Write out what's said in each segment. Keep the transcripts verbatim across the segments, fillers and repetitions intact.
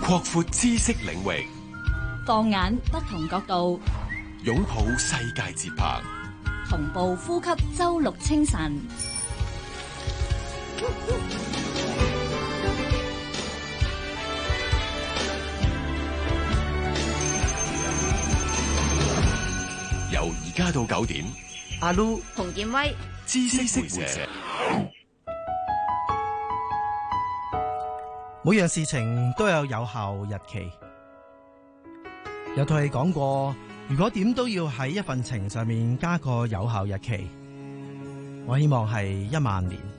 擴闊知識領域， 放眼不同角度， 擁抱世界節拍， 同步呼吸周六清晨。 由而家到九點， 阿 Lu、 洪建威， 知識會社。 每樣事情都有有效日期。有套戲講過，如果點都要喺一份情上面加個有效日期，我希望係一萬年。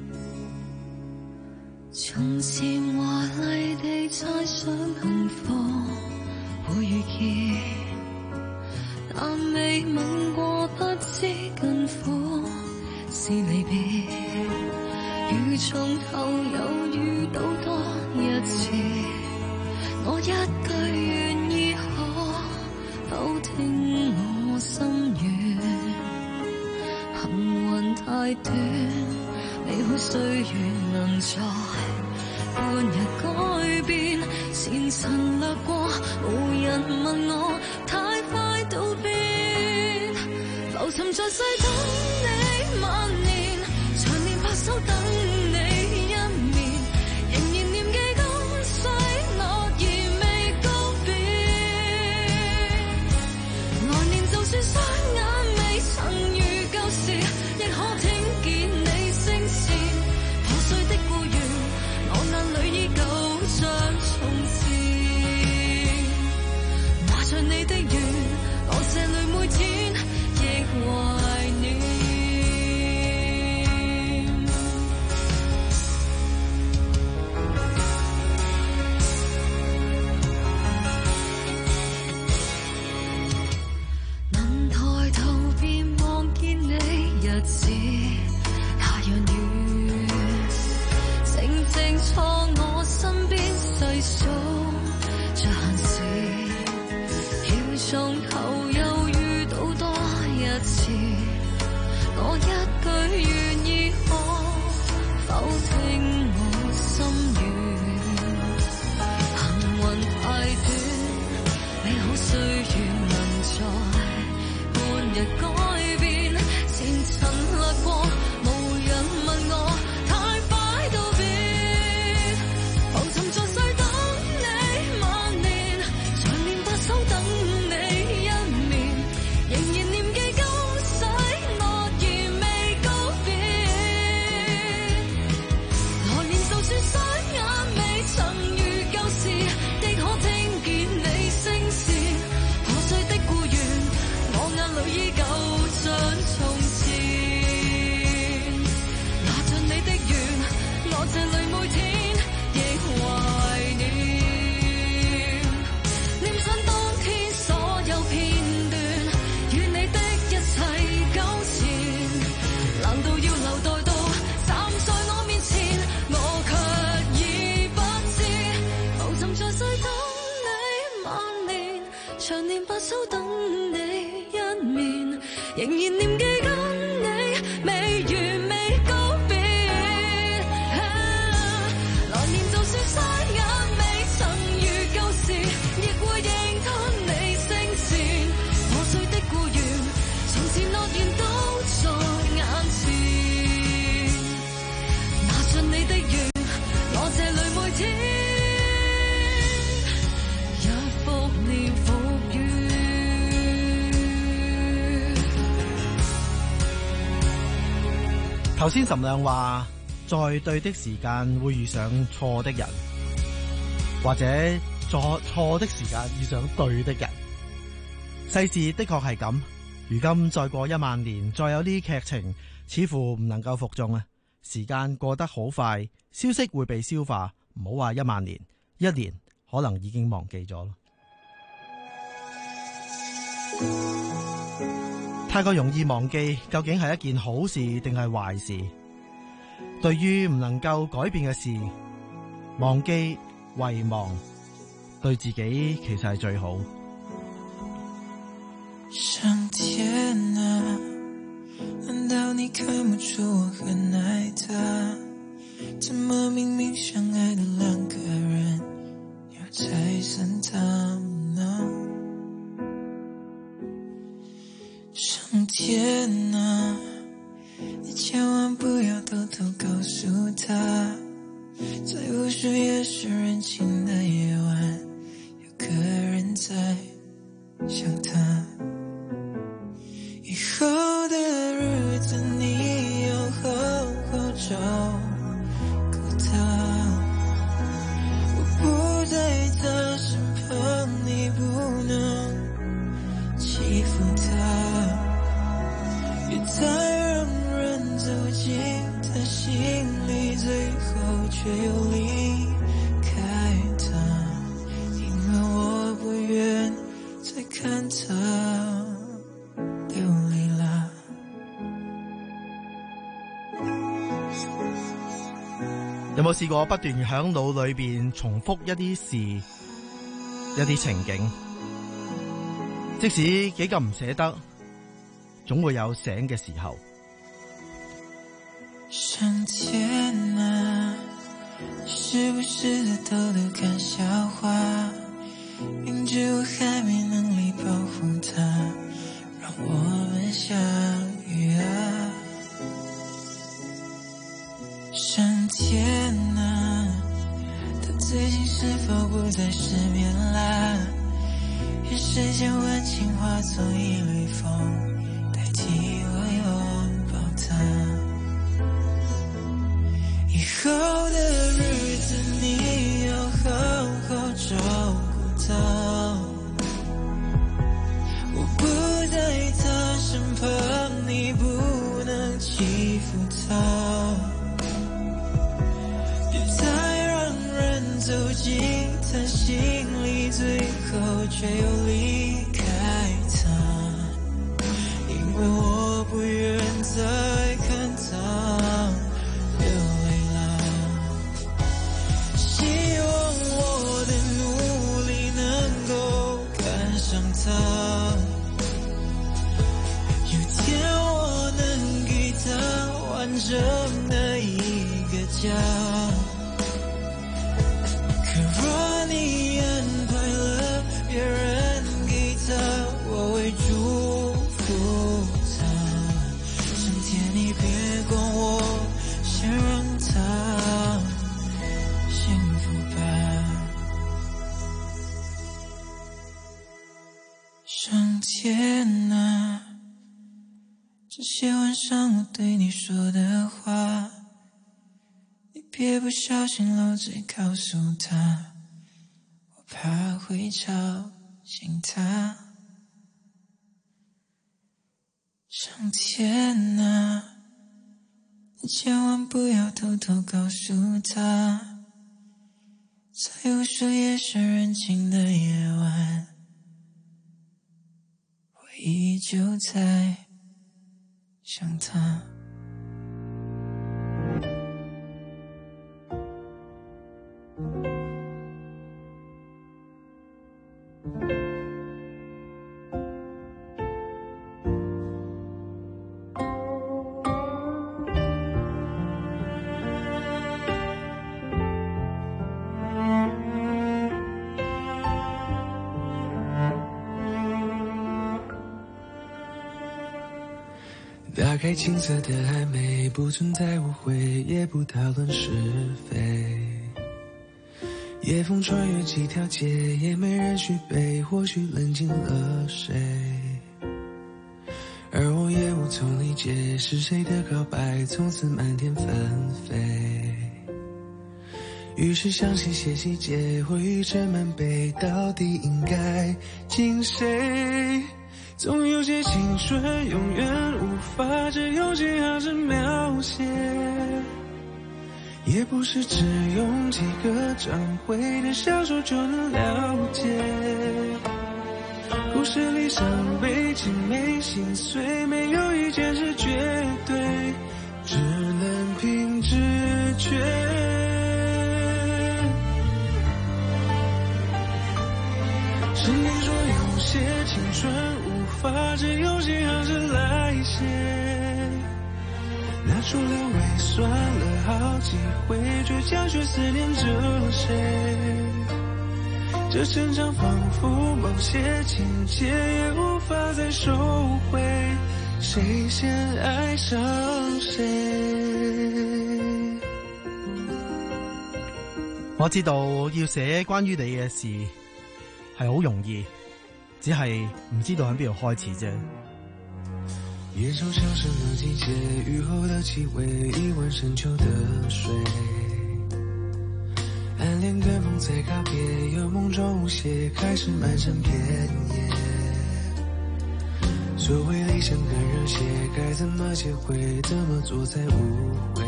從前華麗地猜想幸福會遇見，但未吻過不知近乎是離別。如從頭又遇到多一次，我一句願意可否聽我心願？幸運太短，美好歲月能在半日改變，前塵掠過，無人問我太快道別，浮沉在世等你萬年，長年拍手等你一面，仍然念記今世諾言未告別，來年就算雙眼未曾遇舊時，亦可聽見你聲線，破碎的故園，我眼裏依舊像從前，拿着你的願，我這裏每天亦懷念。能抬頭便望見你日子那樣遠，靜靜坐我身邊細數着閒時，要從頭又遇到多一次，我一句願意可否聽我心願？幸運太短，美好歲月能在半日改變，前塵掠過，無人問我太快道別，浮沉在世等你萬年，長年白首等你一面，仍然念記今世諾言未告別，來年就算雙眼未曾遇舊時，亦可聽見你聲線，破碎的故園，我眼裏依舊像從前，拿着你的願，我這裏每天亦懷念，念想當天所有片段，與你的一切糾纏，難道要留待到站在我面前，我卻已不知，浮沉在世等你萬年，長年白首等你一面，仍然念記跟你未完未告別，來年就算雙眼未曾遇舊時，亦會認得你聲線，破碎的故園，從前諾言都在眼前，拿着你的願，我這裏每天日復年復月。 頭先岑亮話，在對的時間會遇上錯的人，或者錯錯的時間遇上對的人。世事的確係咁，如今再過一萬年，再有啲劇情似乎唔能夠服眾啊！時間過得好快，消息會被消化，唔好話一萬年，一年可能已經忘記咗。太過容易忘記，究竟係一件好事定係壞事？對於唔能夠改變嘅事，忘記遺忘，對自己其實係最好。 上天啊，難道你看不出我很愛他？怎麼明明相愛的兩個人有着万不要偷偷告诉他，在无数夜深人静的夜晚，有个人在想他。以后的日子你要好好照顾他，我不在他身旁，你不能欺负他，别再让人走进他心里，最后却又离开他，因为我不愿再看他流淚啦。 有冇試過不斷響腦裏邊重複一啲事、一啲情景？即使幾咁唔捨得，總會有醒嘅時候。 上天啊，是不是在偷偷看笑話？明知我還沒能力保護他，讓我們相遇啊。上天啊，他最近是否不再失眠啦？願世間溫情化作一縷風，代替我擁抱他。以後的日子你要好好照顧他，我不在他身旁，你不能欺負他，別再讓人走進他心裡，最後卻又離開他，因為我不願再看他流淚啦。希望我的努力能夠趕上他，有天我能給他完整的一個家。可若你安排了別人給他，我會祝福他。上天你別管我，先讓他幸福吧。上天啊，這些晚上我對你說的話，你別不小心漏嘴告訴他，我怕會吵醒他。上天啊，你千萬不要偷偷告訴他，在無數夜深人靜的夜晚，我依舊在想他。 打開青澀的曖昧，不存在誤會，也不討論是非。夜風穿越幾條街，也沒人續杯，或許冷靜了誰，而我也無從理解，是誰的告白從此滿天紛飛。於是想寫些細節，回憶成滿杯，到底應該敬誰？總有些青春永遠無法只用幾行字描寫，也不是只用幾個章回的小說就能了解。故事裡傷悲情美心碎，沒有一件是絕對，只能憑直覺。是你說有些青春無法只用幾行字來寫，拿出了胃酸了好幾回，倔強卻思念着誰。這成長仿佛某些情節也無法再收回，誰先愛上誰。 我知道要寫關於你嘅事係好容易，只係唔知道喺邊度開始啫。 夜手像什麼季節，雨後的氣味，一碗深秋的水，暗戀跟風在告別，有夢中無邪，開始漫山遍野。所謂理想跟熱血，該怎麼接軌，怎麼做才無悔？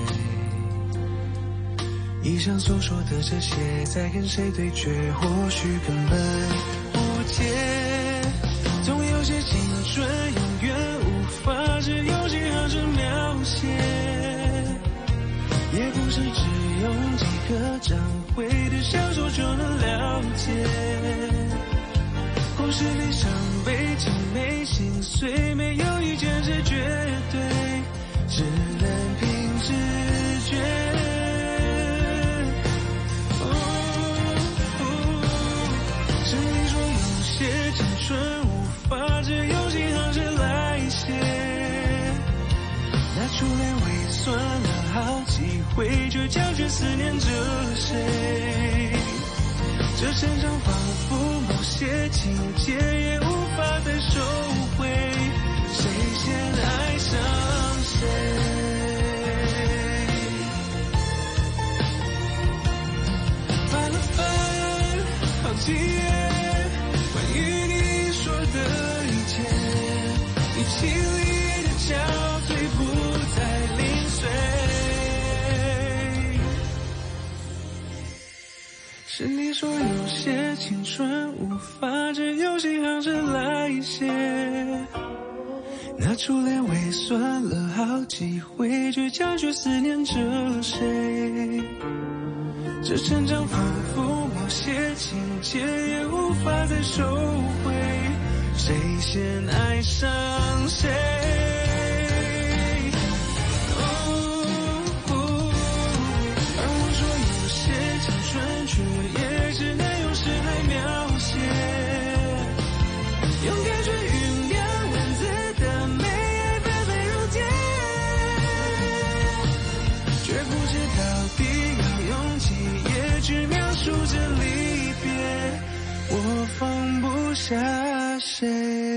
以上所說的這些，在跟誰對決，或許根本無解。總有些青春永遠無法是用信號紙描寫，也不是只用幾個章回的小說就能了解。故事裡傷悲情美心碎，沒有一件是絕對，只能憑直覺。青春無法只用信號紙來寫，那初戀胃酸了好幾回，就將全思念着誰？這成長仿佛某些情節也無法再收回，誰先愛上誰？翻了翻好幾頁。一起裡的憔悴不再零碎，是你說有些青春無法只用信號紙來寫，那初戀胃酸了好幾回，倔強卻思念着誰？這成長仿佛某些情節也無法再收回，誰先愛上誰？哦哦，而我說有些青春卻也只能用詩來描寫，用感覺醞釀文字的美，愛紛飛如蝶，卻不知到底要用幾頁去描述這離別，我放不下誰？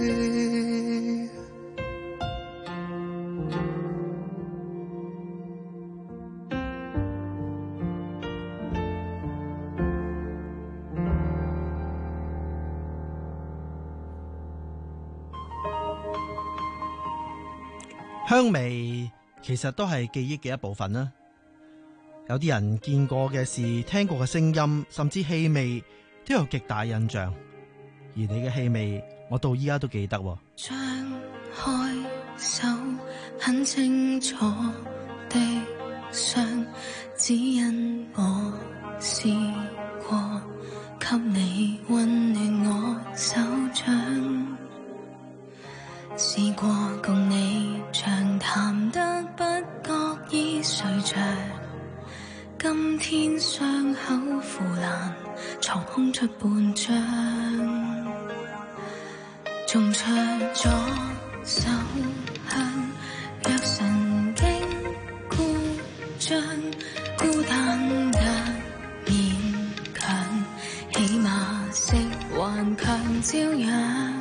香味其實都係記憶嘅一部分啦。有啲人見過嘅事、聽過嘅聲音，甚至氣味都有極大印象。而你嘅氣味，我到依家都記得。 張開手，很清楚的想指引我試過，給你溫暖我手掌，試過共你長談得不覺意睡着，今天傷口腐爛，床空出半張。仲唱咗首向若神經故障，孤單得勉強，起碼食頑強照樣，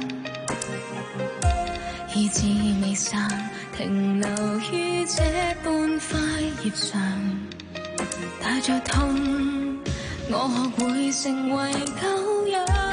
意志未散，停留於這般塊葉上，帶着痛，我學會成為舊樣。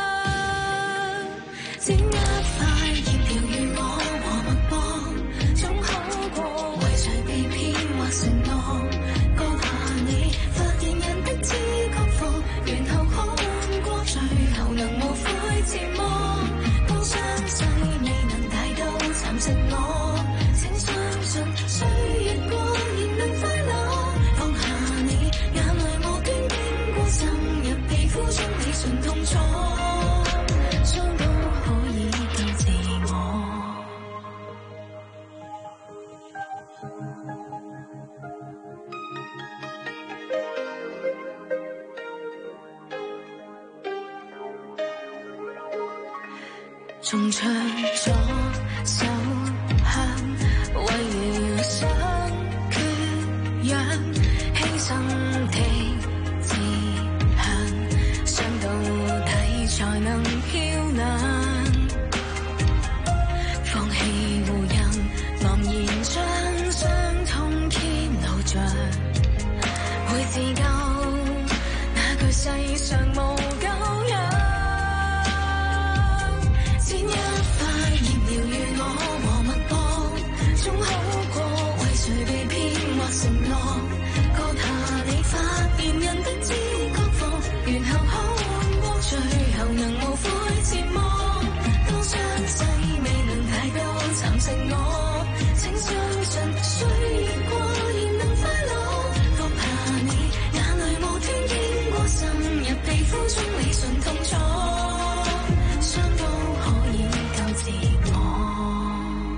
剪一塊葉飄於我和脈搏，總好過為誰被騙或承諾。割下你，發現人的知覺服，然後看過，最後能無悔寂寞。當傷勢未能大到蠶食我，請相信歲月過仍能快樂。放下你，眼淚無端經過，滲入皮膚將你唇痛楚。仲唱咗首向，為了想缺氧，犧牲地自救，那句世上無救藥。剪一塊葉療癒我和脈搏，總好過為誰被騙或承諾。割下你發現人的知覺服，然後看過最後能無悔折磨。當傷勢未能太多蠶食我，請相信歲月過然能快樂。覺怕你眼淚無端經過滲入皮膚中，理順痛楚，傷都可以救自我。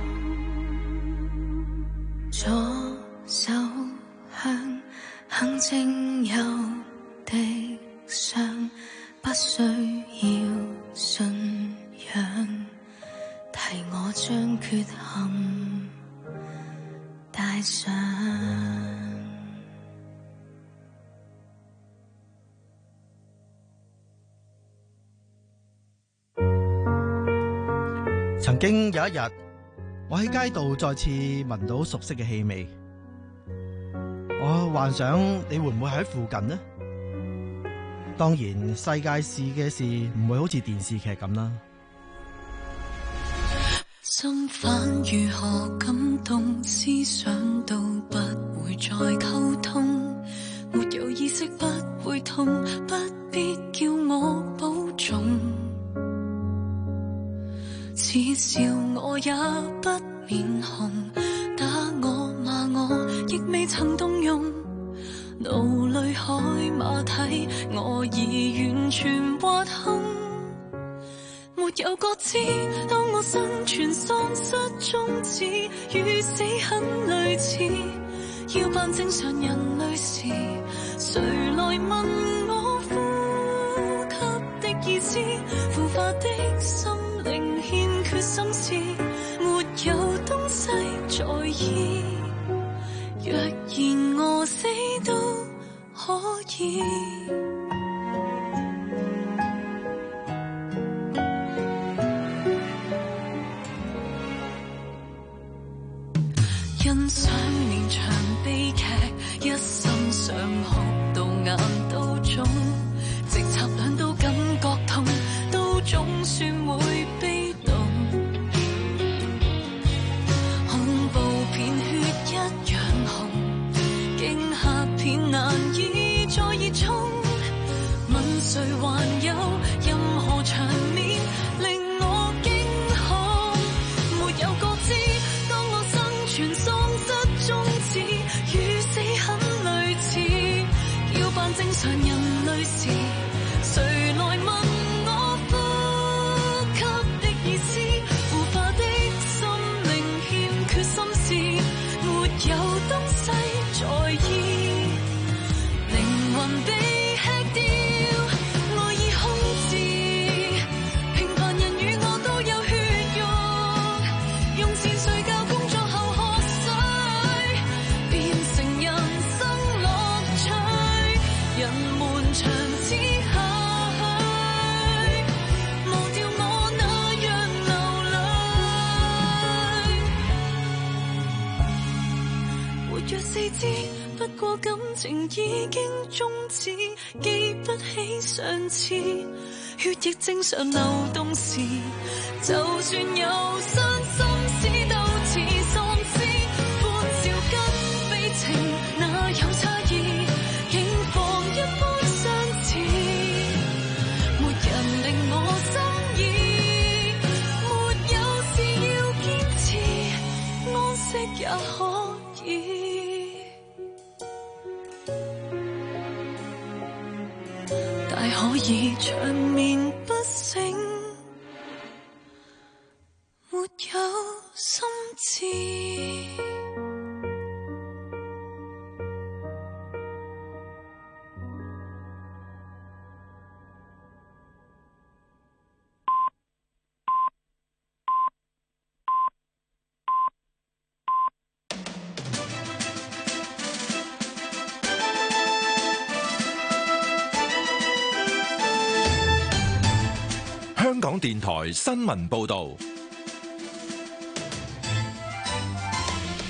左手向很精幽的傷，不需要信仰，替我將缺陷帶上。 曾經有一日，我喺街道再次聞到熟悉嘅氣味，我幻想你會唔會喺附近呢？當然，世界事嘅事唔會好似電視劇咁啦。 心反如何感動，思想都不會再溝通，沒有意識不會痛，不必叫我保重。恥笑我也不面紅，打我罵我亦未曾動容，腦裏海馬體我已完全挖空。沒有覺知，當我生存喪失宗旨，與死很類似，要扮正常人類時，誰來問我呼吸的意思？腐化的心靈欠缺心思，沒有東西在意，若然我死都可以。欣賞連場悲劇，一心想哭到眼都腫，直插兩刀感覺痛，都總算會被動。恐怖片血一樣紅，驚嚇片難以再熱衷。問誰還有任何場面令我驚恐？沒有覺知，當我生存喪失宗旨，與死很類似，要扮正常人類時，誰來問我呼吸的意思？腐化的心靈欠缺心思，沒有東西在意，靈魂被吃掉，愛已空置，平凡人與我都有血肉，用錢睡覺工作後喝水，變成人生樂趣，人們長此下去，忘掉我那樣流淚，活躍四肢，不過感情已經終止，記不起上次血液正常流動時，就算有傷心事都似喪屍，歡笑跟悲情哪有差異，境況一般相似，沒人令我心意，沒有事要堅持，安息也可以。大可以長眠不醒，沒有心智。 香港電台新聞報道。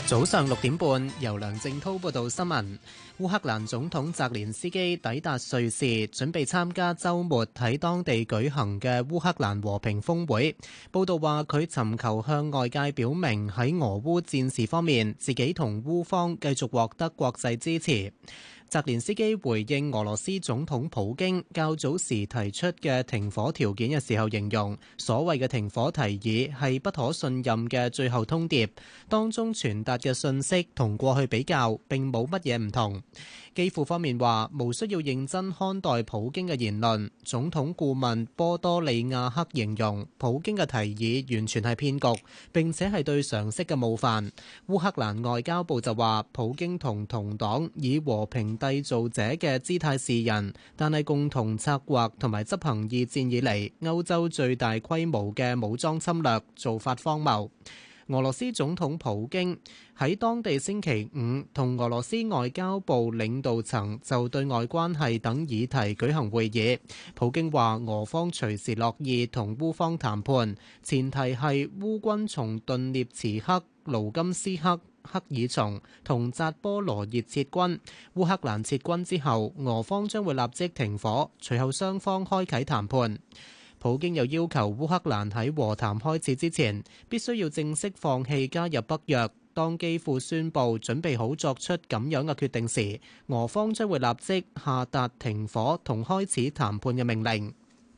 早上六點半，由梁正滔報道新聞。烏克蘭總統澤連斯基抵達瑞士，準備參加週末喺當地舉行嘅烏克蘭和平峰會。報道話佢尋求向外界表明喺俄烏戰事方面，自己同烏方繼續獲得國際支持。澤連斯基回應俄羅斯總統普京較早時提出嘅停火條件嘅時候，形容所謂嘅停火提議係不可信任嘅最後通牒，當中傳達嘅信息同過去比較並冇乜嘢唔同。基輔方面話無需要認真看待普京嘅言論。總統顧問波多利亞克形容普京嘅提議完全係騙局，並且係對常識嘅冒犯。烏克蘭外交部就話普京同同黨以和平締造者嘅姿態示人，但係共同策劃同埋執行二戰以嚟歐洲最大規模嘅武裝侵略，做法荒謬。俄羅斯總統普京喺當地星期五同俄羅斯外交部領導層就對外關係等議題舉行會議。普京話俄方隨時樂意同烏方談判，前提係烏軍從頓涅茨克、盧甘斯克、克爾松同扎波羅熱撤軍。烏克蘭撤軍之後，俄方將會立即停火，隨後雙方開啟談判。普京又要求烏克蘭喺和談開始之前，必須要正式放棄加入北約。當基輔宣布準備好作出咁樣嘅決定時，俄方將會立即下達停火同開始談判嘅命令。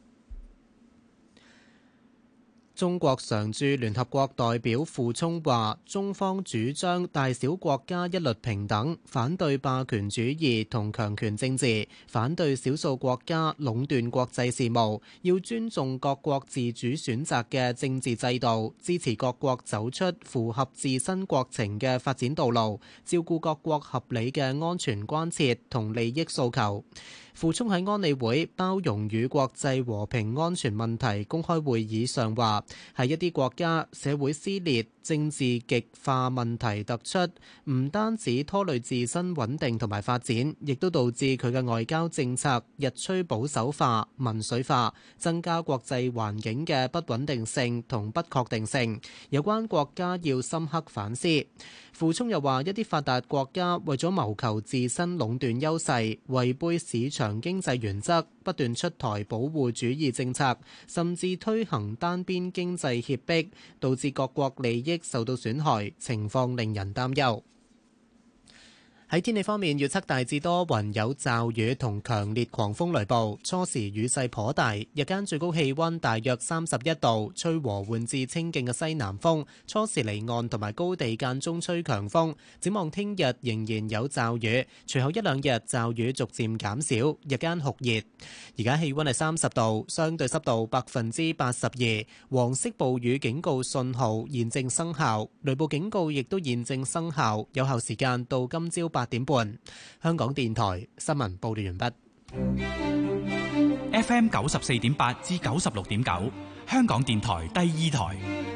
中國常駐聯合國代表傅聰話，中方主張大小國家一律平等，反對霸權主義同強權政治，反對少數國家壟斷國際事務，要尊重各國自主選擇嘅政治制度，支持各國走出符合自身國情嘅發展道路，照顧各國合理嘅安全關切同利益訴求。傅聰喺安理會包容與國際和平安全問題公開會議上話，喺一啲國家社會撕裂、政治極化問題突出，唔單止拖累自身穩定同埋發展，亦都導致佢嘅外交政策日趨保守化、民粹化，增加國際環境嘅不穩定性同不確定性。有關國家要深刻反思。傅聰又話，一啲發達國家為咗謀求自身壟斷優勢，違背市場經濟原則，不斷出台保護主義政策，甚至推行單邊經濟脅迫，導致各國利益受到損害，情況令人擔憂。喺天氣方面，預測大致多雲，有驟雨同強烈狂風雷暴，初時雨勢頗大，日間最高氣溫大約三十一度，吹和緩至清勁嘅西南風，初時離岸同埋高地間中吹強風。展望聽日仍然有驟雨，隨後一兩日驟雨逐漸減少，日間酷熱。而家氣溫係三十度，相對濕度百分之八十二，黃色暴雨警告信號現正生效，雷暴警告亦都現正生效，有效時間到今朝八點半。香港電台新聞報道完畢。 F M 九十四點八至九十六點九，香港電台第二台。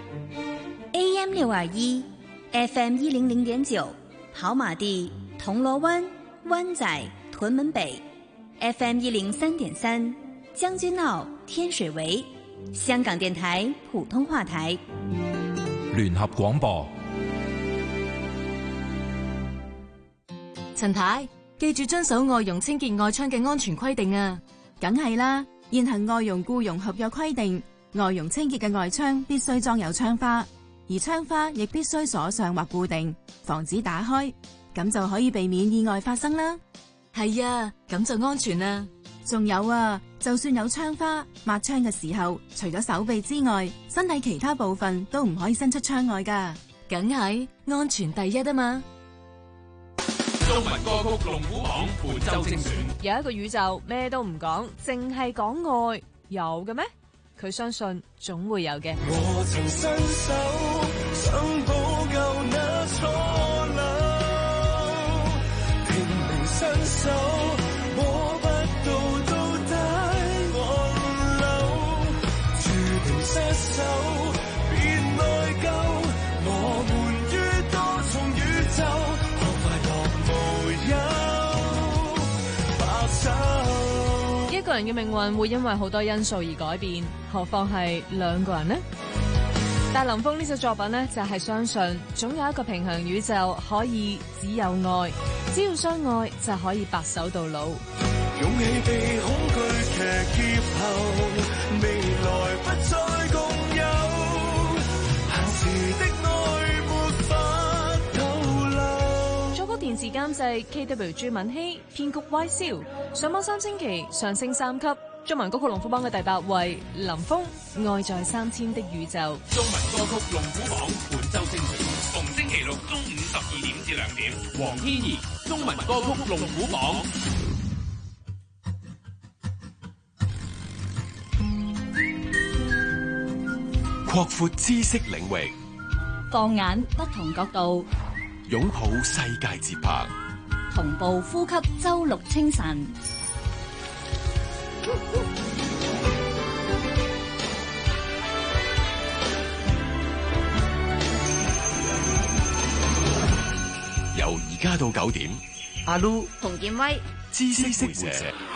A M 六二一，F M 一零零點九，跑馬地、銅鑼灣、灣仔、屯門北；F M 一零三點三，將軍澳、天水圍。香港電台普通話台。 聯合廣播。 陳太，記住遵守外傭清潔外窗嘅安全規定啊！ 梗係啦，現行外傭僱傭合約規定，外傭清潔嘅外窗必須裝有窗花，而窗花亦必須鎖上或固定，防止打開，咁就可以避免意外發生啦。 係啊，咁就安全啦。 仲有啊，就算有窗花，抹窗嘅時候，除咗手臂之外，身體其他部分都唔可以伸出窗外噶。 梗係安全第一啊嘛！ 中文歌曲龍虎榜本周精選。 有一個宇宙咩都唔講，淨係講愛，有嘅咩？佢相信總會有嘅。 我曾伸手想補救那錯漏，拼命伸手摸不到到底岸流，注定失手別內疚，我們於多重宇宙。 一個人嘅命運會因為好多因素而改變，何況係兩個人呢？ 但林峰呢首作品呢，就係相信總有一個平衡宇宙可以只有愛，只要相愛就可以白首到老。 勇氣被恐懼劇劫後，未來不再共有，閒時的愛沒法透露。 作曲電視監製 K W 朱敏希，編曲 Y 蕭，上網三星期上升三級。中文歌曲龍虎榜嘅第八位，林峰《愛在三千的宇宙》。 中文歌曲龍虎榜本周精選，逢星期六中午十二點至兩點。黃天怡，中文歌曲龍虎榜。 擴闊知識領域， 放眼不同角度， 擁抱世界節拍， 同步呼吸周六清晨。 由而家到九點， 阿 Lu 洪建威， 知識會社。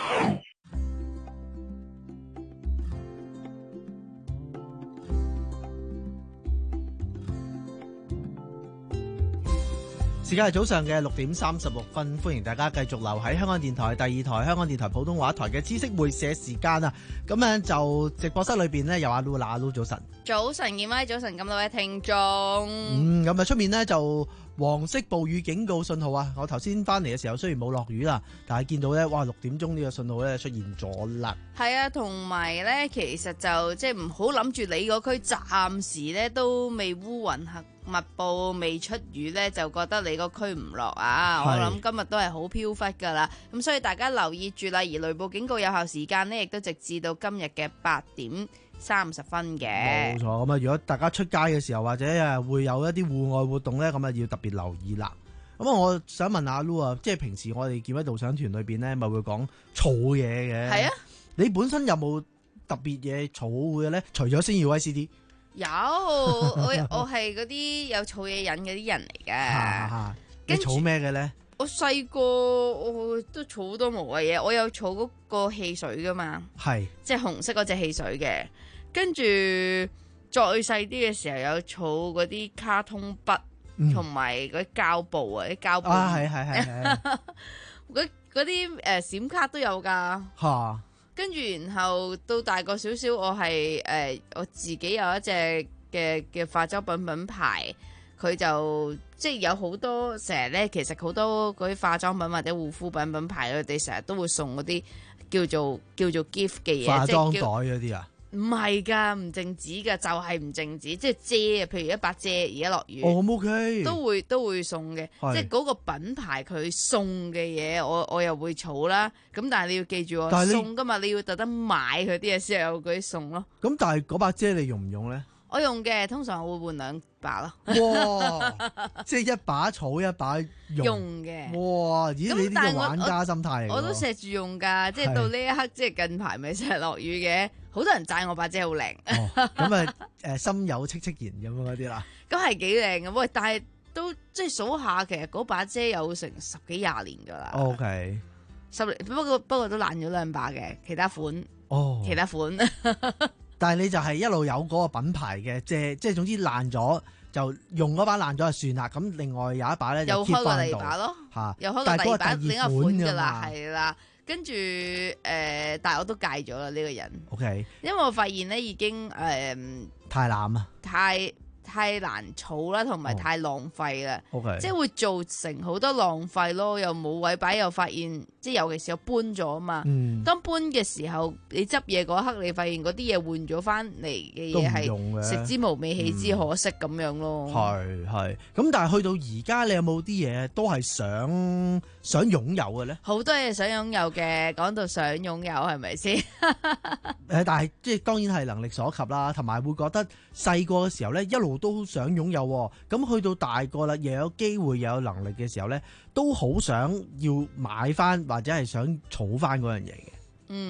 時間係早上嘅六點三十六分，歡迎大家繼續留喺香港電台第二台香港電台普通話台嘅知識會社時間啊！咁樣就直播室裏邊呢，有阿 Lu 啦，阿 Lu 早晨， 早晨，健威早晨，咁多位聽眾。 嗯，咁啊出面呢，就黃色暴雨警告信號啊！我頭先翻嚟嘅時候雖然冇落雨啦，但係見到咧，哇六點鐘呢個信號咧出現咗啦。 係啊，同埋咧，其實就即係唔好諗住你嗰區暫時咧都未烏雲密布、未出雨咧，就覺得你個區唔落啊！我諗今日都係好飄忽噶啦，咁所以大家留意住啦。而雷暴警告有效時間呢，亦都直至到今日嘅八點三十分嘅。 冇錯，咁啊，如果大家出街嘅時候或者誒會有一啲戶外活動咧，咁啊要特別留意啦。咁啊，我想問阿 Lu 啊，即係平時我哋健威導賞團裏邊咧，咪會講儲嘢嘅。係啊，你本身有冇特別嘢儲嘅咧？除咗星耀威 C D。 有，我我係嗰啲有儲嘢癮嗰啲人嚟嘅。 你儲咩嘅咧？ 我細個我都儲好多無謂嘢，我有儲嗰個汽水噶嘛，係即係紅色嗰隻汽水嘅。跟住再細啲嘅時候有儲嗰啲卡通筆，同埋嗰啲膠布啊，啲膠布啊，係係係，嗰嗰啲誒閃卡都有噶。吓。跟住，然後到大個少少，我係誒、呃、我自己有一隻嘅嘅化妝品品牌，佢就即係有好多成日咧，其實好多嗰啲化妝品或者護膚品品牌，佢哋成日都會送嗰啲叫做叫做 gift 嘅嘢， 化妝袋嗰啲啊。 唔係㗎，唔淨止㗎，就係唔淨止，即係遮啊！譬如一把遮，而家落雨， 哦，OK， 都會都會送嘅，即係嗰個品牌佢送嘅嘢，我我又會儲啦。咁但係你要記住，送㗎嘛，你要特登買佢啲嘢先有嗰啲送咯。 咁但係嗰把遮你用唔用咧？ 我用嘅，通常我會換兩把咯。 哇！即係一把儲一把用嘅。哇！咦，你呢個玩家心態嚟。 我都錫住用㗎，即係到呢一刻，即係近排咪成日落雨嘅，好多人讚我把遮好靚。 咁啊誒，心有戚戚然咁樣嗰啲啦。 咁係幾靚嘅，喂！但係都即係數下，其實嗰把遮有成十幾廿年㗎啦。 O K。 十年，不過不過都爛咗兩把嘅，其他款。哦。其他款。 但係你就係一路有嗰個品牌嘅，即係即係總之爛咗就用嗰把爛咗就算啦。咁另外有一把咧就 keep 翻喺度。又開個第二把咯，嚇！又開個第二把另一款㗎啦，係啦。跟住誒，但係我都戒咗啦呢個人。OK。因為我發現咧已經誒、呃、太濫啊！ 太太難儲啦，同埋太浪費啦。 Oh. Okay. 即係會造成好多浪費咯，又冇位擺，又發現即係尤其是我搬咗啊嘛。嗯、當搬嘅時候，你執嘢嗰刻，你發現嗰啲嘢換咗翻嚟嘅嘢係食之無味，棄之可惜咁、嗯、樣咯。係係。咁但係去到而家，你有冇啲嘢都係想想擁有嘅咧？好多嘢想擁有嘅，講到想擁有係咪先？誒，但係即係當然係能力所及啦，同埋會覺得細個嘅時候咧一路都想擁有，咁去到大個啦，又有機會又有能力嘅時候咧，都好想要買翻或者係想儲翻嗰樣嘢嘅。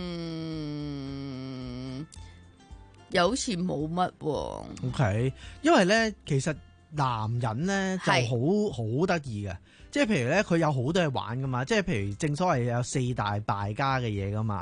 嗯，又好似冇乜。OK， 因為咧，其實男人咧就好好得意嘅，即係譬如咧，佢有好多嘢玩噶嘛，即係譬如正所謂有四大敗家嘅嘢噶嘛。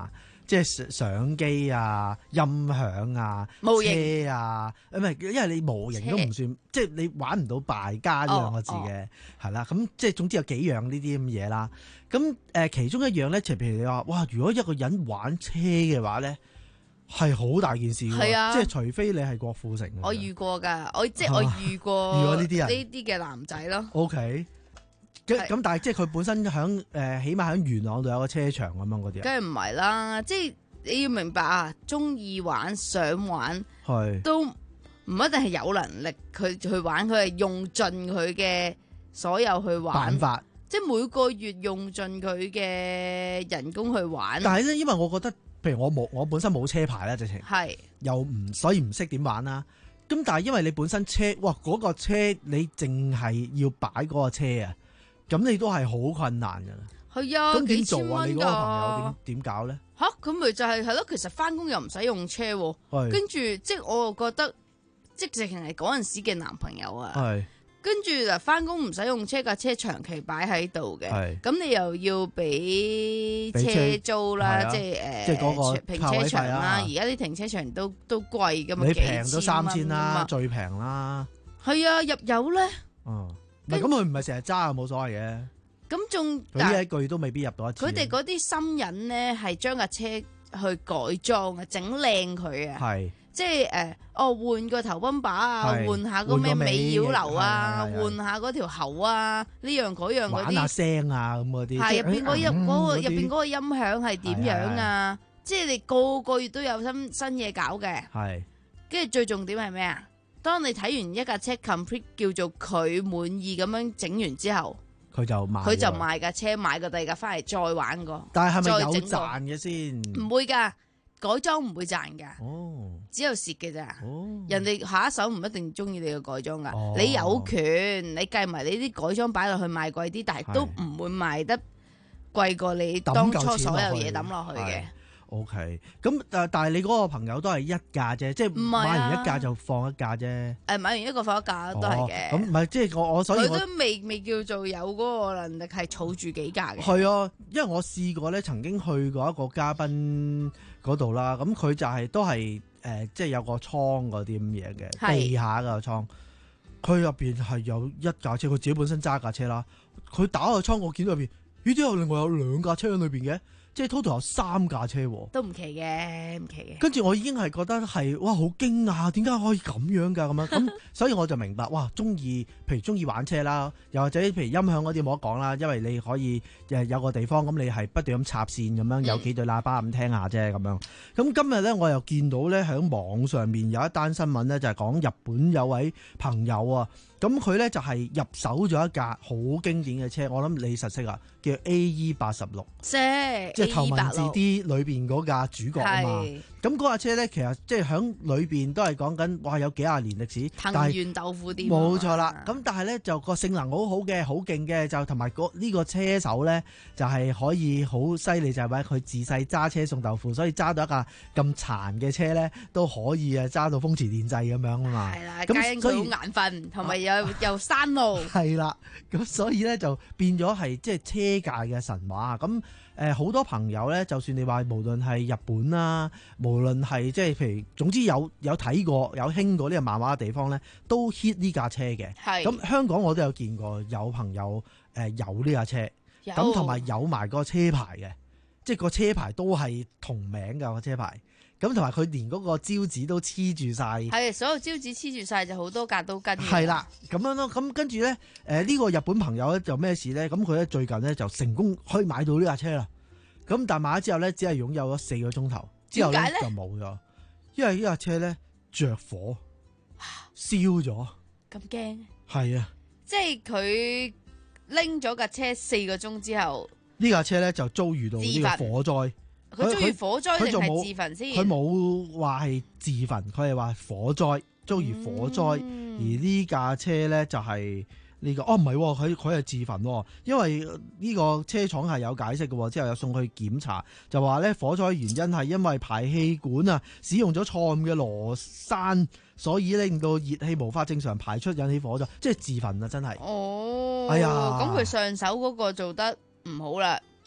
即係相機啊、音響啊、 模型車啊，唔係，因為你模型都唔算，即係你玩唔到敗家呢兩個字嘅，係啦、哦。咁、哦、即係總之有幾樣呢啲咁嘢啦。咁誒、呃，其中一樣咧，就譬如你話，哇，如果一個人玩車嘅話咧，係好大件事嘅，係啊、即係除非你係郭富城。 我遇過㗎，我即係我遇過遇過呢啲人， 呢啲嘅男仔咯。 O K。咁但係即係佢本身響誒、呃，起碼喺元朗度有個車場咁樣嗰啲， 梗係唔係啦。即係你要明白啊，中意玩想玩，係都唔一定係有能力佢去玩，佢係用盡佢嘅所有去玩辦法，即係每個月用盡佢嘅人工去玩。 但係咧，因為我覺得，譬如我冇我本身冇車牌啦，直情係又唔所以唔識點玩啦。咁但係因為你本身車，哇嗰、嗰個車你淨係要擺嗰個車啊！咁你都係好困難噶啦，係啊，咁點做啊？你嗰個朋友點點搞咧？ 吓，咁咪就係係咯，其實翻工又唔使用，用車，跟住即係我又覺得，即係直情係嗰陣時嘅男朋友啊，係，跟住嗱翻工唔使用車，架車長期擺喺度嘅，咁你又要俾車租啦，即係誒， 即係嗰個停車場啦，而家啲停車場都都貴噶嘛， 你平都三千啦，最平啦， 係啊，入油咧， 嗯。唔係咁，佢唔係成日揸啊，冇所謂嘅。 咁仲佢呢一句都未必入到一次。 佢哋嗰啲新人咧，係將架車去改裝啊，整靚佢啊。係，即係誒，哦，換個頭泵把啊，換下個咩尾擾流啊，換下嗰條喉啊，呢樣嗰樣嗰啲。玩下聲啊，咁嗰啲。係入邊嗰音嗰個入邊嗰個音響係點樣啊？即係你個個月都有新新嘢搞嘅。係。跟住最重點係咩啊？當你睇完一架車 complete 叫做佢滿意咁樣整完之後，佢就賣佢就賣架車，買個第二架翻嚟再玩過。但係係咪有賺嘅先？唔會㗎，改裝唔會賺㗎。哦，只有蝕嘅咋。哦，人哋下一手唔一定中意你嘅改裝㗎。哦，你有權，你計埋你啲改裝擺落去賣貴啲，但係都唔會賣得貴過你當初所有嘢抌落去嘅。 O K， 咁但係你嗰個朋友都係一架啫，即係買完一架就放一架啫。誒、 啊，買完一個放一架都係嘅。咁唔係即係我我所以佢都未未叫做有嗰個能力係儲住幾架嘅。 係啊，因為我試過咧，曾經去過一個嘉賓嗰度啦，咁佢就係、是、都係誒、呃，即係有個倉嗰啲咁嘢嘅地下個倉，佢入邊係有一架車，佢自己本身揸架車啦。佢打個倉，我見到入邊，咦？點解另外有兩架車喺裏邊嘅？即係 total 有三架車喎， 都唔奇嘅，唔奇嘅。 跟住我已經係覺得係哇好驚訝，點解可以咁樣㗎咁樣？咁所以我就明白，哇！中意譬如中意玩車啦，又或者譬如音響嗰啲冇得講啦，因為你可以誒有個地方咁，你係不斷咁插線咁樣，有幾對喇叭咁聽下啫咁樣。咁今日咧，我又見到咧喺網上面有一單新聞咧，就係講日本有位朋友啊。咁佢咧就係入手咗一架好經典嘅車，我諗你實識啊，叫 A E 八十六，即係頭文字 D 裏邊嗰架主角啊嘛。咁嗰架車咧，其實即係響裏邊都係講緊，哇有幾廿年歷史， 藤原豆腐店冇錯啦。咁但係咧就個性能好好嘅，好勁嘅，就同埋呢個車手咧就係可以好犀利，就係話佢自細揸車送豆腐，所以揸到一架咁殘嘅車咧都可以啊揸到風馳電掣咁樣啊嘛。 係啦，咁所以好眼瞓，同埋又又山路。 係啦，咁所以咧就變咗係即係車界嘅神話。咁誒好多朋友咧，就算你話無論係日本啦，無論係即係譬如總之有有睇過有興過呢個漫畫嘅地方咧，都 hit 呢架車嘅。係咁香港我都有見過有朋友誒有呢架車，咁同埋有埋個車牌嘅，即係個車牌都係同名㗎個車牌。咁同埋佢連嗰個招紙都黐住晒， 係所有招紙黐住晒就好多格都跟。 係啦，咁樣咯。咁跟住咧，誒、呃、呢、呢個日本朋友咧就咩事咧？咁佢咧最近咧就成功可以買到呢架車啦。咁但係買咗之後咧，只係擁有咗四個鐘頭，之後咧就冇咗，因為呢架車咧着火燒咗。 咁驚？ 係啊， 即係佢拎咗架車四個鐘之後， 呢架車咧就遭遇到呢個火災。 佢遭遇火災定係自焚先？ 佢冇話係自焚，佢係話火災，遭遇火災。嗯、而呢架車咧就係、是、呢、這個，哦唔係，佢佢係自焚，因為呢個車廠係有解釋嘅，之後又送去檢查，就話咧火災原因係因為排氣管啊使用咗錯誤嘅螺栓，所以令到熱氣無法正常排出，引起火災，即係自焚啊！真係。 哦， 哎呀， 咁佢上手嗰個做得唔好啦。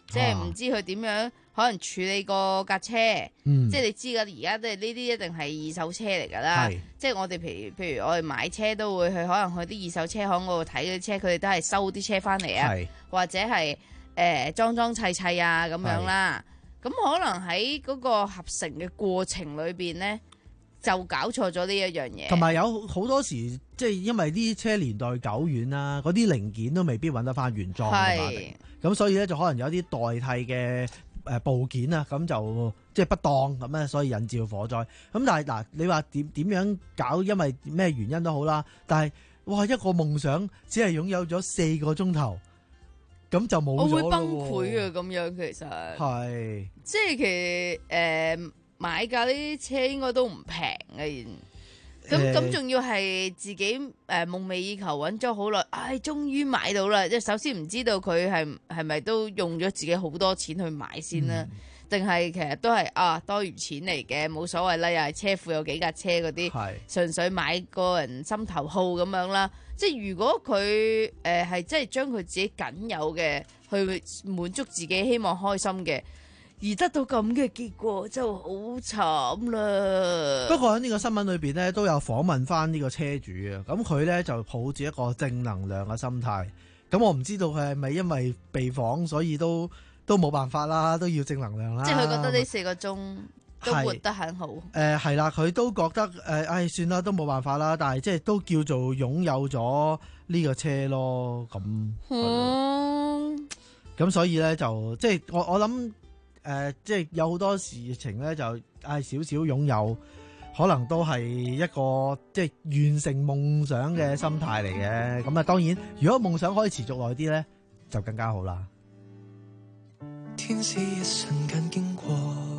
即係唔知佢點樣可能處理個架車， 嗯、 即係你知噶，而家都係呢啲一定係二手車嚟噶啦。即係我哋譬如譬如我哋買車都會去可能去啲二手車行嗰度睇嗰啲車，佢哋都係收啲車翻嚟啊，或者係誒裝裝砌砌啊咁樣啦。咁可能喺嗰個合成嘅過程裏邊咧，就搞錯咗呢一樣嘢。 同埋有好多時，即係因為啲車年代久遠啦，嗰啲零件都未必揾得翻原裝㗎嘛。咁所以咧就可能有啲代替嘅誒部件啊，咁就即係不當咁咧，所以引致火災。咁但係嗱，你話點點樣搞？因為咩原因都好啦。但係哇，一個夢想只係擁有咗四個鐘頭，咁就冇咗咯。 我會崩潰啊！咁樣其實係即係其實誒、呃、買架呢啲車應該都唔平嘅。咁咁仲要係自己誒、呃、夢寐以求揾咗好耐，唉，終於買到啦！即係首先唔知道佢係係咪都用咗自己好多錢去買先啦，定係、嗯、其實都係啊多餘錢嚟嘅，冇所謂啦，又係車庫有幾架車嗰啲，純粹買個人心頭好咁樣啦。即係如果佢誒係真係將佢自己僅有嘅去滿足自己希望開心嘅，而得到咁嘅結果，真係好慘啦。 不過喺呢個新聞裏邊咧，都有訪問翻呢個車主啊。咁佢咧就抱住一個正能量嘅心態。咁我唔知道佢係咪因為被訪，所以都都冇辦法啦，都要正能量啦。 即係佢覺得呢四個鐘都活得很好。 誒係啦，佢都覺得誒，唉、呃，算啦，都冇辦法啦。但係即係都叫做擁有咗呢個車咯。咁，嗯，咁所以咧就即係我我諗。誒、呃，即係有好多事情咧，就嗌少少擁有，可能都係一個即係完成夢想嘅心態嚟嘅。咁啊，當然，如果夢想可以持續耐啲咧，就更加好啦。 天使一瞬間經過，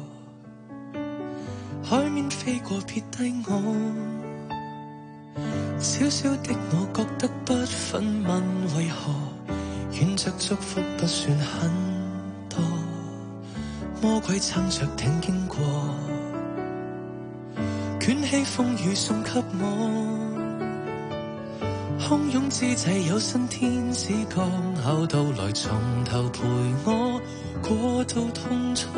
海面飛過撇低我，小小的我覺得不忿問為何，遠着祝福不算很多。魔鬼撐着艇經過，捲起風雨送給我，洶湧之際有新天使降後到來，從頭陪我過渡痛楚。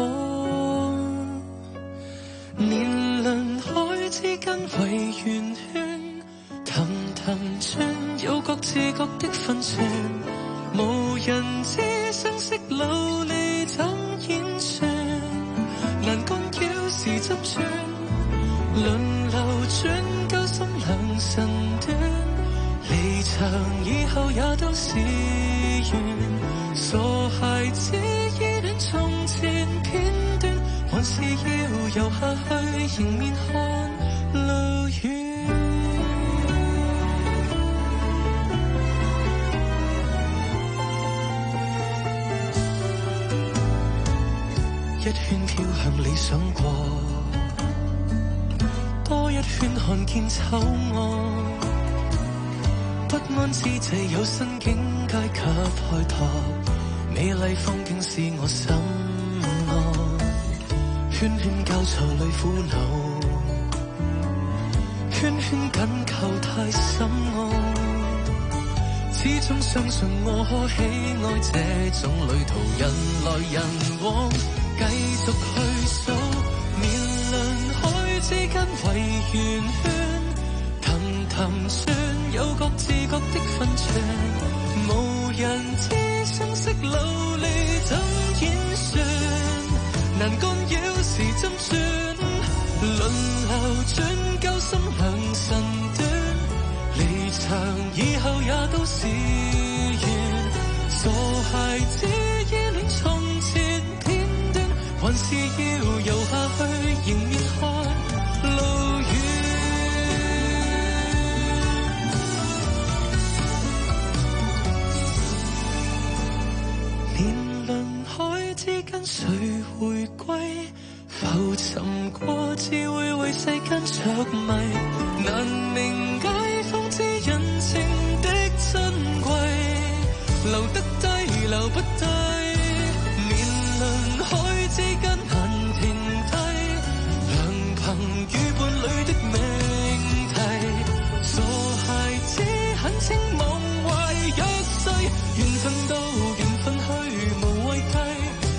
年輪海之間圍圓圈，氹氹轉有各自各的分寸，無人知相識流離怎演算，難干擾時針轉，輪流轉交心兩神斷，離場以後也都是緣，傻孩子依戀從前片段，還是要游下去迎面看路遠。一圈飄向理想過，多一圈看見醜惡，不安之際有新境界給開拓，美麗風景使我心安，圈圈交錯裏苦惱，圈圈緊扣太深奧，始終相信我可喜愛這種旅途，人來人往繼續去數，年輪海之間圍圓圈，氹氹轉有各自各的分寸，無人知相識流離怎演算，難干擾時針轉，輪流轉交心兩神斷，離場以後也都是緣，傻孩子依戀從前片段，還是要游下去迎面看路遠。年輪海之間誰回歸，浮沉過只會為世間着迷，難明解方知人情的珍貴，留得低留不低，年輪海之間難停低，良朋與伴侶的命題，傻孩子很清忘懷一世，緣分到緣分去無畏計，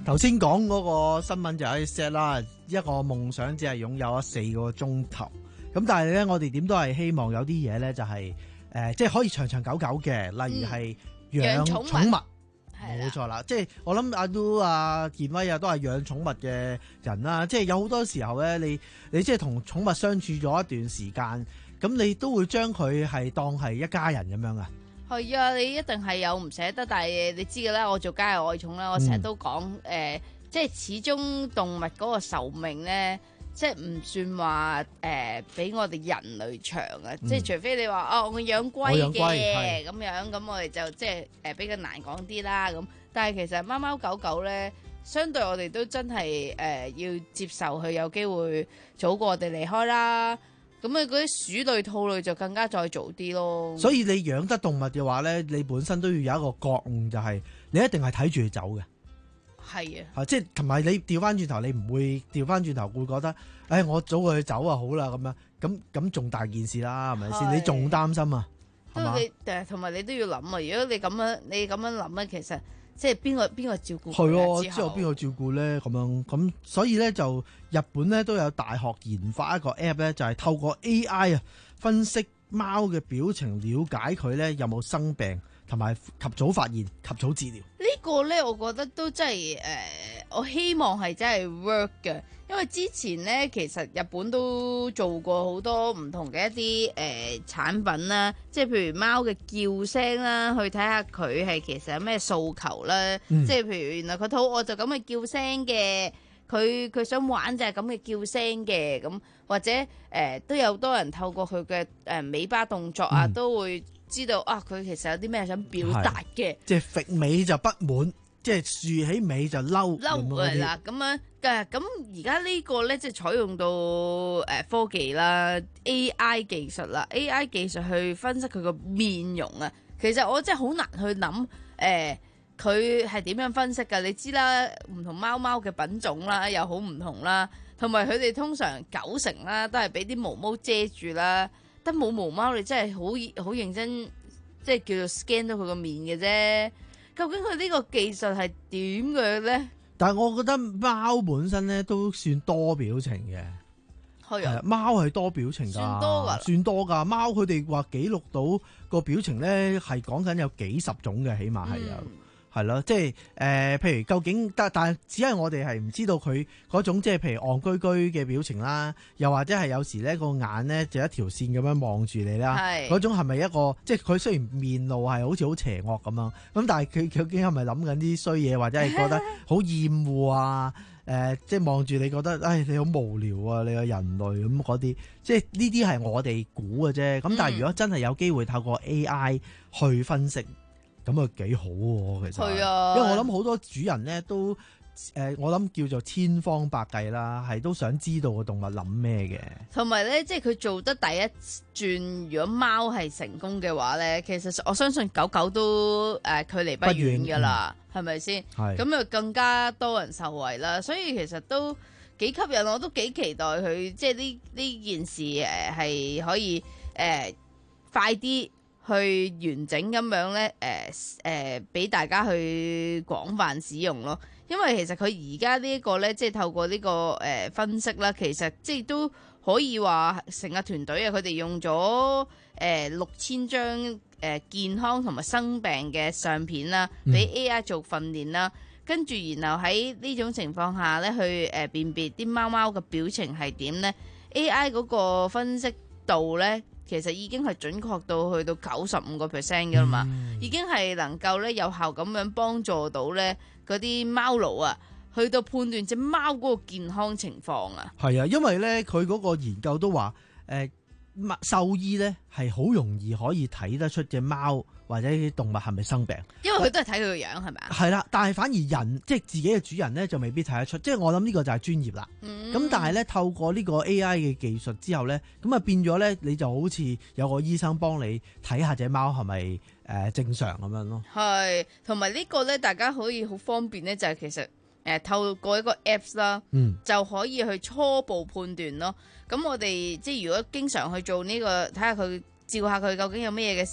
頭先講嗰個新聞就係 set 啦，一個夢想只係擁有咗四個鐘頭。咁但係咧，我哋點都係希望有啲嘢咧，就係、是、誒、呃，即係可以長長久久嘅，例如係養寵物。冇錯啦，即係我諗阿都啊健威啊都係養寵物嘅人啦，即係有好多時候咧，你你即係同寵物相處咗一段時間，咁你都會將佢係當係一家人咁樣啊。 係啊，你一定係有唔捨得，但係你知嘅啦，我做家有愛寵啦，我成日都講誒、嗯呃，即係始終動物嗰個壽命咧，即係唔算話誒比我哋人類長啊，嗯、即係除非你話哦，我養龜嘅咁樣，咁我哋就即係誒比較難講啲啦。咁但係其實貓貓狗狗咧，相對我哋都真係誒、呃、要接受佢有機會早過我哋離開啦。咁啊，嗰啲鼠類、兔類就更加再早啲咯。 所以你養得動物嘅話咧，你本身都要有一個覺悟，就係、是、你一定係睇住佢走嘅。 係啊， 啊，即係同埋你調翻轉頭，你唔會調翻轉頭會覺得，誒、哎，我早過佢走啊，好啦咁樣，咁咁仲大件事啦，係咪先？你仲擔心啊？ 因為你誒，同埋你都要諗啊。如果你咁樣，你咁樣諗咧，其實即係邊個邊個照顧佢？係咯，之後邊個照顧咧？咁樣咁，所以咧就日本咧都有大學研發一個 app 咧，就係透過 A I 啊分析貓嘅表情，了解佢咧有冇生病，同埋及早發現、及早治療。 呢個咧，我覺得都真係誒、呃，我希望係真係 work 嘅，因為之前咧其實日本都做過好多唔同嘅一啲誒、呃、產品啦，即係譬如貓嘅叫聲啦，去睇下佢係其實有咩訴求啦，嗯、即係譬如原來佢肚餓就咁嘅叫聲嘅，佢佢想玩就係咁嘅叫聲嘅，咁或者誒、呃、都有多人透過佢嘅誒尾巴動作啊，嗯、都會知道啊，佢其實有啲咩想表達嘅，即係揈尾就不滿，即係豎起尾就嬲， 嬲係啦。咁樣嘅咁而家呢個咧，即係採用到誒科技啦 ，A I 技術啦 ，A I 技術去分析佢個面容啊。其實我真係好難去諗誒，佢係點樣分析㗎？你知啦，唔同貓貓嘅品種啦，又好唔同啦，同埋佢哋通常九成啦都係俾啲毛毛遮住啦。得冇毛貓，你真係好好認真，即係叫做 scan 到佢個面嘅啫。究竟佢呢個技術係點嘅咧？ 但係我覺得貓本身咧都算多表情嘅，係啊，貓係多表情㗎， 算多㗎， 算多㗎。貓佢哋話記錄到個表情咧係講緊有幾十種嘅，起碼係有。嗯係咯，即係誒、呃，譬如究竟但但係只係我哋係唔知道佢嗰種即係譬如戇居居嘅表情啦，又或者係有時咧個眼咧就一條線咁樣望住你啦，嗰種係咪一個即係佢雖然面露係好似好邪惡咁樣，咁但係佢究竟係咪諗緊啲衰嘢，或者係覺得好厭惡啊？誒、呃，即係望住你覺得，唉，你好無聊啊！你個人類咁嗰啲，即係呢啲係我哋估嘅啫。咁但係如果真係有機會透過 A I 去分析。咁啊幾好喎，其實，係啊，因為我諗好多主人咧都誒、呃，我諗叫做千方百計啦，係都想知道個動物諗咩嘅。同埋咧，即係佢做得第一轉，如果貓係成功嘅話咧，其實我相信狗狗都誒、呃、距離不遠噶啦，係咪先？係咁又更加多人受惠啦，所以其實都幾吸引，我都幾期待佢即係呢呢件事誒係可以誒、呃、快啲。去完整咁樣咧，誒誒俾大家去廣泛使用咯。因為其實佢而家呢一個咧，即係透過呢、這個誒、呃、分析啦，其實即係都可以話成個團隊啊，佢哋用咗誒六千張誒健康同埋生病嘅相片啦，俾 A I 做訓練啦，跟住、嗯、然後喺呢種情況下咧，去誒辨別啲貓貓嘅表情係點咧 ，A I 嗰個分析度咧。其實已經係準確到去到九十五個 percent 㗎啦嘛，嗯、已經係能夠咧有效咁樣幫助到咧嗰啲貓奴啊，去到判斷隻貓嗰個健康情況啊。係啊，因為咧佢嗰個研究都話，誒、呃、獸醫咧係好容易可以睇得出隻貓或者啲動物係咪生病，因為佢都係睇佢個樣係咪啊？係啦，但係反而人即係自己嘅主人咧就未必睇得出，即係我諗呢個就係專業啦。咁、嗯、但係咧透過呢個 A I 嘅技術之後咧，咁啊變咗咧你就好似有個醫生幫你睇下隻貓係咪誒正常咁樣咯。係，同埋呢個咧大家可以好方便咧，就係其實誒透過一個 Apps 啦，嗯、就可以去初步判斷咯。咁我哋即係如果經常去做呢、呢個睇下佢照下佢究竟有咩嘢嘅時候，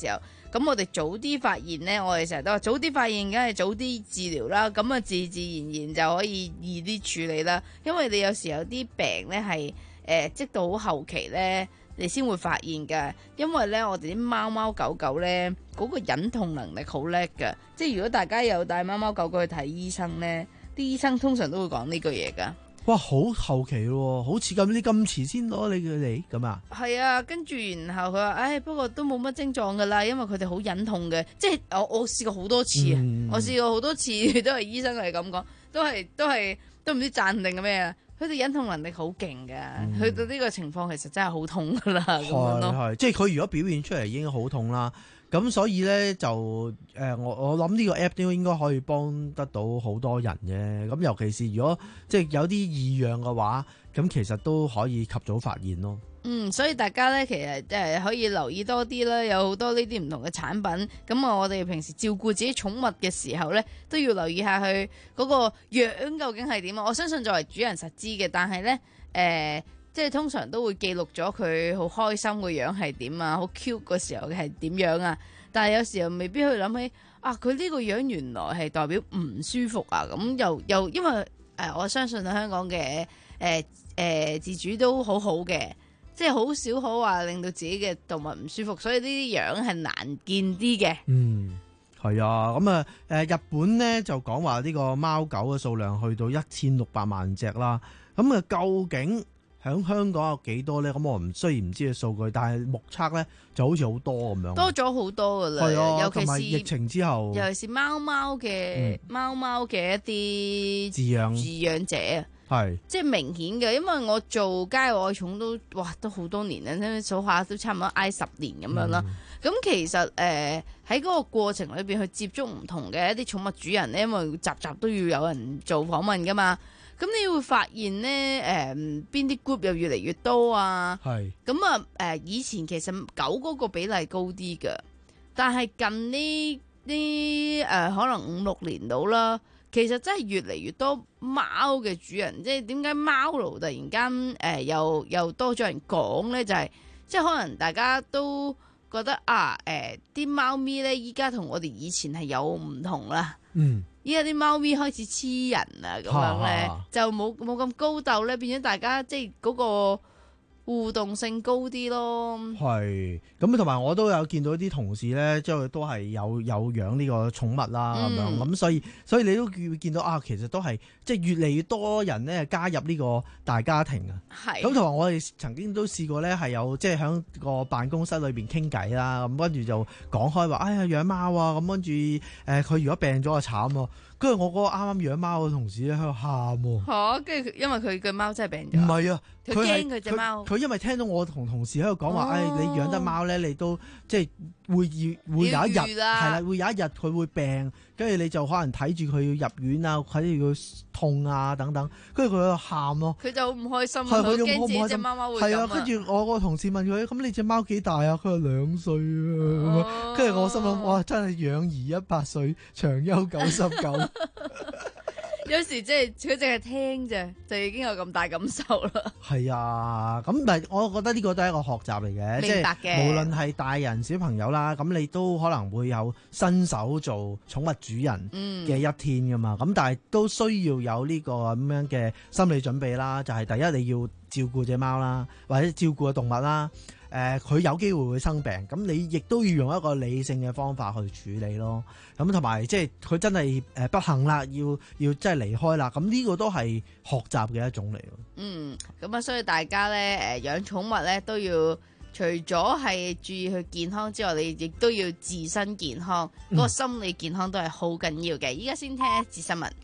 咁我哋早啲發現呢，我哋成日都話早啲發現，梗係早啲治療啦。咁啊，自自然然就可以易啲處理啦。因為你有時有啲病呢係誒積到好後期呢，你先會發現㗎。因為呢，我哋啲貓貓狗狗呢，嗰個忍痛能力好叻㗎。即係如果大家有帶貓貓狗狗去睇醫生呢，啲醫生通常都會講呢句嘢㗎。 哇，好後期咯，好似咁你咁遲先攞你佢哋咁啊？ 係啊，跟住然後佢話，唉，不過都冇乜症狀噶啦，因為佢哋好忍痛嘅，即係我我試過好多次啊，嗯、我試過好多次都係醫生係咁講，都係都係都唔知讚定嘅咩啊，佢哋忍痛能力好勁噶，嗯、去到呢個情況其實真係好痛噶啦，咁樣咯。係， 即係佢如果表現出嚟已經好痛啦。咁所以咧就誒、呃，我我諗呢個 app 都應該可以幫得到好多人嘅。咁尤其是如果即係有啲異樣嘅話，咁其實都可以及早發現咯。 嗯，所以大家咧其實誒可以留意多啲啦，有好多呢啲唔同嘅產品。咁啊，我哋平時照顧自己寵物嘅時候咧，都要留意下佢嗰個樣究竟係點啊。我相信作為主人實知嘅，但係咧誒。呃即係通常都會記錄咗佢好開心個樣係點啊，好 cute 個時候係點樣啊。但係有時候未必去諗起啊，佢呢個樣原來係代表唔舒服啊。咁又又因為誒、呃，我相信香港嘅誒誒自主都好好嘅，即係好少可話令到自己嘅動物唔舒服，所以呢啲樣係難見啲嘅。 嗯，係啊，咁啊誒日本咧就講話呢個貓狗嘅數量去到一千六百萬隻啦。咁啊，究竟喺香港有幾多咧？咁我唔雖然唔知個數據，但係目測咧就好似好多咁樣。 多咗好多噶啦， 係啊， 尤其是疫情之後， 尤其是貓貓嘅、嗯、貓貓嘅一啲飼養飼養者啊， 係即係明顯嘅。因為我做街外愛寵都哇都好多年啦，數下都差唔多挨十年咁樣啦。咁、嗯、其實誒喺嗰個過程裏邊去接觸唔同嘅一啲寵物主人咧，因為集集都要有人做訪問噶嘛。咁你會發現咧，誒邊啲 group 又越嚟越多啊？係咁啊！誒、呃、以前其實狗嗰個比例高啲㗎，但係近呢呢誒可能五六年到啦，其實真係越嚟越多貓嘅主人。即係點解貓奴突然間誒、呃、又又多咗人講咧？就係、是、即係可能大家都覺得啊誒啲貓咪咧，依家同我哋以前係有唔同啦。嗯。依家啲貓咪開始黐人啊，咁樣咧就冇冇咁高竇咧，變咗大家即係嗰個互動性高啲咯。係咁，同埋我都有見到啲同事咧，即係都係有有養呢個寵物啦咁、嗯、樣，咁所以所以你都會見到啊，其實都係即係越嚟越多人咧加入呢個大家庭啊。係咁，同埋我哋曾經都試過咧，係有即係喺個辦公室裏邊傾偈啦，咁跟住就講開話，哎呀養貓啊，咁跟住誒佢如果病咗就慘喎。跟住我嗰個啱啱養貓嘅同事咧喺度喊喎。嚇！跟住因為佢嘅貓真係病咗。唔係啊，佢驚佢隻貓。佢因為聽到我同同事喺度講話，誒、哦哎、你養得貓咧，你都即係會要會有一日係啦，會有一日佢會病，跟住你就可能睇住佢要入院啊，睇住佢痛啊等等，跟住佢喺度喊咯。佢就好唔開心，佢驚自己隻貓貓會咁啊。係啊，跟住我個同事問佢：咁你隻貓幾大啊？佢話兩歲啊。跟住、哦、我心諗：哇，真係養兒一百歲，長憂九十九。 有時即係佢淨係聽啫，就已經有咁大感受啦。係啊，咁但係我覺得呢個都係一個學習嚟嘅， 明白嘅。 即係無論係大人小朋友啦，咁你都可能會有新手做寵物主人嘅一天噶嘛。咁、嗯、但係都需要有呢個咁樣嘅心理準備啦。就係、是、第一你要照顧隻貓啦，或者照顧個動物啦。誒、呃，佢有機會會生病，咁你亦都要用一個理性嘅方法去處理咯。咁同埋即係佢真係誒不幸啦，要要即係離開啦。咁呢個都係學習嘅一種嚟咯。 嗯，咁啊，所以大家咧誒養寵物咧都要除咗係注意佢健康之外，你亦都要自身健康，嗰、嗯、個心理健康都係好緊要嘅。依家先聽一節新聞。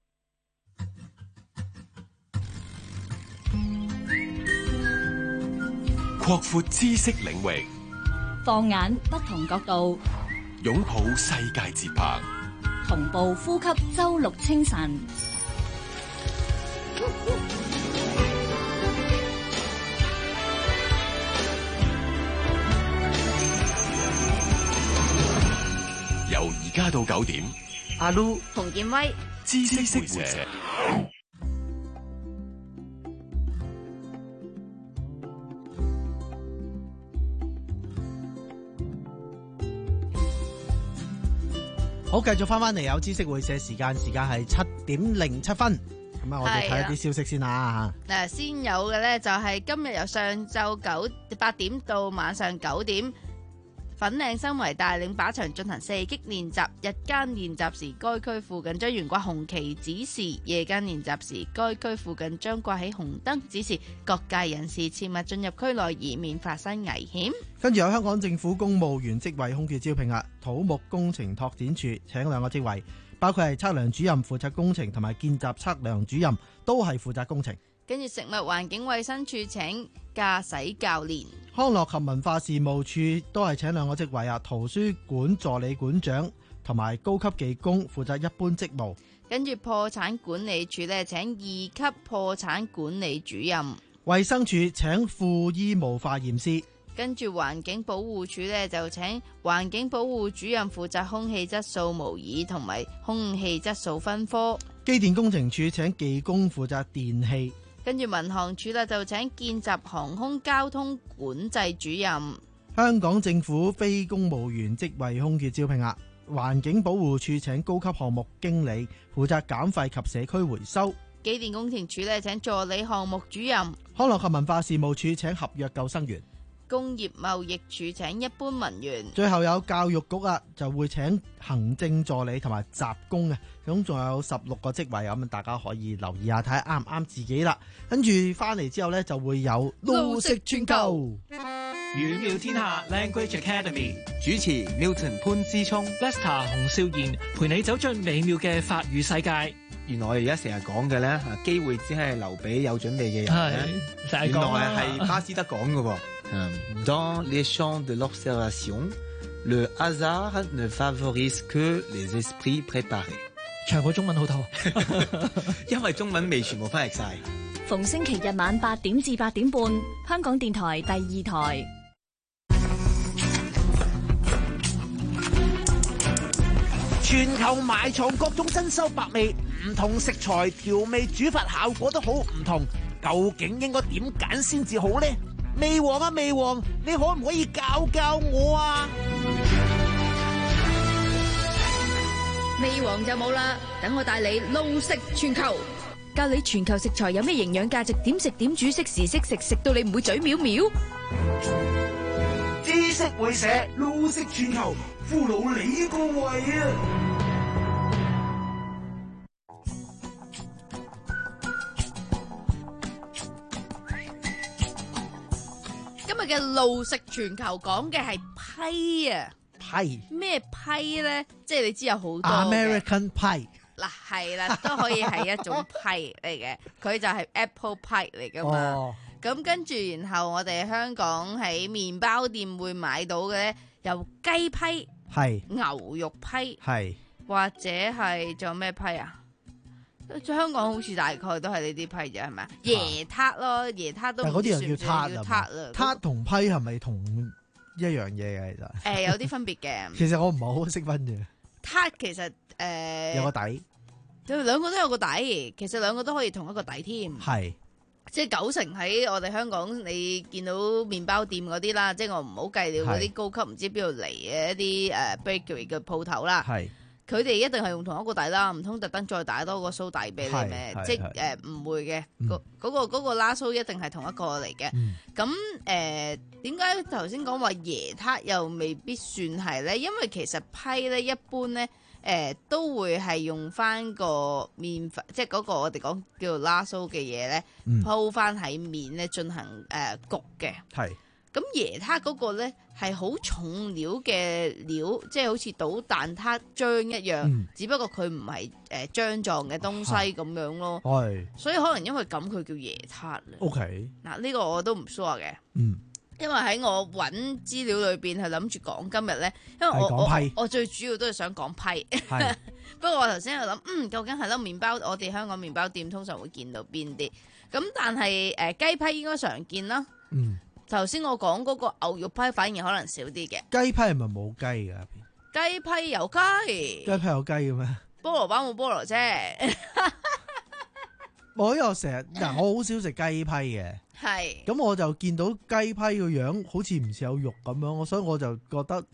擴闊知識領域， 放眼不同角度， 擁抱世界節拍， 同步呼吸周六清晨。 由而家到九點， 阿 Lu 洪建威， 知識識者。 好，繼續翻翻嚟有知識會社時間，時間係七點零七分。咁啊，我哋睇一啲消息先啦。 嗱，先有嘅咧就係今日由上晝九八點到晚上九點。粉嶺新圍帶領靶場進行射擊練習，日間練習時該區附近將懸掛紅旗指示，夜間練習時該區附近將掛起紅燈指示，各界人士切勿進入區內，以免發生危險。 跟住有香港政府公務員職位空缺招聘啊，土木工程拓展處請兩個職位，包括係測量主任負責工程同埋見習測量主任，都係負責工程。 跟住食物環境衛生署請駕駛教練， 康樂及文化事務處都係請兩個職位啊，圖書館助理館長同埋高級技工負責一般職務。 跟住破產管理處咧請二級破產管理主任， 衛生署請副醫務化驗師。 跟住環境保護署咧就請環境保護主任負責空氣質素模擬同埋空氣質素分科。 機電工程處請技工負責電氣。 跟住民航處啦，就請見習航空交通管制主任。 香港政府非公務員職位空缺招聘啊，環境保護處請高級項目經理負責減廢及社區回收。 機電工程處咧請助理項目主任。 康樂及文化事務處請合約救生員。 工業貿易處請一般文員。 最後有教育局啊，就會請行政助理同埋雜工嘅，咁仲有十六個職位，咁大家可以留意下，睇下啱唔啱自己啦。跟住翻嚟之後呢，就會有路識全球， 語妙天下 Language Academy 主持 Milton 潘思聰 Lester 洪少賢陪你走進美妙嘅法語世界。 原來我哋而家成日講嘅咧，機會只係留俾有準備嘅人。 係， 原來係巴斯德講嘅喎。Dans les champs de l'observation, le hasard ne favorise que les esprits préparés。 長過中文好多， 因為中文未全部翻譯晒。 逢星期日晚八點至八點半，香港電台第二台。 全球埋藏各種珍饈百味，唔同食材調味煮法效果都好唔同，究竟應該點揀先至好呢？味王啊味王，你可唔可以教教我啊？ 味王就冇啦，等我帶你路識全球，教你全球食材有咩營養價值，點食點煮，適時適食，食到你唔會嘴藐藐。 知識會社路識全球，俘虜你個胃啊！ 今日嘅路識全球講嘅係批啊， 批咩批咧？即係你知有好多 American pie 嗱，係啦，都可以係一種批嚟嘅，佢就係 apple pie 嚟噶嘛。咁、哦、跟住，然後我哋香港喺麵包店會買到嘅咧，有雞批、 係牛肉批、 係或者係仲有咩批啊？香港好似大概都係呢啲批啫，係咪啊？椰撻咯，椰撻都唔知算唔算叫撻啦。 撻同批係咪同一樣嘢嘅？其實誒、 呃、有啲分別嘅。 其實我唔係好識分嘅。 撻其實誒、呃、 有個底， 對，兩個都有個底，其實兩個都可以同一個底添。 係。 即係九成喺我哋香港，你見到麵包店嗰啲啦，即係我唔好計了嗰啲高級唔知邊度嚟嘅一啲誒 bakery 嘅鋪頭啦。係，佢哋一定係用同一個底啦，唔通特登再打多個酥底俾你咩？即係誒唔會嘅，嗰、嗯嗰個嗰、嗰個拉酥一定係同一個嚟嘅。咁誒點解頭先講話椰撻又未必算係咧？因為其實批咧一般咧。誒、呃、都會係用翻個麵粉，即係嗰個我哋講叫做拉蘇嘅嘢咧，鋪翻喺面咧進行誒、呃、焗嘅。係。咁椰撻嗰個咧係好重料嘅料，即係好似倒蛋撻漿一樣，嗯、只不過佢唔係誒漿狀嘅東西咁樣咯。係。所以可能因為咁佢叫椰撻。OK。嗱呢個我都唔 sure 嘅。嗯。因為喺我揾資料裏邊係諗住講今日咧，因為我我我最主要都係想講批。不過我頭先喺度諗，嗯，究竟係咯麵包，我哋香港麵包店通常會見到邊啲？咁但係誒、呃、雞批應該常見啦。嗯。頭先我講嗰個牛肉批反而可能少啲嘅。雞批係咪冇雞㗎？雞批有雞。雞批有雞嘅咩？菠蘿包冇菠蘿啫。我又成日嗱，我好少食雞批嘅。係，咁我就見到雞批個樣好似唔似有肉咁樣，所以我就覺得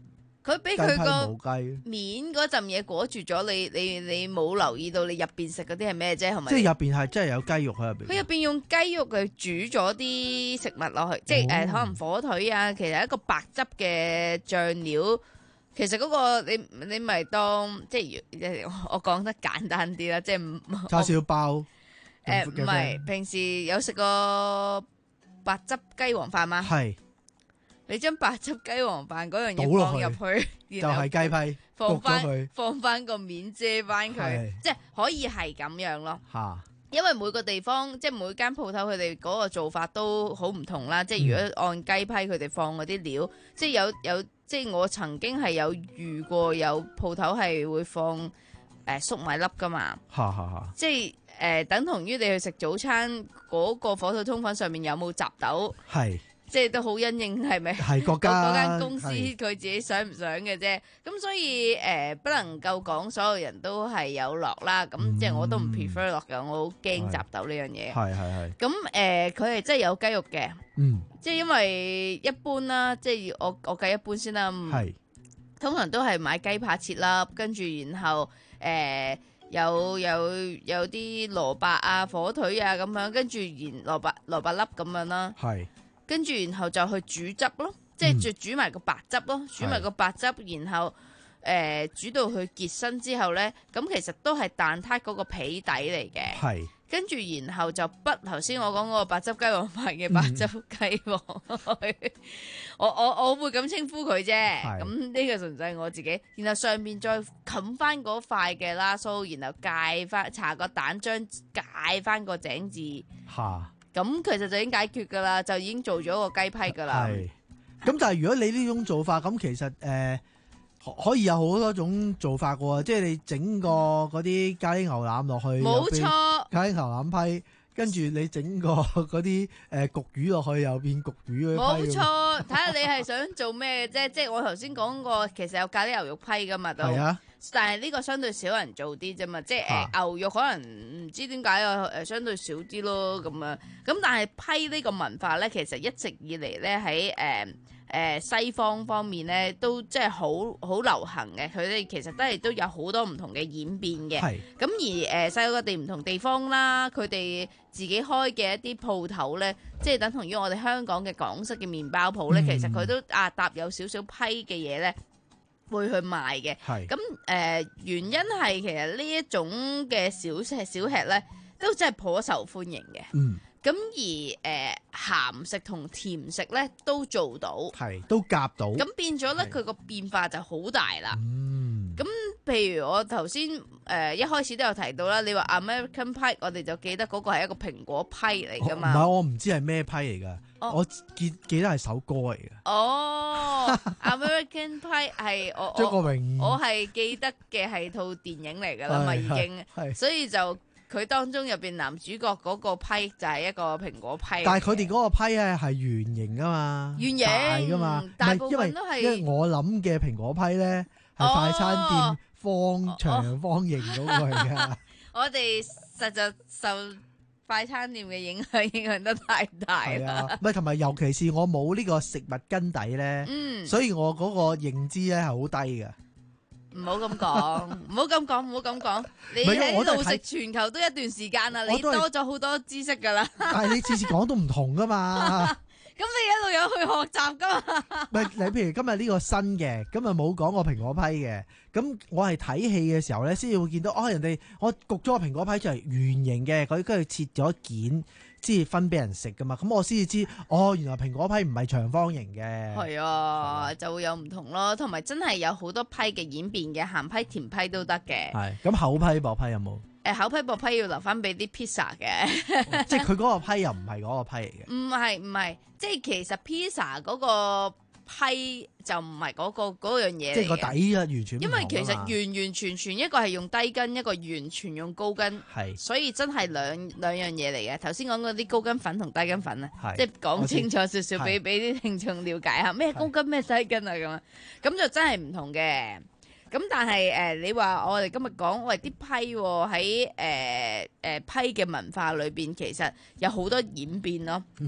佢俾佢個雞冇雞面嗰陣嘢裹住咗，你你你冇留意到你入邊食嗰啲係咩啫？係咪？ 即係入邊係真係有雞肉喺入邊。 佢入邊用雞肉去煮咗啲食物落去，即係誒、呃、可能火腿啊，其實一個白汁嘅醬料。其實嗰個你你咪當即係我講得簡單啲啦，即係叉燒包。 誒唔係，平時有食過白汁雞皇飯嗎？ 係。 你將白汁雞皇飯嗰樣嘢放入去， 去就係雞批， 放翻放翻個面遮翻佢，即係可以係咁樣咯。 嚇！ 因為每個地方即係每間鋪頭佢哋嗰個做法都好唔同啦。即係如果按雞批佢哋放嗰啲料，即係有有即係我曾經係有遇過有鋪頭係會放誒、呃、粟米粒噶嘛。 嚇嚇嚇！ 即係誒、呃、等同於你去食早餐嗰、那個火腿通粉上面有冇雜豆？係。即係都好因應係咪？係國家嗰間公司佢自己想唔想嘅啫。咁所以誒、呃，不能夠講所有人都係有落啦。咁、嗯、即係我都唔 prefer 落嘅，我好驚雜豆呢樣嘢。係係係。咁誒，佢、呃、係真係有雞肉嘅。嗯。即係因為一般啦，即係我我計一般先啦。係。通常都係買雞扒切粒，跟住然後誒、呃、有有有啲蘿蔔啊、火腿啊咁樣，跟住然蘿蔔蘿蔔粒咁樣啦。係。跟住然後就去煮汁咯，即係煮煮埋個白汁咯，嗯、煮埋個白汁，然後誒、呃、煮到佢結身之後咧，咁其實都係蛋撻嗰個皮底嚟嘅。係。跟住然後就畢頭先我講嗰個白汁雞皇飯嘅白汁雞皇，嗯、我我我會咁稱呼佢啫。咁呢個純粹係我自己。然後上面再冚翻嗰塊嘅拉蘇，然後介翻搽個蛋漿，介翻個井字。嚇！咁其實就已經解決㗎啦，就已經做咗個雞批㗎啦。係。咁但係如果你呢種做法，咁其實誒、呃、可以有好多種做法嘅喎，即係你整個嗰啲咖喱牛腩落去，冇錯，咖喱牛腩批，跟住你整個嗰啲誒焗魚落去，又變焗魚嘅批。冇錯，睇下你係想做咩啫？即係我頭先講過，其實有咖喱牛肉批㗎嘛都。係啊。但係呢個相對少人做啲啫嘛，即係誒、呃、牛肉可能唔知點解啊誒相對少啲咯咁樣，咁但係批呢個文化咧，其實一直以嚟咧喺誒誒西方方面咧都即係好好流行嘅，佢哋其實都係都有好多唔同嘅演變嘅。係。咁而誒世界各地唔同地方啦，佢哋自己開嘅一啲鋪頭咧，即係等同於我哋香港嘅港式嘅麵包鋪咧，嗯、其實佢都啊搭有少少批嘅嘢咧。會去賣嘅，咁誒、呃、原因係其實呢一種嘅小食小吃咧，都真係頗受歡迎嘅。嗯，咁而誒、呃、鹹食同甜食咧都做到，係都夾到。咁變咗咧，佢個變化就好大啦。嗯，咁譬如我頭先誒一開始都有提到啦，你話 American Pie， 我哋就記得嗰個係一個蘋果批嚟噶嘛。唔係，我唔知係咩批嚟噶。Oh. 我記記得係首歌嚟嘅。哦、oh, ，American Pie 係我張國榮，我係記得嘅係套電影嚟噶啦嘛，已經，所以就佢當中入邊男主角嗰個批就係一個蘋果批。但係佢哋嗰個批咧係圓形噶嘛，圓形大噶嘛，大部分都係。因為我諗嘅蘋果批咧係快餐店方、oh. 長方形嗰個嚟噶。我哋實在受快餐店嘅影響影響得太大啦，唔係同埋尤其是我冇呢個食物根底咧，嗯，所以我嗰個認知咧係好低嘅。唔好咁講，唔好咁講，唔好咁講。你喺度食全球都一段時間啦，你多咗好多知識噶啦。但係你次次講都唔同噶嘛。咁你一路有去學習噶嘛？唔係你譬如今日呢個新嘅，今日冇講過蘋果批嘅，咁我係睇戲嘅時候咧，先至會見到哦，人哋我焗咗個蘋果批就係圓形嘅，佢跟住切咗件，先至分俾人食噶嘛。咁我先至知，哦，原來蘋果批唔係長方形嘅。係啊，就會有唔同咯，同埋真係有好多批嘅演變嘅，鹹批、甜批都得嘅。係，咁厚批、薄批有冇？誒厚批薄批要留翻俾啲 pizza 嘅，即係佢嗰個批又唔係嗰個批嚟嘅。唔係唔係，即係其實 pizza 嗰個批就唔係嗰個嗰樣嘢嚟嘅。即係個底啊，完全唔同啊嘛。因為其實完完全全一個係用低筋，一個完全用高筋，係，所以真係兩兩樣嘢嚟嘅。頭先講嗰啲高筋粉同低筋粉啊，即係講清楚少少，俾俾啲聽眾了解下咩高筋咩低筋啊咁啊，咁就真係唔同嘅。咁但係誒、呃，你話我哋今日講喂啲批喺誒誒批嘅文化裏邊，其實有好多演變咯。嗯，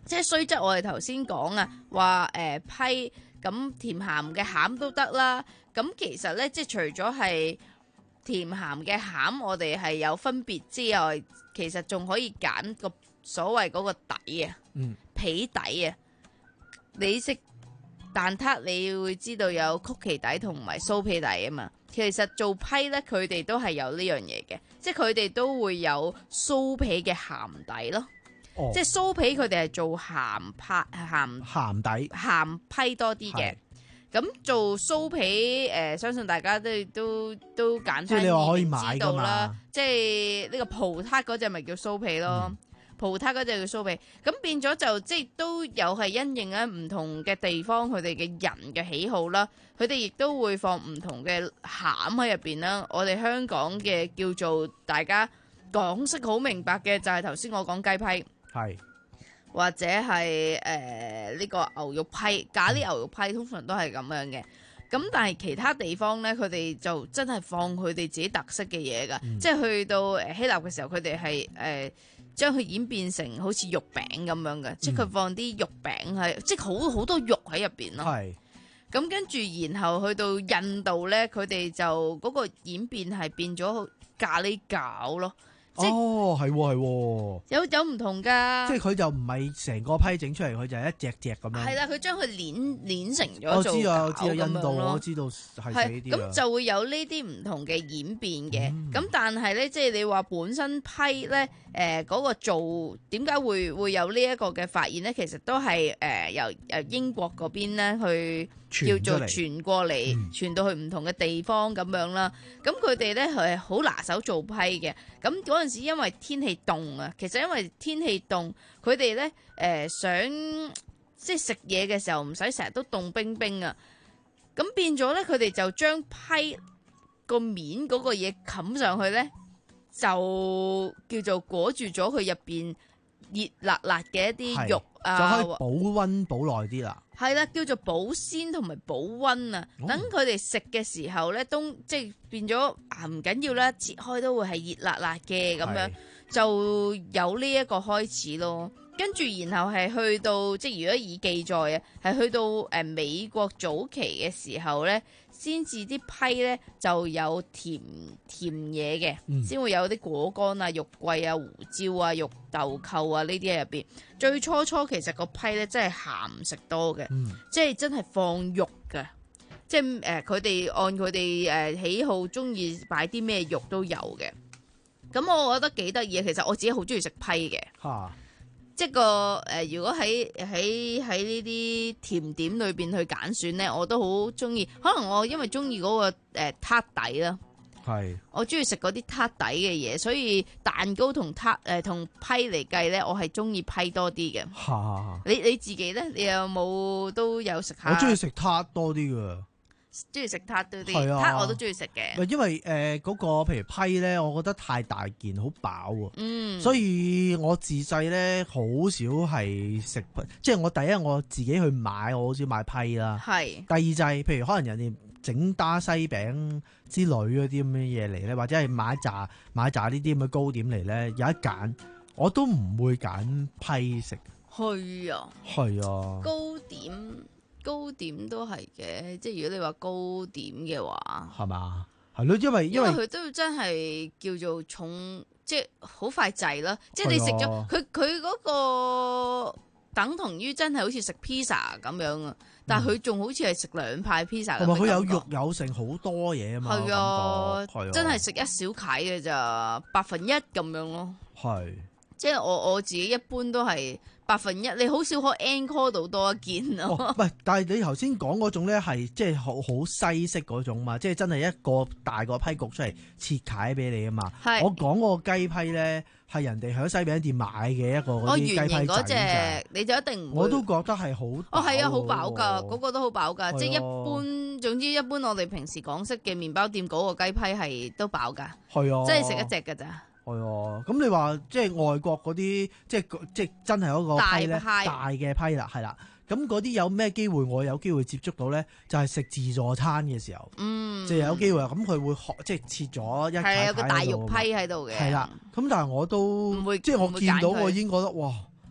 即係雖則我哋頭先講啊，話誒批咁甜鹹嘅餡都得啦。咁其實咧，即係除咗係甜鹹嘅餡，我哋係有分別之外，其實仲可以揀個所謂嗰個底啊， 嗯、 皮底啊。你食蛋撻，你會知道有曲奇底同埋酥皮底啊嘛。其實做批咧，佢哋都係有呢樣嘢嘅，即係佢哋都會有酥皮嘅鹹底咯。哦、即係酥皮佢哋係做鹹拍鹹鹹底鹹批多啲嘅。咁做酥皮誒、呃，相信大家都都都簡單啲知道啦。即係呢個葡撻嗰隻咪叫酥皮咯。嗯葡撻嗰隻叫酥皮，咁變咗就即係都有係因應咧唔同嘅地方佢哋嘅人嘅喜好啦，佢哋亦都會放唔同嘅餡喺入邊啦。我哋香港嘅叫做大家港式好明白嘅就係頭先我講雞批，係或者係誒呢個牛肉批，咖喱牛肉批通常都係咁樣嘅。咁但係其他地方咧，佢哋就真係放佢哋自己特色嘅嘢㗎，嗯、即係去到誒希臘嘅時候，佢哋係誒。呃將佢演變成好似肉餅咁樣嘅，嗯、即係佢放啲肉餅喺，即係好好多肉喺入邊咯。係，咁跟住然後去到印度咧，佢哋就嗰個演變係變咗咖喱餃咯。 哦，係喎係喎， 有有唔同㗎。 即係佢就唔係成個批整出嚟，佢就係一隻隻咁樣。係啦， 佢將佢攣攣成咗做餃咁樣咯。 我知啊，我知啊，印度我知道係呢啲。 咁就會有呢啲唔同嘅演變嘅。咁、嗯、但係咧，即係你話本身批咧，誒、呃、嗰、嗰個做點解會會有呢一個嘅發現咧？其實都係誒、呃、由由英國嗰邊咧去。叫做傳過嚟，傳、嗯、到去唔同嘅地方咁樣啦。咁佢哋咧係好拿手做批嘅。咁嗰陣時因為天氣凍啊，其實因為天氣凍，佢哋咧誒想即係食嘢嘅時候唔使成日都凍冰冰啊。咁變咗咧，佢哋就將批個面嗰個嘢冚上去咧，就叫做裹住咗佢入邊熱辣辣嘅一啲肉啊， 就可以保溫保耐啲啦。 係啦，叫做保鮮同埋保溫啊！等佢哋食嘅時候咧，都即係變咗啊，唔緊要啦，切開都會係熱辣辣嘅咁樣，就有呢一個開始咯。跟住然後係去到即係如果以記載啊，係去到誒美國早期嘅時候咧，先至啲批咧就有甜甜嘢嘅，先、嗯、會有啲果乾啊、肉桂啊、胡椒啊、肉豆蔻啊呢啲喺入邊。最初初其實個批咧真係鹹食多嘅，嗯、即係真係放肉嘅，即係誒佢哋按佢哋誒喜好中意擺啲咩肉都有嘅。咁我覺得幾得意啊！其實我自己好中意食批嘅。哈即係個誒、呃，如果喺喺喺呢啲甜點裏邊去揀選咧，我都好中意。可能我因為中意嗰個誒撻底啦，係是我中意食嗰啲撻底嘅嘢，所以蛋糕同撻誒同批嚟計咧，我係中意批多啲嘅。哈你你自己咧，你有冇都有食下？ 我中意食撻多啲噶。 中意食撻多啲，撻、啊、我都中意食嘅。 因為誒嗰、呃那個譬如批咧，我覺得太大件，好飽啊。嗯，所以我自細咧好少係食，即係我第一我自己去買，我好少買批啦。係是。第二就係、是、譬如可能人哋整打西餅之類嗰啲咁嘅嘢嚟咧，或者係買一紮買一紮呢啲咁嘅糕點嚟咧，有一揀我都唔會揀批食。係啊。係啊。糕點。糕點都係嘅，即係如果你話糕點嘅話，係嘛？係咯，因為因為佢都真係叫做重，即係好快滯啦。即係你食咗佢佢嗰個等同於真係好似食 pizza 咁樣啊，但係佢仲好似係食兩派 pizza。同埋佢有肉有剩好多嘢啊嘛。係啊，係啊，真係食一小塊嘅咋，百分一咁樣咯。係，即係我我自己一般都係。百分一，你好少可 encore 到多一件咯。唔係、哦，但係你頭先講嗰種咧係即係好好西式嗰種嘛，即係真係一個大個批焗出嚟切解俾你啊嘛。係是，我講嗰個雞批咧係人哋喺西餅店買嘅一個嗰啲雞批仔。嗰隻你就一定唔會。我都覺得係好。哦，係啊，好飽㗎，嗰、嗰個都好飽㗎，啊、即係一般。總之一般我哋平時港式嘅麵包店嗰個雞批係都飽㗎。係啊，即係食一隻㗎咋。係啊，咁你話即係外國嗰啲，即係即係真係嗰個批咧，大嘅批啦，係啦。咁嗰啲有咩機會我有機會接觸到咧？就係、是、食自助餐嘅時候，嗯，就有機會。咁佢會學即係切咗一塊塊喺度。係有個大肉批喺度嘅。係啦，咁但係我都唔會，即係我見到我已經覺得哇，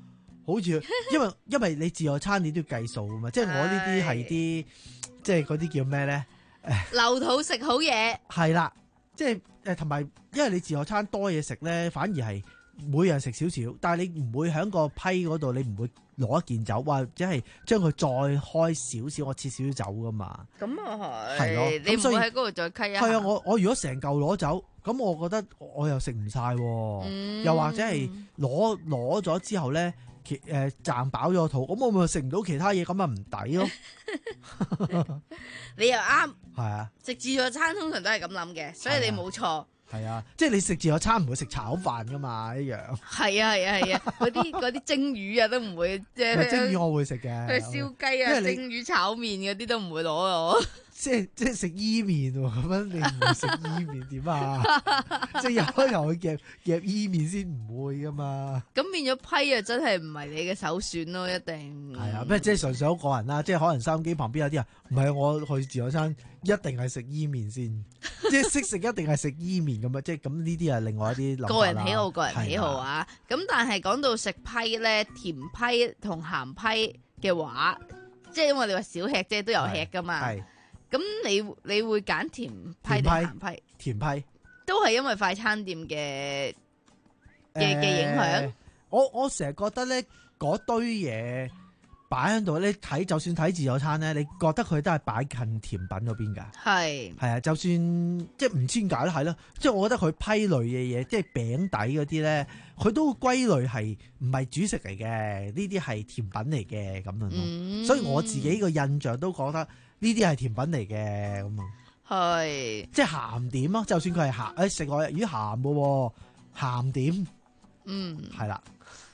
好似因為因為你自助餐你都要計數噶嘛，即係我呢啲係啲即係嗰啲叫咩咧？ 留肚食好嘢係啦，即係誒同埋，因為你自助餐多嘢食咧，反而係每人食少少，但係你唔會喺個批嗰度，你唔會攞一件走，或者係將佢再開少少，我切少少走噶嘛。 咁啊係， 係咯， 你唔會喺嗰度再溪一下。 係啊，我我如果成嚿攞走，咁我覺得我又食唔晒，嗯、又或者係攞攞咗之後咧，誒、呃、賺飽咗個肚，咁我咪食唔到其他嘢，咁咪唔抵咯。 你又啱， 係啊， 食自助餐通常都係咁諗嘅，所以你冇錯。 係啊，即係你食自助餐唔會食炒飯噶嘛，一樣。係啊係啊係啊，嗰啲嗰啲蒸魚啊都唔會，即係蒸魚我會食嘅。 佢燒雞啊、蒸魚炒麵嗰啲都唔會攞我。 即係即係食伊麵喎，咁樣你唔會食伊麵點啊？即係入開頭去夾夾伊麵先唔會噶嘛。 咁變咗批啊，真係唔係你嘅首選咯，一定。 係啊，不過即係純粹好個人啦，即係可能收音機旁邊有啲人唔係，我去自助餐一定係食伊麵先，即係識食一定係食伊麵咁啊！即係咁呢啲係另外一啲諗法啦。 個人喜好，個人喜好啊。咁但係講到食批咧，甜批同鹹批嘅話，即係因為你話少吃啫，都有吃噶嘛。係。咁你你會揀甜批定鹹批？ 甜批都係因為快餐店嘅嘅嘅影響。 呃、我我成日覺得咧，嗰堆嘢擺喺度咧，睇就算睇自助餐咧，你覺得佢都係擺近甜品嗰邊噶？係係啊，就算即係唔知點解咧，係咯，即係我覺得佢批類嘅嘢，即係餅底嗰啲咧，佢都歸類係唔係主食嚟嘅，呢啲係甜品嚟嘅咁樣咯。嗯、所以我自己個印象都覺得。呢啲係甜品嚟嘅咁啊，係即係鹹點咯。就算佢係鹹，誒食落魚鹹嘅鹹點，嗯係啦。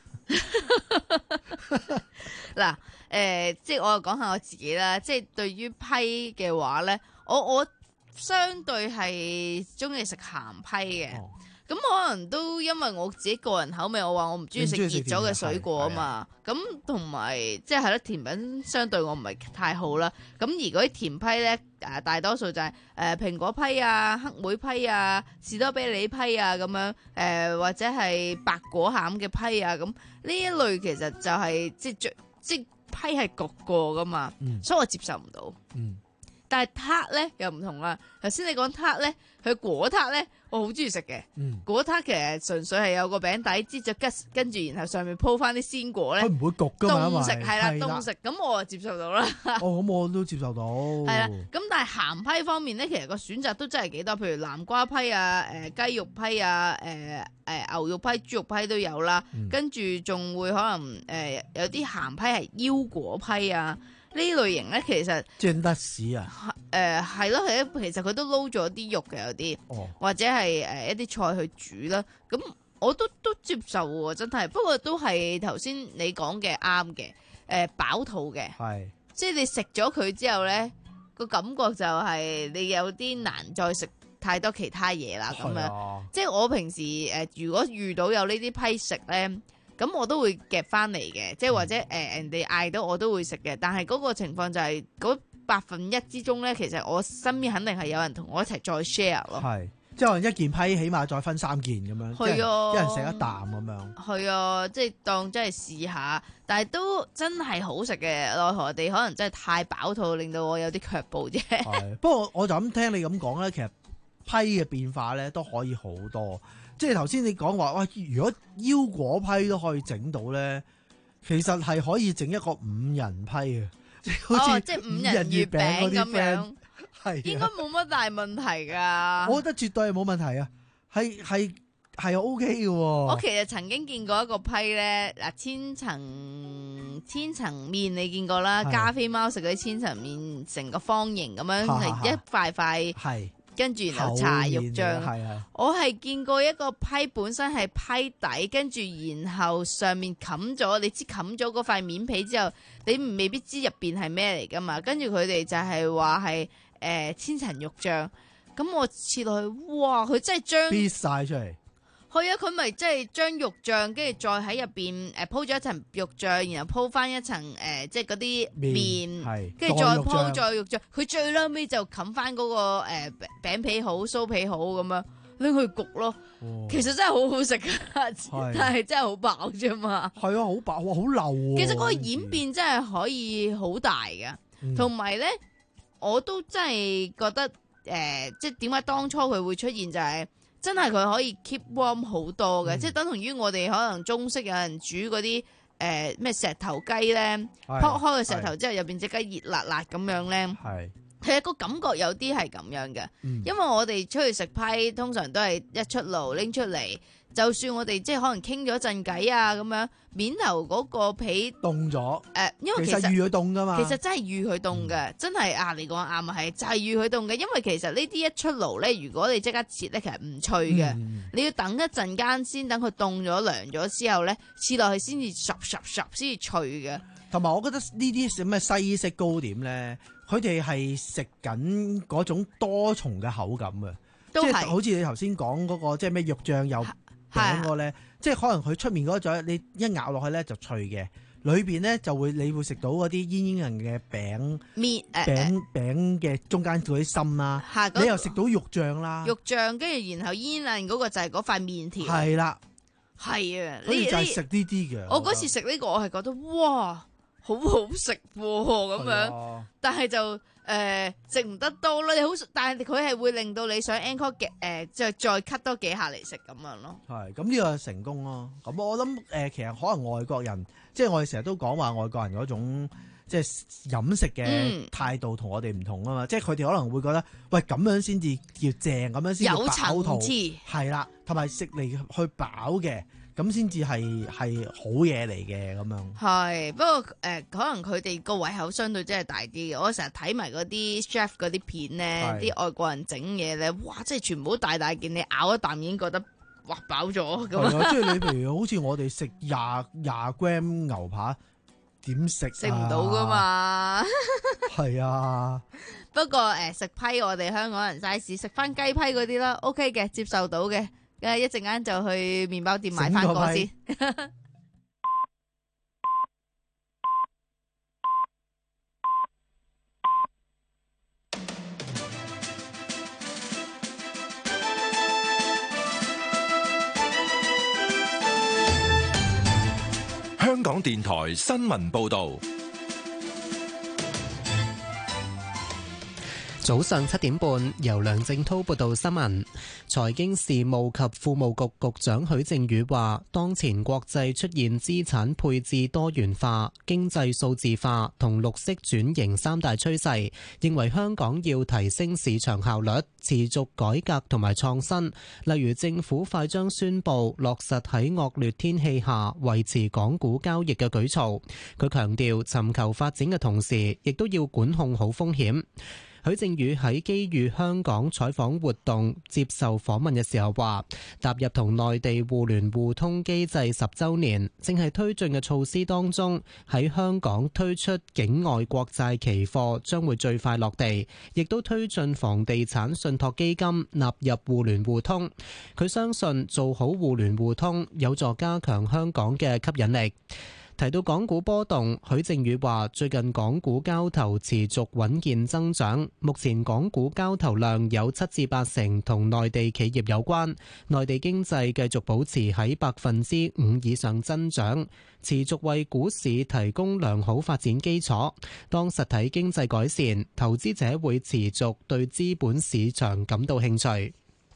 嗱，誒，即係我又講下我自己啦。即係對於批嘅話咧，我我相對係中意食鹹批嘅。咁、哦、可能都因為我自己個人口味，我話我唔中意食熱咗嘅水果啊嘛。咁同埋即係係咯，甜品相對我唔係太好啦。咁而嗰啲甜批咧，誒大多數就係誒蘋果批啊、黑莓批啊、士多啤梨批啊咁樣，誒、呃、或者係白果餡嘅批啊。咁呢一類其實就係、是、即係即係批係焗過噶嘛，嗯、所以我接受唔到。嗯，但係撻咧又唔同啦。頭先你講撻咧，佢果撻咧。我好中意食嘅，嗯、果撻其實純粹係有個餅底，擠咗吉，跟住然後上面鋪翻啲鮮果咧， 佢唔會焗噶嘛， 凍食係啦，凍食咁我就接受到啦。 哦，咁我都接受到。係啦，咁但係鹹批方面咧，其實個選擇都真係幾多，譬如南瓜批啊、誒、呃、雞肉批啊、誒、呃、誒牛肉批、豬肉批都有啦，嗯、跟住仲會可能誒、呃、有啲鹹批係腰果批啊。呢類型咧，其實蒸得屎啊！ 誒係咯，係咯，其實佢都撈咗啲肉嘅有啲，哦、或者係誒一啲菜去煮啦。咁我都都接受喎，真係。不過都係頭先你講嘅啱嘅，誒飽肚嘅，係即係你食咗佢之後咧，個感覺就係你有啲難再食太多其他嘢啦咁樣。啊、即係我平時誒、呃，如果遇到有呢啲批食咧。咁我都會夾翻嚟嘅，即係或者誒、呃、人哋嗌到我都會食嘅，但係嗰個情況就係、是、嗰百分一之中咧，其實我身邊肯定係有人同我一齊再 share 咯。係， 即係可能一件批起碼再分三件咁樣，係啊，一人食一啖咁樣。係啊，即係當真係試下，但係都真係好食嘅。奈何地可能真係太飽肚，令到我有啲卻步啫。 係，不過我就咁聽你咁講咧，其實批嘅變化咧都可以好多。即係頭先你講話，哇！如果腰果批都可以整到咧，其實係可以整一個五人批嘅，即係好似即係五人月餅咁樣， 係應該冇乜大問題噶。 我覺得絕對係冇問題啊，係係係 O K 嘅。 我其實曾經見過一個批咧，嗱千層千層麵你見過啦，加菲貓食嗰啲千層麵，成個方形咁樣係一塊塊。係。跟住然後搽肉醬，我係見過一個批本身係批底，跟住然後上面冚咗，你知冚咗嗰塊面皮之後，你未必知入邊係咩嚟噶嘛。跟住佢哋就係話係誒千層肉醬，咁我切落去，哇！佢真係將搣晒出嚟。 係啊，佢咪即係將肉醬，跟住再喺入邊誒鋪咗一層肉醬，然後鋪翻一層誒、呃、即係嗰啲麵，跟住再鋪再肉醬。佢最嬲尾就冚翻嗰個誒餅皮好酥皮好咁樣。 拎去焗咯。 哦、 其實真係好好食㗎，但係真係好飽啫嘛。 係啊，好飽喎，好流喎。 其實嗰個演變真係可以好大㗎，同埋咧，我都真係覺得誒、呃，即係點解當初佢會出現就係、是。真係佢可以 keep warm 好多嘅，嗯、即係等同於我哋可能中式有人煮嗰啲誒咩石頭雞咧，剝開個石頭之後入邊隻雞熱辣辣咁樣咧，係係一個感覺有啲係咁樣嘅，嗯、因為我哋出去食批通常都係一出爐拎出嚟。就算我哋即係可能傾咗陣偈啊咁樣，面頭嗰個皮凍咗， 誒，因為其實預佢凍噶嘛， 其實真係預佢凍嘅，嗯、真係啊！你講啱啊，係就係預佢凍嘅，因為其實呢啲一出爐咧，如果你即刻切咧，其實唔脆嘅，嗯、你要等一陣間先，等佢凍咗涼咗之後咧，切落去先至十十十先至脆嘅。 同埋我覺得呢啲咩西式糕點咧，佢哋係食緊嗰種多重嘅口感嘅，即係好似你頭先講嗰個即係咩肉醬又。餅個咧，啊、即係可能佢出面嗰種，你一咬落去咧就脆嘅，裏邊咧就會你會食到嗰啲煙煙韌嘅餅麵誒餅餅嘅中間嗰啲心啦，啊、你又食到肉醬啦， 肉醬跟住然後煙韌嗰個就係嗰塊麵條，係啦，係啊， 你就係食呢啲嘅。 我嗰次食呢個，我係覺得哇，好好食咁樣，啊、但係就。誒，食唔、呃、得多咯，你好，但係佢係會令到你想 encore 嘅，誒、呃，即係再 cut 多幾下嚟食咁樣咯。係，咁呢個成功咯。咁我諗，誒、呃，其實可能外國人，即係我哋成日都講話外國人嗰種，即係飲食嘅態度同我哋唔同啊嘛。嗯、即係佢哋可能會覺得，喂，咁樣先至叫正，咁樣先至飽肚，係啦，同埋食嚟去飽嘅。咁先至係係好嘢嚟嘅咁樣。係，不過誒、呃，可能佢哋個胃口相對真係大啲嘅。我成日睇埋嗰啲 chef 嗰啲片咧，啲是外國人整嘢咧，哇！即係全部都大大件，你咬一啖已經覺得哇飽咗咁啊！即係你譬如好似我哋食廿廿 gram 牛扒，點食食唔到噶嘛？係啊。不過誒，食、呃、批我哋香港人齋試食翻雞批嗰啲啦 ，OK 嘅，接受到嘅。誒，一陣間就去麵包店買翻個先。 香港電台新聞報道。 早上七點半，由梁正滔報道新聞。財經事務及庫務局局長許正宇話，當前國際出現資產配置多元化、經濟數字化同綠色轉型三大趨勢，認為香港要提升市場效率，持續改革同埋創新。例如，政府快將宣布落實喺惡劣天氣下維持港股交易嘅舉措。佢強調，尋求發展嘅同時，亦都要管控好風險。許正宇喺基於香港採訪活動接受訪問嘅時候話，踏入同內地互聯互通機制十週年，正係推進嘅措施當中，喺香港推出境外國債期貨將會最快落地，亦都推進房地產信託基金納入互聯互通。佢相信做好互聯互通有助加強香港嘅吸引力。提到港股波動，許正宇話：最近港股交投持續穩健增長，目前港股交投量有七至八成同內地企業有關，內地經濟繼續保持喺百分之五以上增長，持續為股市提供良好發展基礎。當實體經濟改善，投資者會持續對資本市場感到興趣。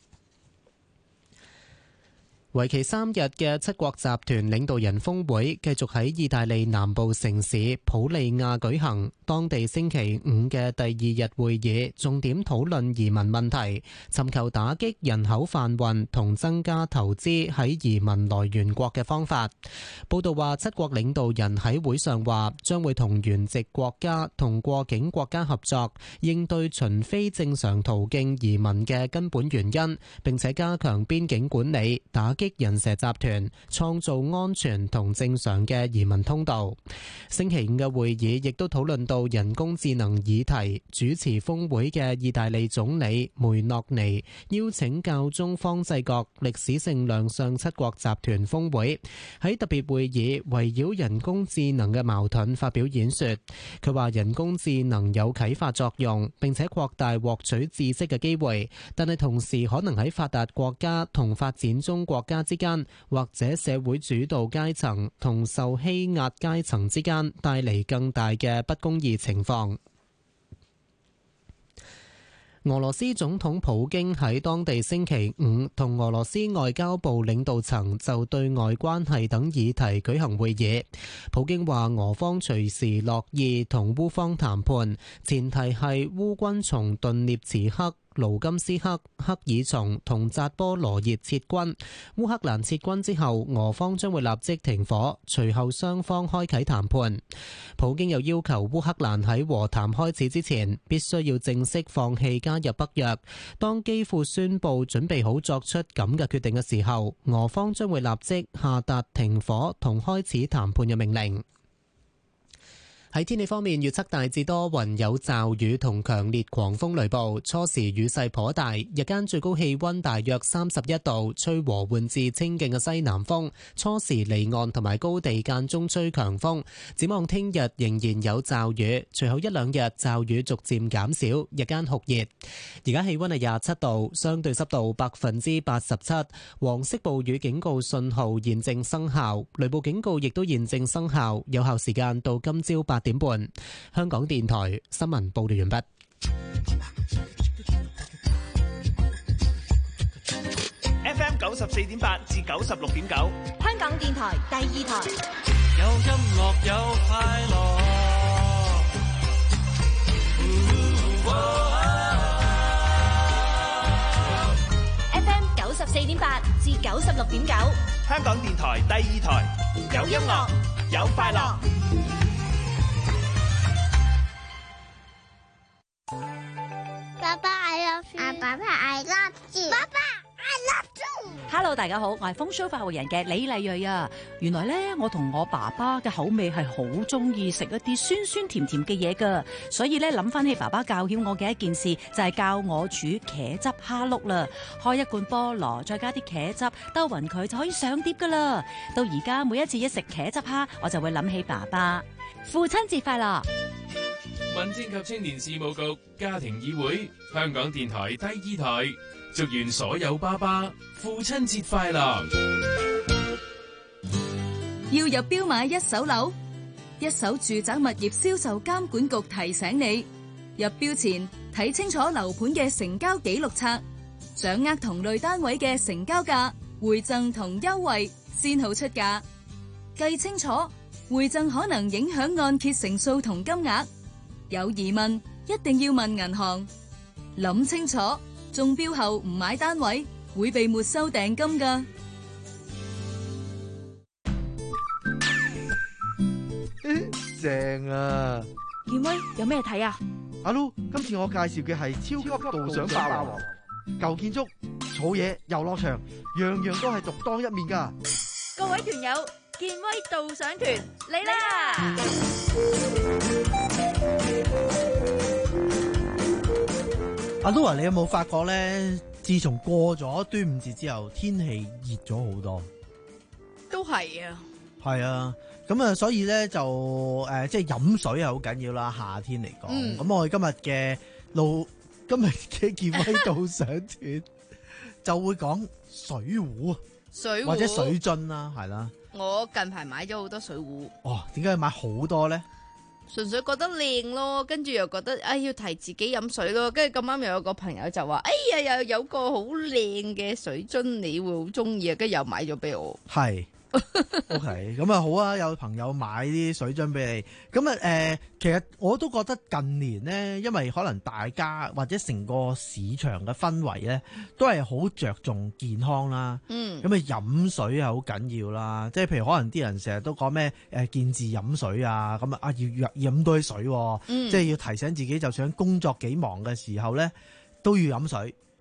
為期三日嘅七國集團領導人峰會繼續喺意大利南部城市普利亞舉行，當地星期五嘅第二日會議重點討論移民問題，尋求打擊人口販運同增加投資喺移民來源國嘅方法。報道話，七國領導人喺會上話，將會同原籍國家同過境國家合作，應對循非正常途徑移民嘅根本原因，並且加強邊境管理，打擊擊人蛇集團，創造安全同正常嘅移民通道。星期五嘅會議亦都討論到人工智能議題。主持峰會嘅意大利總理梅諾尼邀請教宗方濟各歷史性亮相七國集團峰會，喺特別會議圍繞人工智能嘅矛盾發表演說。佢話人工智能有啟發作用，並且擴大獲取知識嘅機會，但係同時可能喺發達國家同發展中國家之間，或者社會主導階層同受欺壓階層之間帶嚟更大嘅不公義情況。俄羅斯總統普京喺當地星期五同俄羅斯外交部領導層就對外關係等議題舉行會議。普京話俄方隨時樂意同烏方談判，前提係烏軍從頓涅茨克、盧甘斯克、克爾松同扎波羅熱撤軍。烏克蘭撤軍之後，俄方將會立即停火，隨後雙方開啟談判。普京又要求烏克蘭喺和談開始之前，必須要正式放棄加入北約。當基輔宣布準備好作出咁嘅決定嘅時候，俄方將會立即下達停火同開始談判嘅命令。喺天氣方面，預測大致多雲有驟雨同強烈狂風雷暴，初時雨勢頗大，日間最高氣溫大約三十一度，吹和緩至清勁嘅西南風，初時離岸同埋高地間中吹強風。展望聽日仍然有驟雨，隨後一兩日驟雨逐漸減少，日間酷熱。而家氣溫係廿七度，相對濕度百分之八十七，黃色暴雨警告信號現正生效，雷暴警告亦都現正生效，有效時間到今朝八點半。香港電台新聞報道完畢。 F M 九十四點八至九十六點九， 香港電台第二台。 有音樂有快樂。 F M 九十四點八至九十六點九， 香港電台第二台。有音樂有快樂。 爸爸 I love you， 啊爸爸 I love you， 爸爸 I love you。 Hello， 大家好，我係風騷發活人嘅李麗蕊啊。原來咧，我同我爸爸嘅口味係好中意食一啲酸酸甜甜嘅嘢噶，所以咧諗翻起爸爸教曉我嘅一件事，就係教我煮茄汁蝦碌啦。開一罐菠蘿，再加啲茄汁，兜勻佢就可以上碟噶啦。到而家每一次一食茄汁蝦，我就會諗起爸爸。父親節快樂！ 民政及青年事務局家庭議會，香港電台第二台，祝願所有爸爸父親節快樂。 要入標買一手樓，一手住宅物業銷售監管局提醒你，入標前睇清楚樓盤嘅成交記錄冊，掌握同類單位嘅成交價、回贈同優惠，先好出價。計清楚，回贈可能影響按揭成數同金額。有疑問一定要問銀行，諗清楚，中標後唔買單位會被沒收訂金㗎。 正啊！ 健威有咩睇啊？ 阿 Lu，今次我介紹嘅係超級導賞霸王，舊建築、草野、遊樂場，樣樣都係獨當一面㗎。 各位團友，健威導賞團嚟啦！ 阿 Lu 啊，你有冇發覺咧？自從過咗端午節之後，天氣熱咗好多。 都係啊。係啊，咁啊，所以咧就誒、呃，即係飲水係好緊要啦。夏天嚟講，咁、嗯、我哋今日嘅路，今日嘅健威導賞團就會講水壺， 水壺或者水樽啦，係啦。 我近排買咗好多水壺。 哦，點解要買好多咧？ 純粹覺得靚咯，跟住又覺得哎要提自己飲水咯，跟住咁啱又有個朋友就話，哎呀又有個好靚嘅水樽，你會好中意啊，跟住又買咗俾我。係。 OK，咁啊好啊，有朋友買啲水樽俾你，咁啊誒，其實我都覺得近年呢，因為可能大家或者成個市場嘅氛圍咧，都係好着重健康啦。嗯，咁啊飲水係好緊要啦，即係譬如可能啲人成日都講咩誒見字飲水啊，咁啊啊要要飲多啲水，嗯，即係要提醒自己，就算工作幾忙嘅時候咧，都要飲水。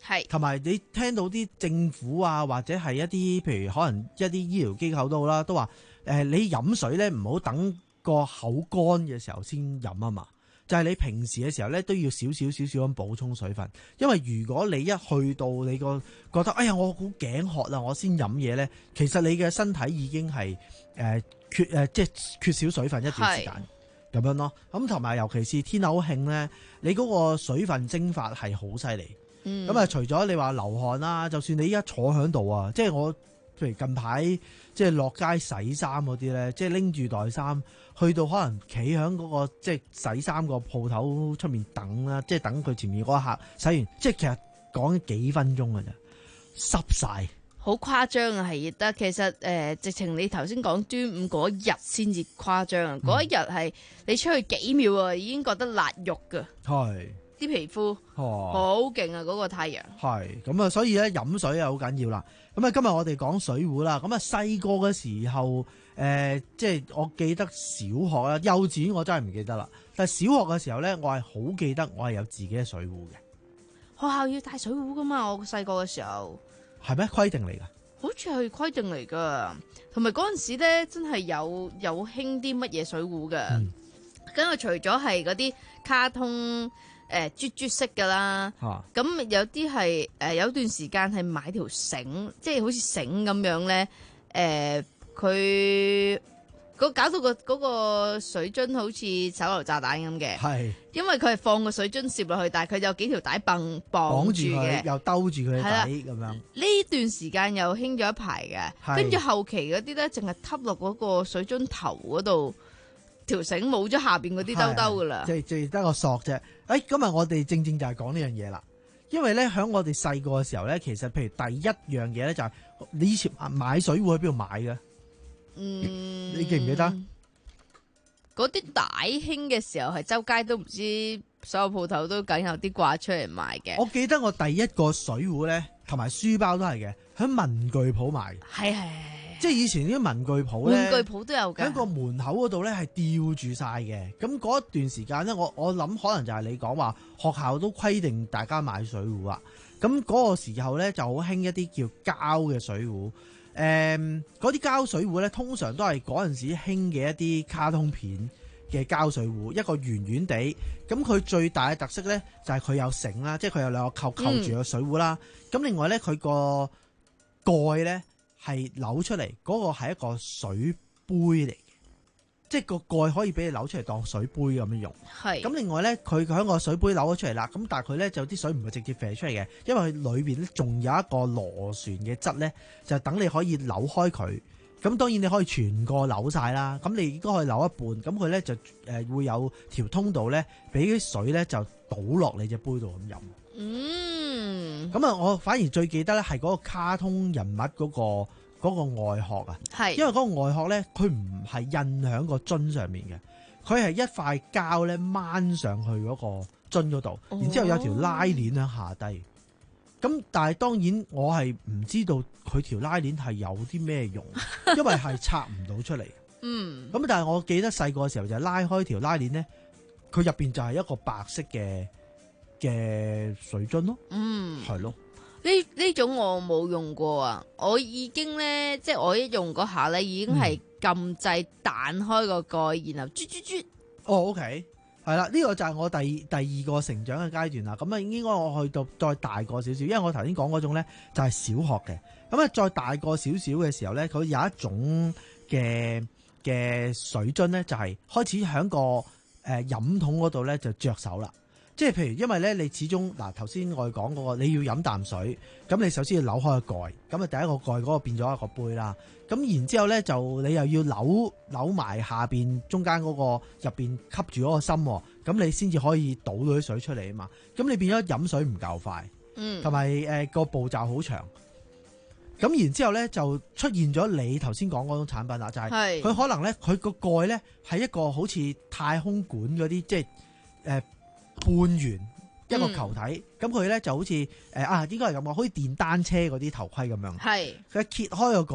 係同埋你聽到啲政府啊，或者係一啲譬如可能一啲醫療機構都好啦，都話誒、呃、你飲水咧唔好等個口乾嘅時候先飲啊嘛。就係你平時嘅時候咧，都要少少少少咁補充水分，因為如果你一去到你個覺得哎呀我好頸渴啦，我先飲嘢咧，其實你嘅身體已經係誒、呃、缺誒、呃、即係缺少水分一段時間咁樣咯。咁同埋尤其是天口慶咧，你嗰個水分蒸發係好犀利。咁啊、嗯，除咗你話流汗啦，就算你依家坐喺度啊，即係我譬如近排即係落街洗衫嗰啲咧，即係拎住袋衫。去到可能企喺嗰個即係洗衫個鋪頭出面等啦，即係等佢前面嗰一刻洗完，即係其實講幾分鐘㗎咋，濕晒， 好誇張啊！係得其實誒、呃，直情你頭先講端午嗰日先至誇張啊！嗰、嗯、一日係你出去幾秒啊，已經覺得辣肉㗎，係啲皮膚好勁啊！嗰、嗰個太陽係咁啊，所以咧飲水啊好緊要啦。咁啊，今日我哋講水壺啦。咁啊，細個嘅時候。誒、呃，即係我記得小學啦，幼稚園我真係唔記得啦。但係小學嘅時候咧，我係好記得我係有自己嘅水壺嘅。 學校要帶水壺噶嘛？我細個嘅時候係咩規定嚟㗎？ 好似係規定嚟㗎。同埋嗰陣時咧，真係有有興啲乜嘢水壺㗎。咁啊、嗯，除咗係嗰啲卡通誒啜啜式㗎啦，咁、啊、有啲係誒有段時間係買條繩，即係好似繩咁樣咧，誒、呃。佢搞到個嗰個水樽好似手榴炸彈咁嘅，係因為佢係放個水樽攝落去，但係佢有幾條帶綁綁住嘅， 又兜住佢底咁樣。 呢段時間又興咗一排嘅，跟住後期嗰啲咧，淨係揼落嗰個水樽頭嗰度，條繩冇咗下邊嗰啲兜兜噶啦， 即係即係得個索啫。誒、哎，今日我哋正正就係講呢樣嘢啦，因為咧喺我哋細個嘅時候咧，其實譬如第一樣嘢咧就係你以前買水壺喺邊度買嘅？嗯，你記唔記得？ 嗰啲大興嘅時候係周街都唔知，所有鋪頭都梗有啲掛出嚟賣嘅。 我記得我第一個水壺咧，同埋書包都係嘅，喺文具鋪買。 係係， 即係以前啲文具鋪咧， 文具鋪都有嘅。 喺個門口嗰度咧係吊住晒嘅。咁嗰一段時間咧，我我諗可能就係你講話學校都規定大家買水壺啊。咁嗰個時候咧就好興一啲叫膠嘅水壺。誒嗰啲膠水壺咧，通常都係嗰陣時興嘅一啲卡通片嘅膠水壺，一個圓圓地。咁佢最大嘅特色咧，就係佢有繩啦，即係佢有兩個扣扣住個水壺啦。咁、嗯、另外咧，佢個蓋咧係扭出嚟，嗰、嗰個係一個水杯嚟嘅，即係個蓋可以俾你扭出嚟當水杯咁樣用。係。咁另外咧，佢喺個水杯扭咗出嚟啦，咁但係佢咧就啲水唔係直接射出嚟嘅，因為佢裏邊咧仲有一個螺旋嘅質咧，就等你可以扭開佢。咁當然你可以全個扭晒啦，咁你應該可以扭一半，咁佢咧就誒會有條通道咧，俾啲水咧就倒落你隻杯度咁飲。嗯。咁啊，我反而最記得咧係嗰個卡通人物嗰、嗰個嗰、嗰個外殼啊，係，因為嗰個外殼咧佢唔係印喺個樽上面嘅，佢係一塊膠咧掹上去嗰個樽嗰度，然之後有條拉鏈喺下低。咁但係當然我係唔知道佢條拉鏈係有啲咩用，因為係拆唔到出嚟。嗯。咁但係我記得細個嘅時候就係拉開條拉鏈咧，佢入邊就係一個白色嘅嘅水樽咯。嗯。係咯。 呢呢種我冇用過啊！我已經咧，即係我一用嗰下咧，已經係撳掣彈開個蓋，然後啜啜啜。 哦，OK。係啦，呢、這個就係我第第二個成長嘅階段啦。咁啊，應該我去到再大個少少，因為我頭先講嗰種咧就係小學嘅。咁啊，再大個少少嘅時候咧，佢有一種嘅嘅水樽咧，就係開始喺個誒飲筒嗰度咧就着手啦。即係譬如，因為咧你始終嗱頭先我哋講嗰個你要飲啖水，咁你首先要扭開個蓋，咁啊第一個蓋嗰個變咗一個杯啦。咁然之後咧就你又要扭扭埋下邊中間嗰個入邊吸住嗰個芯，咁你先至可以倒到啲水出嚟啊嘛。咁你變咗飲水唔夠快，嗯，同埋誒個步驟好長。咁然之後咧就出現咗你頭先講嗰種產品啦，就係、是、佢可能咧佢個蓋咧係一個好似太空館嗰啲即係誒。呃半圓一個球體，咁佢咧就好似誒啊，應該係咁講，好似電單車嗰啲頭盔咁樣。係佢揭開個蓋，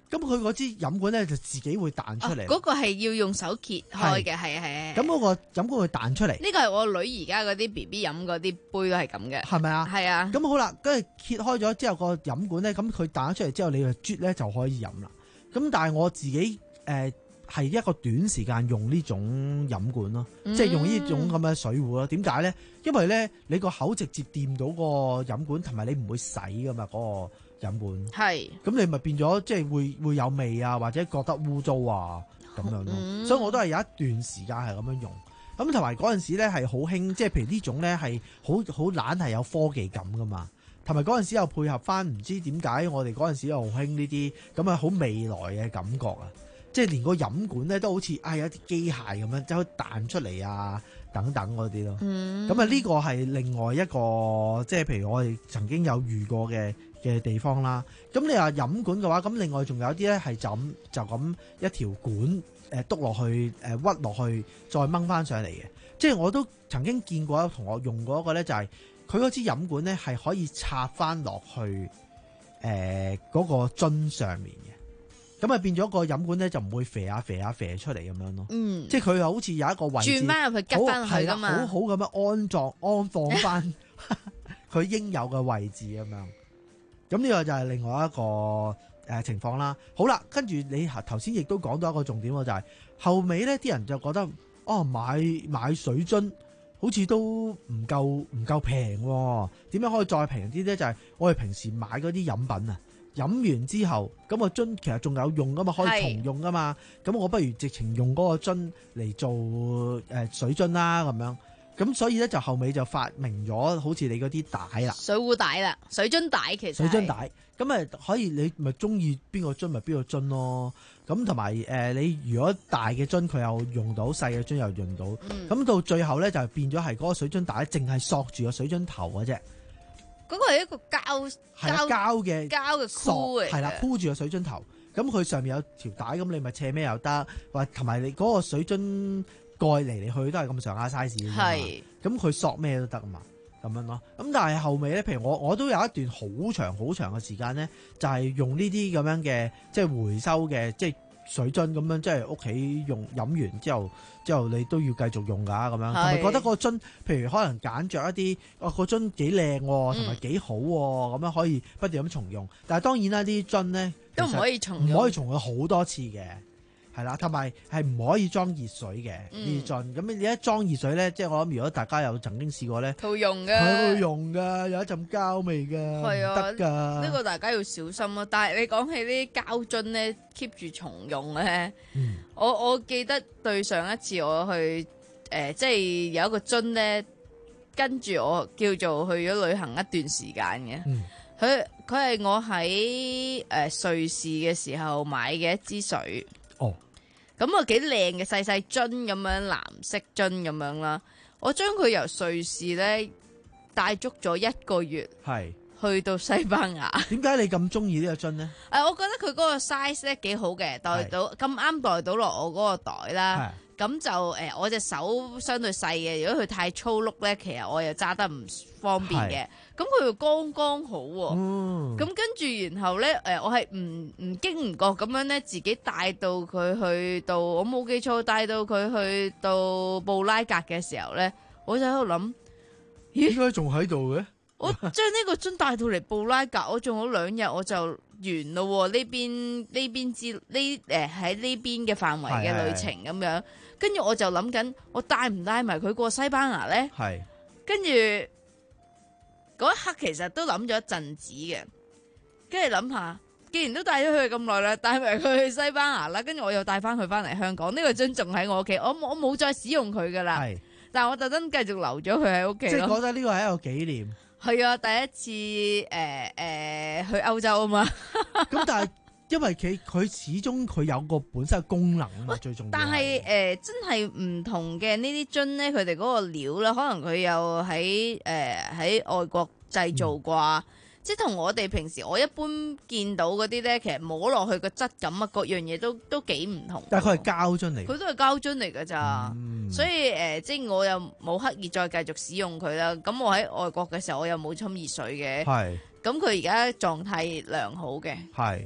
咁佢嗰支飲管咧就自己會彈出嚟。 嗰、哦嗰個係要用手揭開嘅，係啊係啊。 咁嗰個飲管會彈出嚟。 呢個係我女而家嗰啲 B B 飲嗰啲杯都係咁嘅。 係咪啊？ 係啊。 咁好啦，跟住揭開咗之後個飲管咧，咁佢彈咗出嚟之後，你就啜咧就可以飲啦。咁但係我自己誒係、呃、一個短時間用呢種飲管咯，嗯、即係用呢種咁嘅水壺咯。點解咧？因為咧你個口直接掂到個飲管，同埋你唔會洗噶嘛嗰、嗰個。飲管係，咁你咪變咗即係會會有味啊，或者覺得污糟啊咁樣咯、嗯。所以我都係有一段時間係咁樣用。咁同埋嗰陣時咧係好興，即係譬如呢種咧係好好懶係有科技感噶嘛。同埋嗰陣時又配合翻，唔知點解我哋嗰陣時又好興呢啲咁啊好未來嘅感覺啊！即係連個飲管咧都好似啊有一啲機械咁樣，就可以彈出嚟啊等等嗰啲咯。咁啊呢個係另外一個，即係譬如我哋曾經有遇過嘅嘅地方啦。咁你話飲管嘅話，咁另外仲有啲咧係就咁就咁一條管誒篤落去誒屈落去再掹翻上嚟嘅。即係我都曾經見過有同學用過一個咧，就係佢嗰支飲管咧係可以插翻落去誒嗰、呃嗰個樽上面嘅。咁啊變咗個飲管咧就唔會肥下肥下肥出嚟咁樣咯。嗯，即係佢好似有一個位置轉翻入去吉翻去噶嘛， 好好咁樣安裝安放翻佢應有嘅位置咁樣。咁呢個就係另外一個誒、呃、情況啦。好啦，跟住你頭先亦都講到一個重點喎，就係、是、後尾咧啲人就覺得哦買買水樽好似都唔夠唔夠平喎，點樣可以再平啲咧？就係、是、我哋平時買嗰啲飲品啊。飲完之後，咁個樽其實仲有用噶嘛，可以重用噶嘛。咁我不如直情用嗰個樽嚟做誒水樽啦，咁樣。咁所以咧就後尾就發明咗好似你嗰啲帶啦， 水壺帶啦，水樽帶其實水樽帶。咁咪可以你咪中意邊個樽咪邊個樽咯。咁同埋誒你如果大嘅樽佢又用到，細嘅樽又用到。咁、嗯、到最後咧就變咗係嗰個水樽帶淨係索住個水樽頭嘅啫。 嗰、那個係一個膠膠膠嘅膠嘅箍嚟， 係啦，箍住個水樽頭。咁佢上面有條帶，咁你咪斜咩又得，或同埋你嗰個水樽蓋嚟嚟去都係咁上下 size 嘅嘛。係，咁佢索咩都得啊嘛，咁樣咯。咁但係後尾咧，譬如我我都有一段好長好長嘅時間咧，就係、是、用呢啲咁樣嘅即係回收嘅即係水樽咁樣，即係屋企用飲完之後。之後你都要繼續用㗎咁樣，同埋覺得個樽，譬如可能揀着一啲，哦個樽幾靚，同埋幾好喎，咁樣可以不斷咁重用。但係當然啦，呢啲樽咧都唔可以重用， 唔可以重用好多次嘅，係啦，同埋係唔可以裝熱水嘅呢啲樽。咁你一裝熱水咧，即係我諗，如果大家有曾經試過咧， 套用嘅， 係會用㗎，有一陣膠味㗎，係啊，得㗎。 呢個大家要小心咯。但係你講起呢啲膠樽咧 ，keep 住重用咧。嗯我我記得對上一次我去誒、呃，即係有一個樽咧，跟住我叫做去咗旅行一段時間嘅。佢佢係我喺誒、呃、瑞士嘅時候買嘅一支水。哦，咁啊幾靚嘅細細樽咁樣，藍色樽咁樣啦。我將佢由瑞士咧帶足咗一個月。係。去到西班牙，點解你咁中意呢個樽呢？誒、呃，我覺得佢嗰個 size 咧幾好嘅，袋到咁啱袋到落我嗰個袋啦。咁就誒、呃，我隻手相對細嘅，如果佢太粗碌咧，其實我又揸得唔方便嘅。咁佢又剛剛好喎、啊。咁、嗯、跟住然後咧，誒、呃，我係唔唔經唔覺咁樣咧，自己帶到佢去到，我冇記錯，帶到佢去到布拉格嘅時候咧，我就喺度諗，咦？點解仲喺度嘅？我將呢個樽帶到嚟布拉格，我仲有兩日我就完咯。呢邊呢邊之呢誒喺呢邊嘅範圍嘅旅程咁樣，跟住我就諗緊，我帶唔帶埋佢過西班牙咧？係，跟住嗰一刻其實都諗咗一陣子嘅，跟住諗下，既然都帶咗佢咁耐啦，帶埋佢去西班牙啦，跟住我又帶翻佢翻嚟香港，呢、這個樽仲喺我屋企，我我冇再使用佢噶啦。係，但係我特登繼續留咗佢喺屋企。即係覺得呢個係一個紀念。係啊，第一次誒誒、呃呃、去歐洲啊嘛。咁但係因為佢佢始終佢有個本身嘅功能啊嘛，最重要。但係誒、呃、真係唔同嘅呢啲樽咧，佢哋嗰個料咧，可能佢又喺誒喺外國製造啩。嗯，即係同我哋平時我一般見到嗰啲咧，其實摸落去個質感啊，各樣嘢都都幾唔同。但係佢係膠樽嚟，佢都係膠樽嚟㗎咋。嗯、所以誒、呃，即係我又冇刻意再繼續使用佢啦。咁我喺外國嘅時候，我又冇沖熱水嘅。係。咁佢而家狀態良好嘅。係。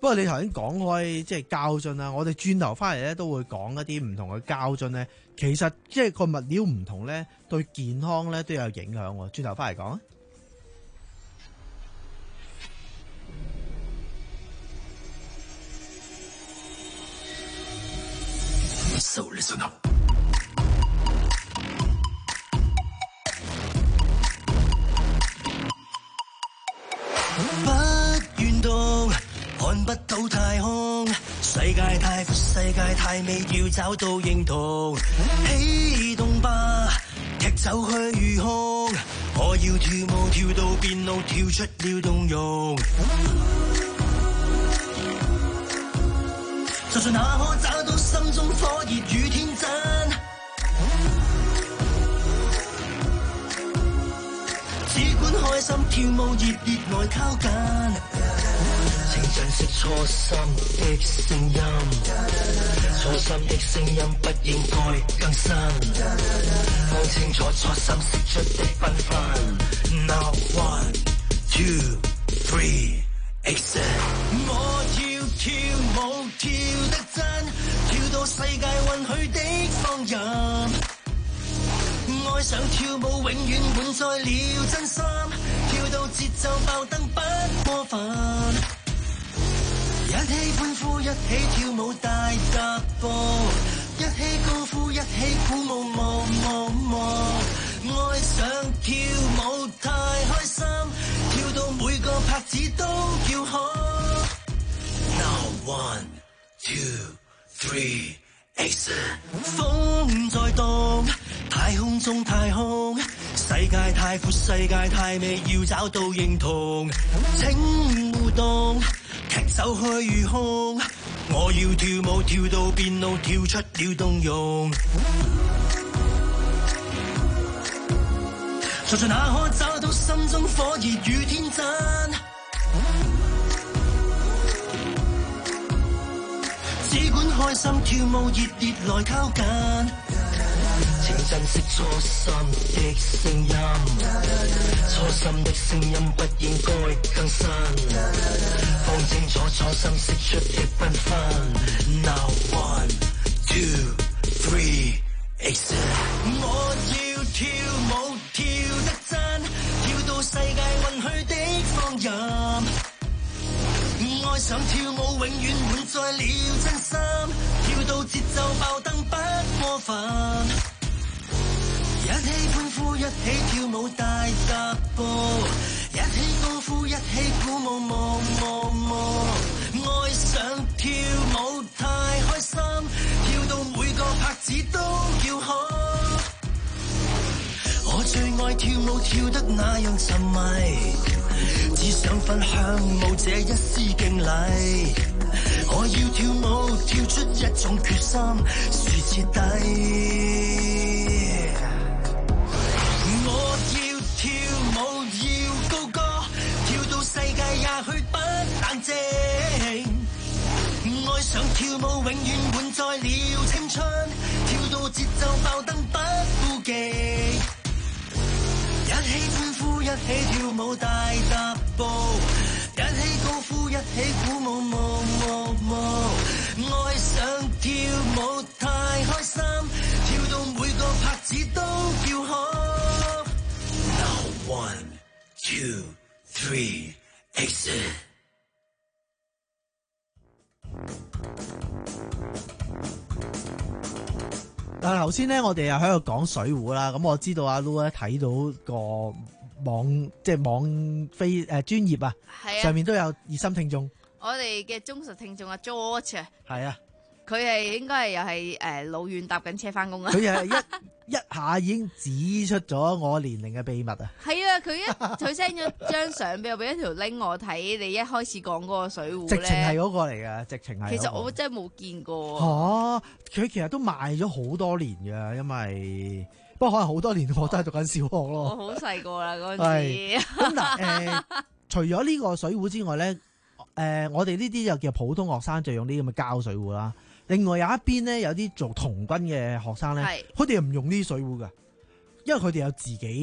不過你頭先講開即係膠樽啦，我哋轉頭翻嚟咧都會講一啲唔同嘅膠樽咧，其實即係個物料唔同咧，對健康咧都有影響。轉頭翻嚟講啊。 So listen up。不願動，看不到太空，世界太闊，世界太美，要找到認同。起動吧，踢走去魚空，我要跳舞跳到變老，跳出了動容。就算那可找到心中火熱與天真，只管開心跳舞熱烈來靠近，請珍惜初心的聲音，初心的聲音不應該更新，看清楚初心釋出的繽紛。Now one two three exit， 我要跳舞跳得真，跳到世界允許的放任，愛上跳舞永遠滿載了真心，跳到節奏爆燈不過分，一起歡呼一起跳舞大踏步，一起高呼一起鼓舞舞舞舞，愛上跳舞太開心，跳到每個拍子都叫好。Now one two three exit， 風在動，太空中太空，世界太闊，世界太美，要找到認同。請互動，踢走去魚空，我要跳舞跳到變老，跳出了動容。在在那可找到心中火熱與天真，只管開心跳舞熱烈來靠近，請珍惜初心的聲音，初心的聲音不應該更新，放清楚初心釋出的繽紛。Now one two three exit， 我要跳舞跳得真，跳到世界允許的放任，愛上跳舞永遠滿載了真心，跳到節奏爆燈不過分，一起歡呼一起跳舞大踏步，一起高呼一起鼓舞舞舞舞，愛上跳舞太開心，跳到每個拍子都叫好。我最愛跳舞跳得那樣沉迷，只想分享舞者一絲敬禮，我要跳舞跳出一種決心，是徹底。我要跳舞要高歌，跳到世界也許不冷靜，愛上跳舞永遠滿載了青春，跳到節奏爆燈不顧忌，一起歡呼一起跳舞大踏步，一起高呼一起鼓舞舞舞舞，愛上跳舞太開心，跳到每個拍子都叫好。Now one two three exit。 但係頭先咧，我哋又喺度講水壺啦。咁我知道阿 Lu 咧睇到個網即係網飛誒專頁啊， 係啊， 上面都有熱心聽眾。 我哋嘅忠實聽眾阿 George 啊， 係啊， 佢係應該係又係誒老遠搭緊車翻工啊。 佢係一一下已經指出咗我年齡嘅秘密啊。 係啊，佢一佢 send 咗張相俾我，俾一條 link 我睇。你一開始講嗰個水壺咧， 直情係嗰個嚟㗎，直情係。 其實我真係冇見過。 嚇、啊！佢其實都賣咗好多年㗎，因為不過可能好多年我都係讀緊小學咯。 我好細個啦嗰陣時。 咁嗱誒，除咗呢個水壺之外咧，誒、呃、我哋呢啲就叫普通學生就用呢啲咁嘅膠水壺啦。另外有一邊咧，有啲做童軍嘅學生咧，佢哋又唔用呢啲水壺㗎，因為佢哋有自己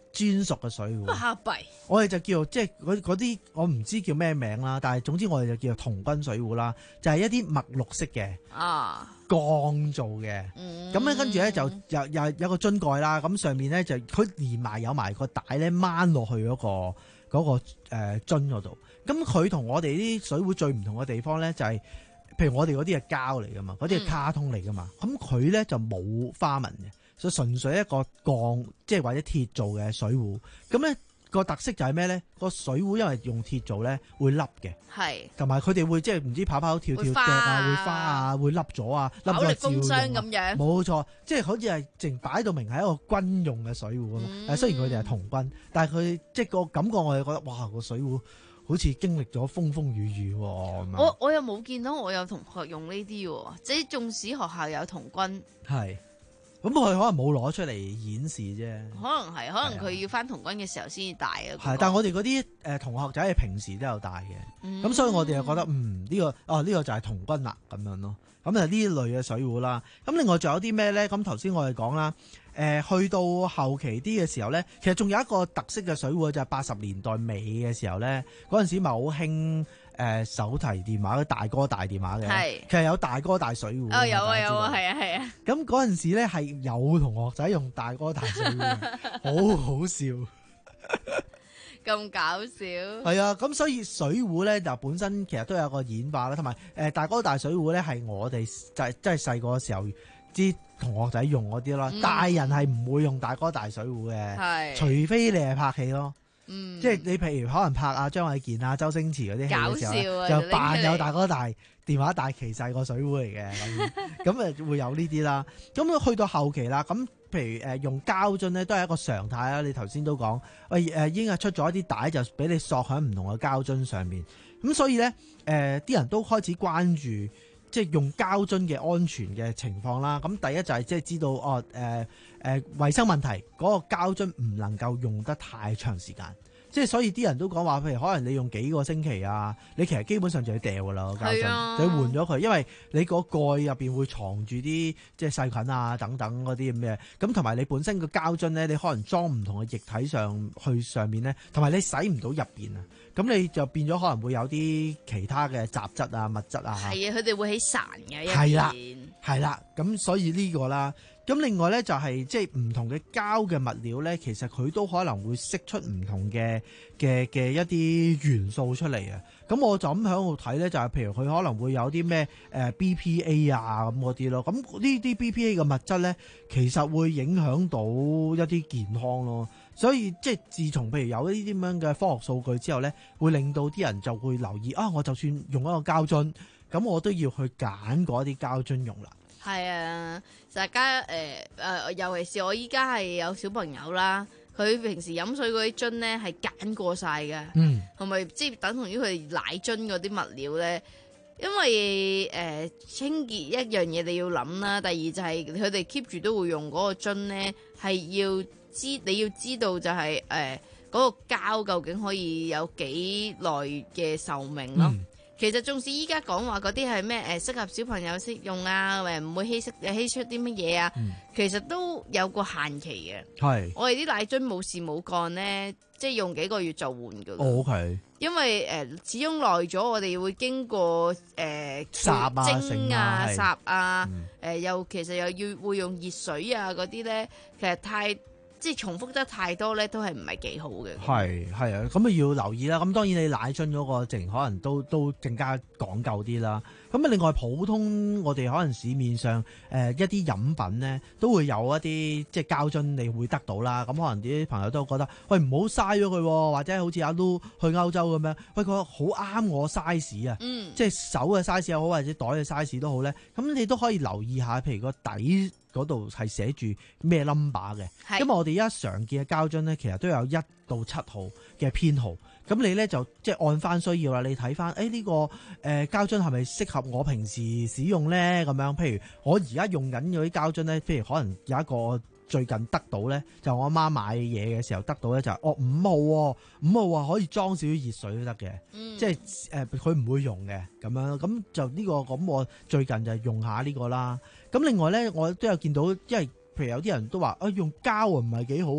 專屬嘅水壺。 巴閉。我哋就叫即係嗰嗰啲，我唔知叫咩名啦，但係總之我哋就叫做童軍水壺啦，就係、是、一啲墨綠色嘅啊鋼做嘅。咁咧、嗯、跟住咧就有有有個樽蓋啦，咁上面咧就佢連埋有埋個帶咧掹落去嗰、那個嗰、那個誒樽嗰度。咁佢同我哋啲水壺最唔同嘅地方咧就係、是。譬如我哋嗰啲係膠嚟噶嘛，嗰啲係卡通嚟噶嘛，咁佢咧就冇花紋嘅，所以純粹一個鋼即係或者鐵做嘅水壺。咁咧個特色就係咩咧？個水壺因為用鐵做咧會凹嘅，係同埋佢哋會即係唔知跑跑跳跳隻啊，會花啊，會凹咗啊，凹咗照用咁樣。冇錯，即係好似係淨擺到明係一個軍用嘅水壺啊嘛。嗯、雖然佢哋係童軍，但係佢即係個感覺我哋覺得哇個水壺。好似經歷咗風風雨雨喎， 我我又冇見到我有同學用呢啲喎，即係縱使學校有童軍，係咁佢可能冇攞出嚟演示啫， 可能係，可能佢要返童軍嘅時候先至戴啊。 係，但係我哋嗰啲誒同學仔係平時都有戴嘅，咁、嗯、所以我哋又覺得嗯呢、呢個哦呢、呢個就係童軍啦咁樣咯，咁就呢類嘅水壺啦。咁另外仲有啲咩咧？咁頭先我哋講啦。誒、呃、去到後期啲嘅時候咧，其實仲有一個特色嘅水壺就係八十年代尾嘅時候咧，嗰陣時咪好興誒手提電話嘅大哥大電話嘅，係其實有大哥大水壺。 哦，有啊有啊，係啊係啊。 咁嗰陣時咧係有同學仔用大哥大水壺，好好笑， 咁搞笑。 係啊，咁所以水壺咧就本身其實都有個演化啦，同埋誒大哥大水壺咧係我哋就係即係細個嘅時候啲同學仔用嗰啲咯，嗯、大人係唔會用大哥大水壺嘅，除非你係拍戲咯，嗯、即係你譬如可能拍阿張衛健啊、周星馳嗰啲戲嘅時候，啊、就扮有大哥大電話大其實係個水壺嚟嘅，咁咁誒會有呢啲啦。咁去到後期啦，咁譬如誒用膠樽咧都係一個常態啦。你頭先都講，喂誒已經係出咗一啲帶就俾你索喺唔同嘅膠樽上面，咁所以咧誒啲人都開始關注。即係用膠樽嘅安全嘅情況啦，咁第一就係即係知道哦誒誒衞生問題，嗰、嗰個膠樽唔能夠用得太長時間，即係所以啲人都講話，譬如可能你用幾個星期啊，你其實基本上就要掉㗎啦個膠樽，啊、就要換咗佢，因為你個蓋入邊會藏住啲即係細菌啊等等嗰啲咁嘅，咁同埋你本身個膠樽咧，你可能裝唔同嘅液體上去上面咧，同埋你洗唔到入邊啊。咁你就變咗可能會有啲其他嘅雜質啊、物質啊， 係啊，佢哋會起潺嘅， 係啦，係啦，咁所以呢個啦，咁另外咧就係即係唔同嘅膠嘅物料咧，其實佢都可能會釋出唔同嘅嘅嘅一啲元素出嚟啊。咁我就咁喺度睇咧，就係譬如佢可能會有啲咩誒 B P A 啊咁嗰啲咯。咁呢啲 B P A 嘅物質咧，其實會影響到一啲健康咯。所以即係自從譬如有呢啲咁樣嘅科學數據之後咧，會令到啲人就會留意啊！我就算用一個膠樽，咁我都要去揀嗰啲膠樽用啦。 係啊，大家誒誒、呃，尤其是我依家係有小朋友啦，佢平時飲水嗰啲樽咧係揀過晒嘅，嗯，同埋即係等同於佢奶樽嗰啲物料咧，因為誒、呃、清潔一樣嘢你要諗啦，第二就係佢哋 keep 住都會用嗰個樽咧，係要知你要知道就係誒嗰個膠究竟可以有幾耐嘅壽命咯。嗯其實縱使依家講話嗰啲係咩誒適合小朋友適用啊，誒唔會稀釋稀出啲乜嘢啊，嗯、其實都有個限期嘅。係是我哋啲奶樽冇事冇幹咧，即係用幾個月就換噶啦。哦 okay、因為誒、呃、始終耐咗，我哋會經過誒蒸啊、霎啊，誒、呃、又其實又要會用熱水啊嗰啲咧，其實太。即係重複得太多咧，都係唔係幾好嘅。 係係啊，咁啊要留意啦。咁當然你奶樽嗰個淨可能都都更加講究啲啦。咁啊另外普通我哋可能市面上誒、呃、一啲飲品咧，都會有一啲即係膠樽你會得到啦。咁可能啲朋友都覺得，喂唔好嘥咗佢，或者好似阿 Lu 去歐洲咁樣，喂佢好啱我 size 啊，嗯、即係手嘅 size 又好，或者袋嘅 size 都好咧。咁你都可以留意下，譬如個底嗰度係寫住咩 number 嘅，是因為我哋而家常見嘅膠樽咧，其實都有一到七號嘅編號。咁你咧就即係按翻需要啦，你睇翻，誒、欸、呢、呢個誒、呃、膠樽係咪適合我平時使用咧？咁樣，譬如我而家用緊嗰啲膠樽咧，譬如可能有一個最近得到咧，就我阿媽買嘢嘅時候得到咧，就係、是、哦五號喎、哦，五號話可以裝少少熱水都得嘅，嗯、即係誒佢唔會溶嘅咁樣，咁就呢、呢個咁我最近就用下呢個啦。咁另外咧，我都有見到，因為譬如有啲人都話啊用膠啊唔係幾好，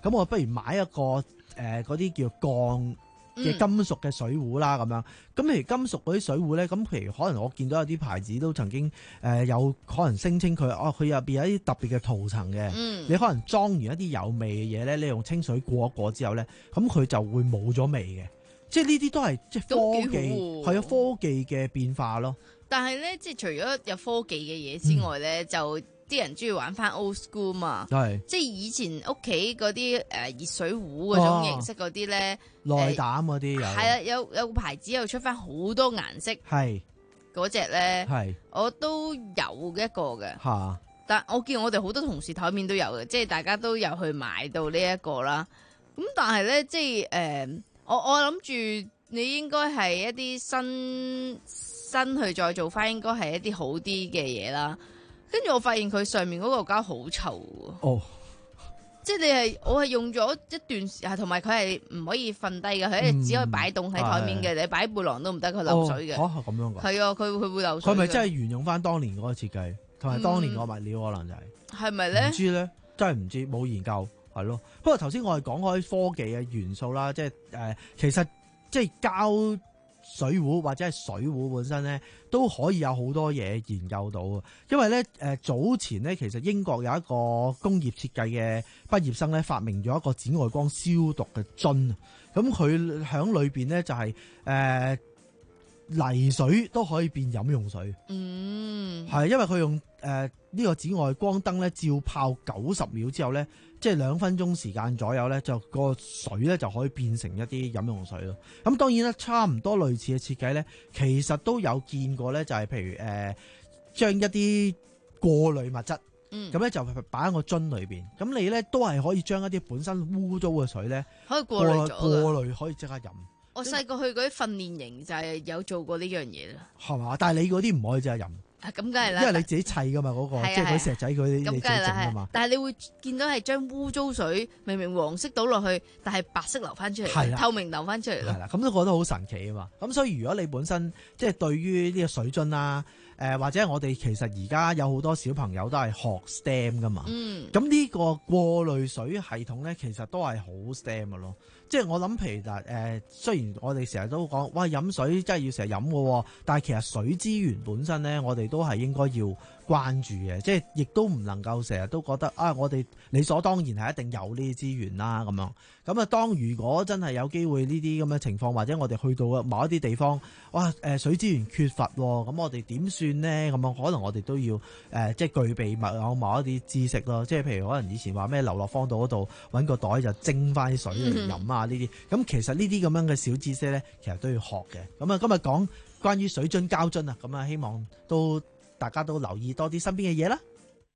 咁我不如買一個誒嗰啲叫鋼嘅金屬嘅水壺啦，咁樣。咁譬如金屬嗰啲水壺咧，咁譬如可能我見到有啲牌子都曾經誒、呃、有可能聲稱佢哦，佢入邊有一啲特別嘅塗層嘅。嗯、你可能裝完一啲有味嘅嘢咧，你用清水過一過之後咧，咁佢就會冇咗味嘅。即係呢啲都係即係科技，係啊科技嘅變化咯。 但係咧，即係除咗有科技嘅嘢之外咧，嗯、就啲人中意玩翻 old school 嘛。係即係以前屋企嗰啲誒熱水壺嗰種形式嗰啲咧，內膽嗰啲有。係啊，有有個牌子又出翻好多顏色。係嗰隻咧，係我都有一個嘅。嚇！但我見我哋好多同事台面都有嘅，即係大家都有去買到呢一個啦。咁但係咧，即係誒。呃我我諗住你應該係一啲新新去再做翻，應該係一啲好啲嘅嘢啦。跟住我發現佢上面嗰個膠好臭哦，即係你係我係用咗一段時間，同埋佢係唔可以瞓低嘅，佢係、嗯、只可以擺凍喺台面嘅，的你擺背囊都唔得，佢漏水嘅。哦，咁樣噶？係啊，佢佢會漏水。佢咪真係沿用翻當年嗰個設計，同埋當年個物料可能就係係咪咧？唔知咧，真係唔知，冇研究。係咯，不過頭先我係講開科技嘅元素啦，即係誒、呃，其實即係膠水壺或者係水壺本身咧，都可以有好多嘢研究到。因為咧誒、呃，早前咧其實英國有一個工業設計嘅畢業生咧，發明咗一個紫外光消毒嘅樽，咁佢喺裏邊咧就係、是、誒。呃泥水都可以變飲用水，嗯，係因為佢用誒呢、呃這個紫外光燈咧照泡九十秒之後咧，即係兩分鐘時間左右咧，就個水咧就可以變成一啲飲用水咯。咁當然啦，差唔多類似嘅設計咧，其實都有見過咧，就係譬如誒將、呃、一啲過濾物質，嗯，咁咧就擺喺個樽裏邊，咁你咧都係可以將一啲本身污糟嘅水咧，可以過濾咗，過濾可以即刻飲。我細個去嗰啲訓練營就係有做過呢樣嘢啦，係嘛？但係你嗰啲唔可以即刻飲，咁梗係啦，因為你自己砌噶嘛，嗰、嗰個即係嗰石仔佢你自己整噶嘛。但係你會見到係將污糟水明明黃色倒落去，但係白色流翻出嚟，的透明流翻出嚟咯。係啦，咁都覺得好神奇啊嘛。咁所以如果你本身即係對於呢個水樽啦，誒、呃、或者我哋其實而家有好多小朋友都係學 S T E M 噶嘛，嗯，咁呢個過濾水系統咧，其實都係好 S T E M 嘅咯。即係我諗，譬如嗱，誒，雖然我哋成日都講，哇，飲水真係要成日飲嘅，但係其實水資源本身咧，我哋都係應該要關注嘅。即係亦都唔能夠成日都覺得啊，我哋理所當然係一定有呢啲資源啦咁樣。咁啊，當如果真係有機會呢啲咁嘅情況，或者我哋去到某一啲地方，哇，誒，水資源缺乏，咁我哋點算呢？咁樣可能我哋都要誒、呃，即係具備某有某一啲知識咯。即係譬如可能以前話咩流落荒島嗰度揾個袋就蒸翻啲水嚟飲啊。呢啲咁其實呢啲咁樣嘅小知識咧，其實都要學嘅。咁啊，今日講關於水樽膠樽啊，咁啊，希望都大家都留意多啲身邊嘅嘢啦。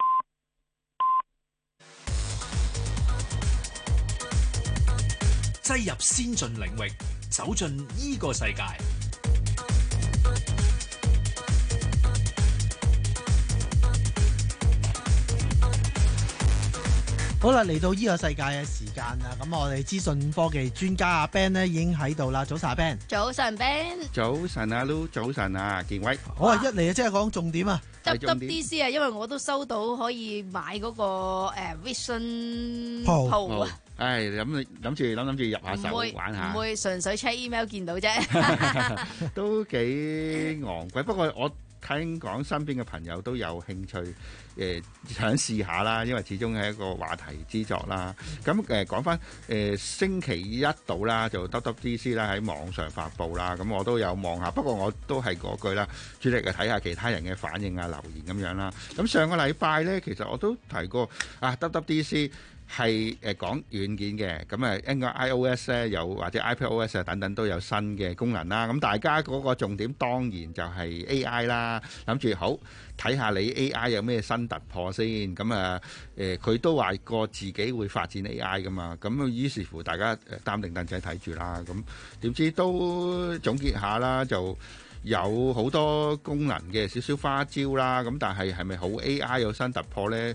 擠入先進領域，走進呢個世界。 好啦，嚟到呢個世界嘅時間啦，咁我哋資訊科技專家阿 Ben 咧已經喺度啦。早晨阿 Ben， 早晨 Ben， 早晨阿 Lu，早晨啊健威。 好啊，一嚟啊，即係講重點啊 ，W W D C 啊，因為我都收到可以買嗰個誒 Vision Pro 啊。 唉，諗諗住諗諗住入下手玩下， 唔會純粹 check email 見到啫， 都幾昂貴。不過我聽講身邊嘅朋友都有興趣，誒、呃、想試下啦，因為始終係一個話題之作啦。咁誒講翻誒星期一到啦，就 W W D C 啦喺網上發布啦。咁我都有望下，不過我都係嗰句啦，主力係睇下其他人嘅反應啊、留言咁樣啦。咁上個禮拜咧，其實我都提過啊 W W D C。係誒講軟件嘅，咁誒應該 iOS 咧有或者 iPadOS 啊等等都有新嘅功能啦。咁大家嗰個重點當然就係 A I 啦，諗住好睇下你 A I 有咩新突破先。咁啊誒佢都話過自己會發展 A I 噶嘛，咁於是乎大家誒擔定凳仔睇住啦。咁點知都總結下啦，就有好多功能嘅少少花招啦。咁但係係咪好 A I 有新突破咧？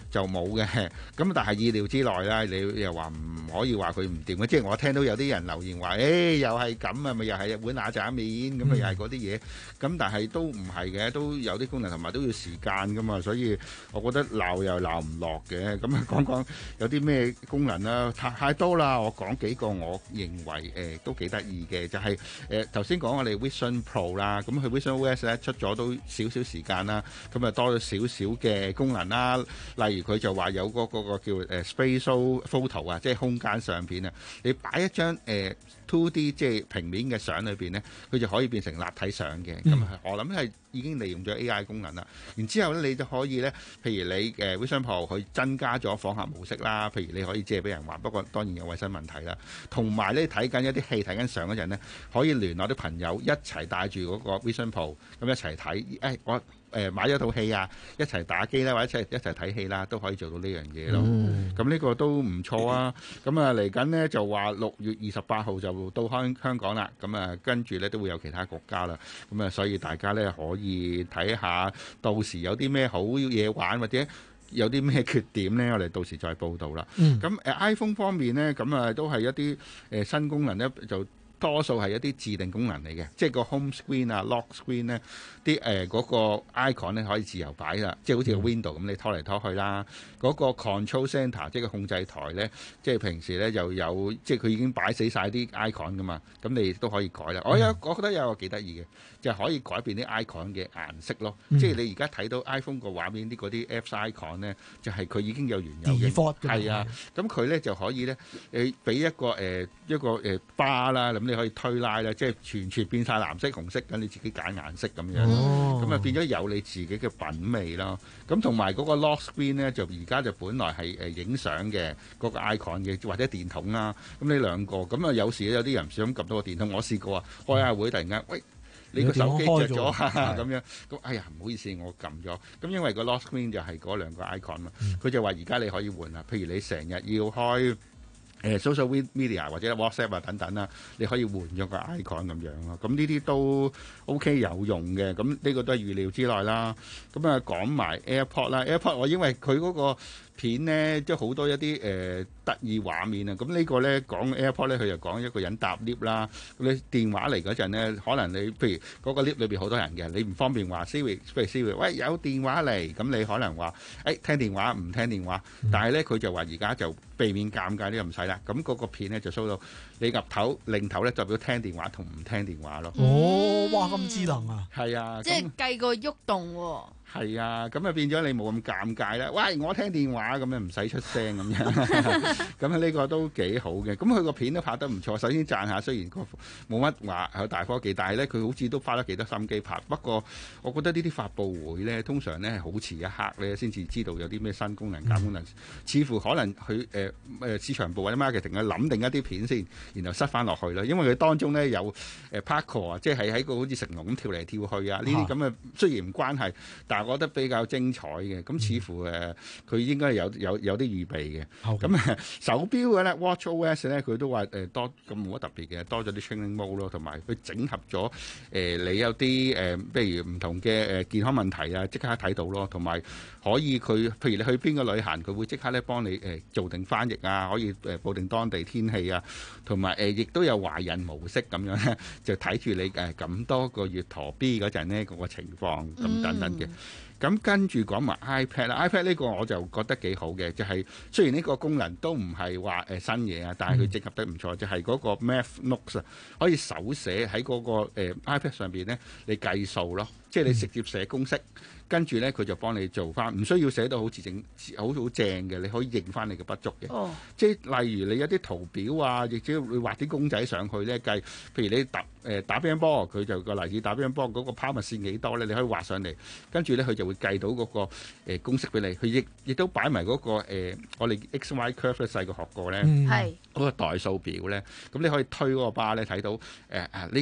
就冇嘅。咁但係意料之內啦，你又話唔可以話佢唔掂嘅。即係我聽到有啲人留言話，誒、欸、又係咁啊，咪又係一碗瓦炸麵咁啊，又係嗰啲嘢。咁但係都唔係嘅，都有啲功能同埋都要時間噶嘛。所以我覺得鬧又鬧唔落嘅。咁啊講講有啲咩功能啦，太太多啦。我講幾個我認為誒、呃、都幾得意嘅，就係誒頭先講我哋 Vision Pro 啦，咁佢 Vision O S 咧出咗都少少時間啦，咁啊多咗少少嘅功能啦。例如佢就話有嗰、嗰個叫誒 Spatial Photo 啊，即係空間相片啊，你擺一張誒、呃、two D 即係平面嘅相裏邊咧，佢就可以變成立體相嘅。咁、嗯、我諗係已經利用咗 A I 功能啦。然之後咧，你就可以咧，譬如你誒 Vision Pro 佢增加咗訪客模式啦，譬如你可以借俾人玩，不過當然有衞生問題啦。同埋咧睇緊一啲戲睇緊相嗰陣咧，可以聯絡啲朋友一齊帶住嗰個 Vision Pro 咁一齊睇。誒、哎、我。誒買咗套戲啊，一齊打機啦，或者一齊一齊睇戲啦，都可以做到呢樣嘢咯。咁呢、嗯、個都唔錯啊。咁啊嚟緊呢，就話六月二十八號就到香香港啦。咁啊跟住呢，都會有其他國家啦。咁啊所以大家呢，可以睇下，到時有啲咩好嘢玩或者有啲咩缺點呢，我哋到時再報道啦。咁誒、嗯、iPhone 方面呢，咁啊都係一啲誒、呃、新功能呢，就多數係一啲自定功能嚟嘅，即係個 home screen 啊、lock screen 咧，啲誒嗰個 icon 咧可以自由擺啦，即係好似個 window 咁，你拖嚟拖去啦。嗰、嗰個 control center 即係個控制台咧，即係平時咧又有，即係佢已經擺死晒啲 icon 噶嘛，咁你都可以改啦。我有我覺得有個幾得意嘅，就係、可以改變啲 icon 嘅顏色咯。嗯、即係你而家睇到 iPhone 個畫面啲嗰啲 apps icon 咧，就係、係、佢已經有原有嘅，係啊，咁佢咧就可以咧，誒俾一個誒、呃、一個誒 bar 啦。咁你可以推拉咧，即係全全變晒藍色、紅色，咁你自己揀顏色咁樣，咁啊、哦、變咗有你自己嘅品味咯。咁同埋嗰個 lock screen 咧，就而家就本來係誒影相嘅嗰個 icon 嘅，或者電筒啦。咁呢兩個，咁啊有時有啲人唔想撳到個電筒，我試過啊，開下會突然間，喂，你個手機着咗咁樣，咁哎呀唔好意思，我撳咗。咁因為個 lock screen 就係嗰兩個 icon 嘛，佢、嗯、就話而家你可以換啦。譬如你成日要開。誒 social media 或者 WhatsApp 啊等等啦，你可以換咗個 icon 咁樣咯。咁呢啲都 OK 有用嘅。咁呢個都係預料之內啦。咁啊講埋 AirPod 啦 ，AirPod 我因為佢嗰個片咧，即係好多一啲誒、呃、得意畫面啊。咁呢個咧講 AirPod 咧，佢就講一個人搭 lift 啦。咁你電話嚟嗰陣咧，可能你譬如嗰個 lift 裏邊好多人嘅，你唔方便話 Siri，譬如 Siri，喂有電話嚟，咁你可能話誒、欸、聽電話唔聽電話，嗯、但係咧佢就話而家就避免尷尬呢個唔使啦。咁嗰個片咧就 show 到你岌頭擰頭咧，代表聽電話同唔聽電話咯。 哦，哇咁智能啊！ 係啊， 即係計個喐動喎。 係啊，咁啊變咗你冇咁尷尬啦。喂，我聽電話咁樣唔使出聲咁樣，咁啊呢個都幾好嘅。咁佢個片都拍得唔錯。首先讚下，雖然個冇乜話有大科技，但係咧佢好似都花咗幾多心機拍。不過我覺得呢啲發佈會咧，通常咧係好遲一刻咧先至知道有啲咩新功能、加功能。嗯、似乎可能佢誒誒市場部或者 marketing 去諗定一啲片先，然後塞翻落去啦。因為佢當中咧有誒 parkour 啊，即係喺個好似成龍咁跳嚟跳去啊，呢啲咁嘅雖然唔關係，但係我覺得比較精彩嘅。咁似乎誒佢、呃、應該有有有啲預備嘅。咁誒、嗯、手錶嘅咧 WatchOS 咧，佢都話誒多咁冇乜特別嘅，多咗啲 training mode 咯，同埋佢整合咗誒、呃、你有啲誒，譬、呃、如唔同嘅誒健康問題啊，即刻睇到咯，同埋可以佢譬如你去邊個旅行，佢會即刻咧幫你誒、呃、做定翻譯啊，可以誒報定當地天氣啊，同埋誒亦都有懷孕模式咁樣咧，就睇住你誒咁、呃、多個月陀 B 嗰陣呢嗰個情況咁等等嘅。咁、嗯、跟住講埋 iPad 啦 ，iPad 呢個我就覺得幾好嘅，就係、是、雖然呢個功能都唔係話誒新嘢啊，但係佢整合得唔錯，就係、是、嗰個 Math Notes 啊，可以手寫喺嗰、那個、呃、iPad 上邊咧，你計數咯，即係你直接寫公式。嗯跟住咧，佢就幫你做翻，唔需要寫到好似整好好正嘅，你可以認翻你嘅不足嘅。哦，即係例如你有啲圖表啊，亦即係你畫啲公仔上去咧，計譬如你打誒、呃、打乒乓波，佢就個例子打乒乓波嗰個拋物線幾多咧，你可以畫上嚟。跟住咧，佢就會計到嗰、那個、呃、公式俾你。佢亦亦都擺埋嗰個、呃、我哋 X Y curve 咧細個學過咧，係嗰、嗯、個代數表咧。咁你可以推嗰個巴咧，睇到誒誒呢個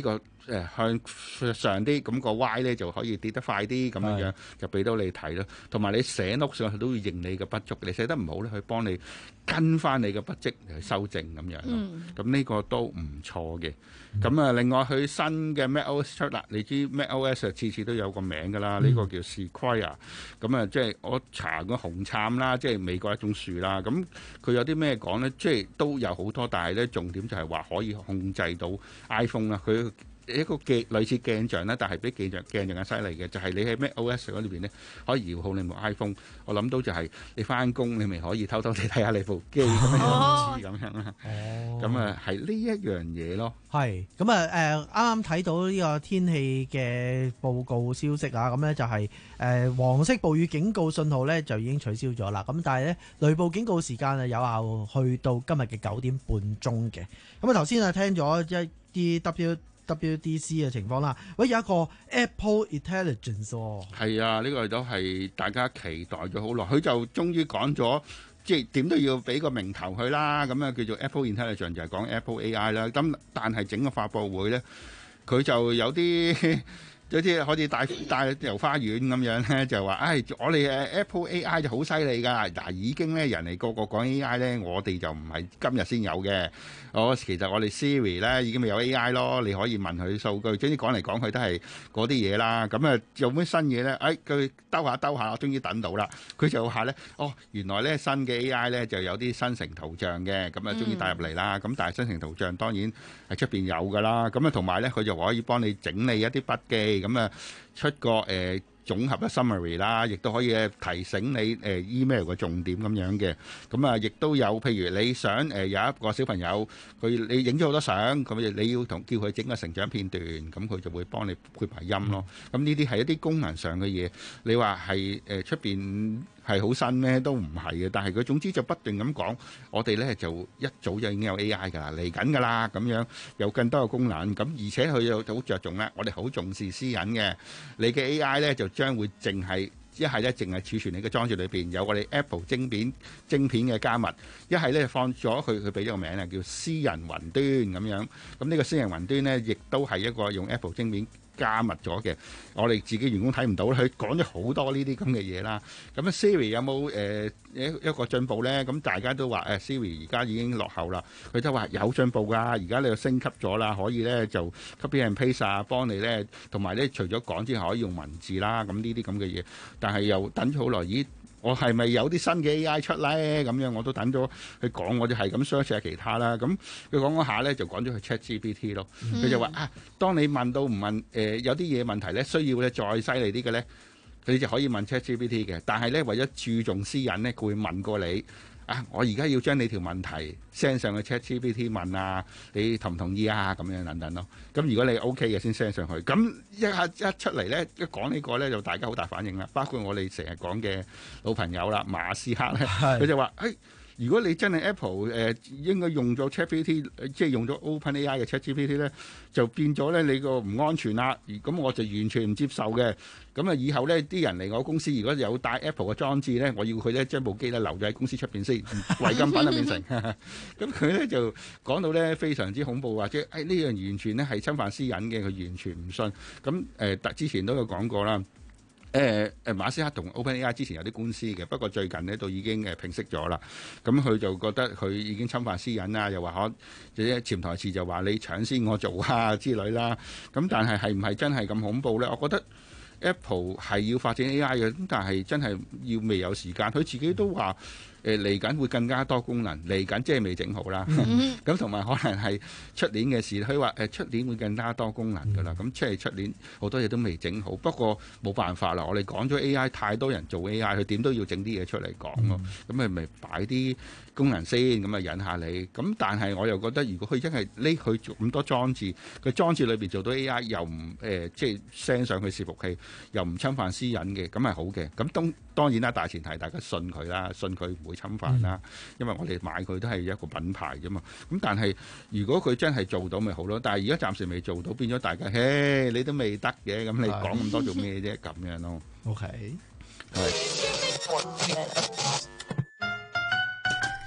誒向上啲，咁個 Y 咧就可以跌得快啲，咁樣樣就俾到你睇咯。同埋你寫 note 上去都要認你嘅不足，你寫得唔好咧，去幫你跟翻你嘅筆跡嚟修正咁樣咯。咁呢、嗯、個都唔錯嘅。咁啊、嗯，另外佢新嘅 MacOS 出啦，你知 MacOS 次次都有個名㗎啦，呢、嗯、個叫 Sequoia。咁啊，即係我查個紅杉啦，即係美國一種樹啦。咁佢有啲咩講咧？即係都有好多，但係咧重點就係話可以控制到 iPhone 啦。佢一個鏡類似鏡像啦，但係比鏡像鏡像更犀利嘅，就係、是、你喺 MacOS 嗰裏邊咧，可以遙控你部 iPhone。我諗到就係你翻工，你咪可以偷偷地睇下你部機咁樣樣咁樣啦。咁啊，係呢一樣嘢咯。 係咁啊，誒啱啱睇到呢個天氣嘅報告消息啊，咁咧就係、是、誒、呃、黃色暴雨警告信號咧就已經取消咗啦。咁但係咧雷暴警告時間啊有效去到今日嘅九點半鐘嘅。咁啊頭先啊聽咗一啲 W W D C 嘅情況啦，喂有一個 Apple Intelligence 喎， 係啊，呢、呢個都係大家期待咗好耐，佢就終於講咗，即係點都要俾個名頭佢啦，咁啊叫做 Apple Intelligence 就係講 Apple A I 啦，咁但係整個發佈會咧，佢就有啲。有啲好似大大遊花園咁樣咧，就話：唉、哎，我哋誒 Apple A I 就好犀利㗎。嗱，已經咧人哋個個講 A I 咧，我哋就唔係今日先有嘅。我其實我哋 Siri 咧已經咪有 A I 咯，你可以問佢數據。總之講嚟講去都係嗰啲嘢啦。咁啊有咩新嘢咧？誒、哎，佢兜下兜下，我終於等到啦。佢就話咧：哦，原來咧新嘅 A I 咧就有啲生成圖像嘅，咁啊終於帶入嚟啦。咁、嗯、但係生成圖像當然係出邊有㗎啦。咁啊同埋咧佢就可以幫你整理一啲筆記。咁啊，出個誒、呃、總合嘅 summary 啦，亦都可以提醒你誒、呃、email 嘅重點咁樣嘅。咁啊，亦都有譬如你想誒、呃、有一個小朋友，佢你影咗好多相，咁你要同叫佢整個成長片段，咁佢就會幫你配埋音咯。咁呢啲係一啲功能上嘅嘢。你話係誒出邊係好新咩？都唔係嘅。但係佢總之就不斷咁講，我哋咧就一早就已經有 A I 㗎啦，嚟緊㗎啦，咁樣有更多嘅功能。咁而且佢又好着重咧，我哋好重視私隱嘅。你嘅 A I 咧就將會淨係一係咧淨係儲存你嘅裝置裏邊有我哋 Apple 晶片晶片嘅加密，一係咧放咗佢佢俾咗個名啊，叫私人雲端咁樣。咁呢個私人雲端咧，亦都係一個用 Apple 晶片加密咗嘅，我哋自己員工睇唔到，佢講咗好多呢啲咁嘅嘢啦。咁啊 Siri 有冇誒一一個進步咧？咁大家都話誒 Siri 而家已經落後啦。佢都話有進步㗎，而家你又升級咗啦，可以咧就 copy and paste 啊，幫你咧，同埋咧除咗講之後可以用文字啦，咁呢啲咁嘅嘢。但係又等咗好耐，咦？我係咪有啲新嘅 A I 出咧？咁樣我都等咗佢講，我就係咁 search 下其他啦。咁佢講嗰下咧，就講咗去 ChatGPT 咯。佢、嗯、就話啊，當你問到唔問誒、呃、有啲嘢問題咧，需要咧再犀利啲嘅咧，佢就可以問 ChatGPT 嘅。但係咧為咗注重私隱咧，佢會問過你啊，我而家要將你條問題 send 上去 ChatGPT 問啊，你同唔同意啊？咁樣等等咯。咁如果你 OK 嘅先 send 上去。咁一下一出嚟咧，一講呢個咧，就大家好大反應啦。包括我哋成日講嘅老朋友啦，馬斯克咧，佢就話：誒、哎，如果你真係 Apple 誒、呃、應該用咗 ChatGPT，即係用咗 OpenAI 嘅 ChatGPT 咧，就變咗咧你個唔安全啦。咁我就完全唔接受嘅。咁啊，以後咧啲人嚟我公司，如果有帶 Apple 嘅裝置咧，我要佢咧將部機咧留咗喺公司出邊先，違禁品啊變成。咁佢咧就講到咧非常之恐怖，或者誒呢樣完全咧係侵犯私隱嘅，佢完全唔信。咁誒、呃，之前都有講過啦。誒誒，馬斯克同 OpenAI 之前有啲官司嘅，不過最近呢都已經誒平息咗啦。咁佢就覺得佢已經侵犯私隱啦，又話可有啲潛台詞就話你搶先我做啊之類啦。咁但係係唔係真係咁恐怖咧？我覺得 Apple 係要發展 A I 嘅，咁但係真係要未有時間。佢自己都話。誒嚟緊會更加多功能，嚟緊即係未整好啦。咁同埋可能係出年嘅事，佢話誒出年會更加多功能㗎啦。咁即係出年好多嘢都未整好，不過冇辦法啦。我哋講咗 A I， 太多人做 A I， 佢點都要整啲嘢出嚟講咯。咁咪咪擺啲功能先，咁啊引下你。咁但係我又覺得，如果佢真係呢佢做咁多裝置，佢裝置裏邊做到 A I 又唔誒、呃、即係 send 上去伺服器，又唔侵犯私隱嘅，咁係好嘅。咁當當然啦，大前提大家信佢啦，信佢唔會侵犯啦，因為我哋買佢都係一個品牌啫嘛。咁但係如果佢真係做到咪好咯？但係而家暫時未做到，變咗大家，嘿，你都未得嘅，咁你講咁多做咩啫？咁樣咯。 OK， 係。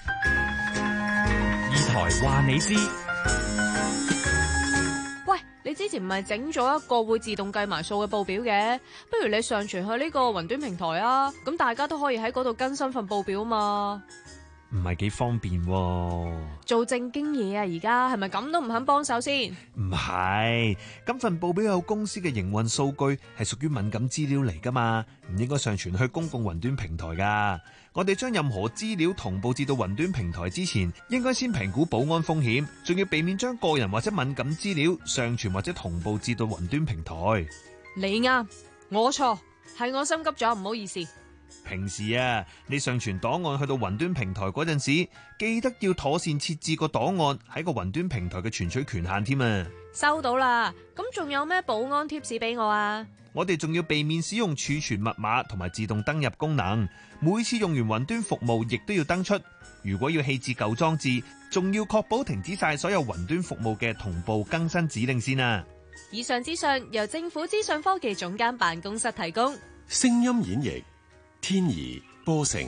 二台話你知。 喂，你之前唔係整咗一個會自動計埋數嘅報表嘅，不如你上傳去呢個雲端平台啊，咁大家都可以喺嗰度更新份報表嘛。 唔係幾方便喎。 做正經嘢啊，而家係咪咁都唔肯幫手先？ 唔係，咁份報表有公司嘅營運數據係屬於敏感資料嚟噶嘛，唔應該上傳去公共雲端平台噶。我哋將任何資料同步至到雲端平台之前，應該先評估保安風險，仲要避免將個人或者敏感資料上傳或者同步至到雲端平台。 你啱，我錯，係我心急咗，唔好意思。 平時啊，你上傳檔案去到雲端平台嗰陣時，記得要妥善設置個檔案喺個雲端平台嘅存取權限添啊！ 收到啦，咁仲有咩保安貼士俾我啊？ 我哋仲要避免使用儲存密碼同埋自動登入功能，每次用完雲端服務亦都要登出。如果要棄置舊裝置，仲要確保停止晒所有雲端服務嘅同步更新指令先啊！ 以上資訊由政府資訊科技總監辦公室提供。 聲音演繹天怡波成，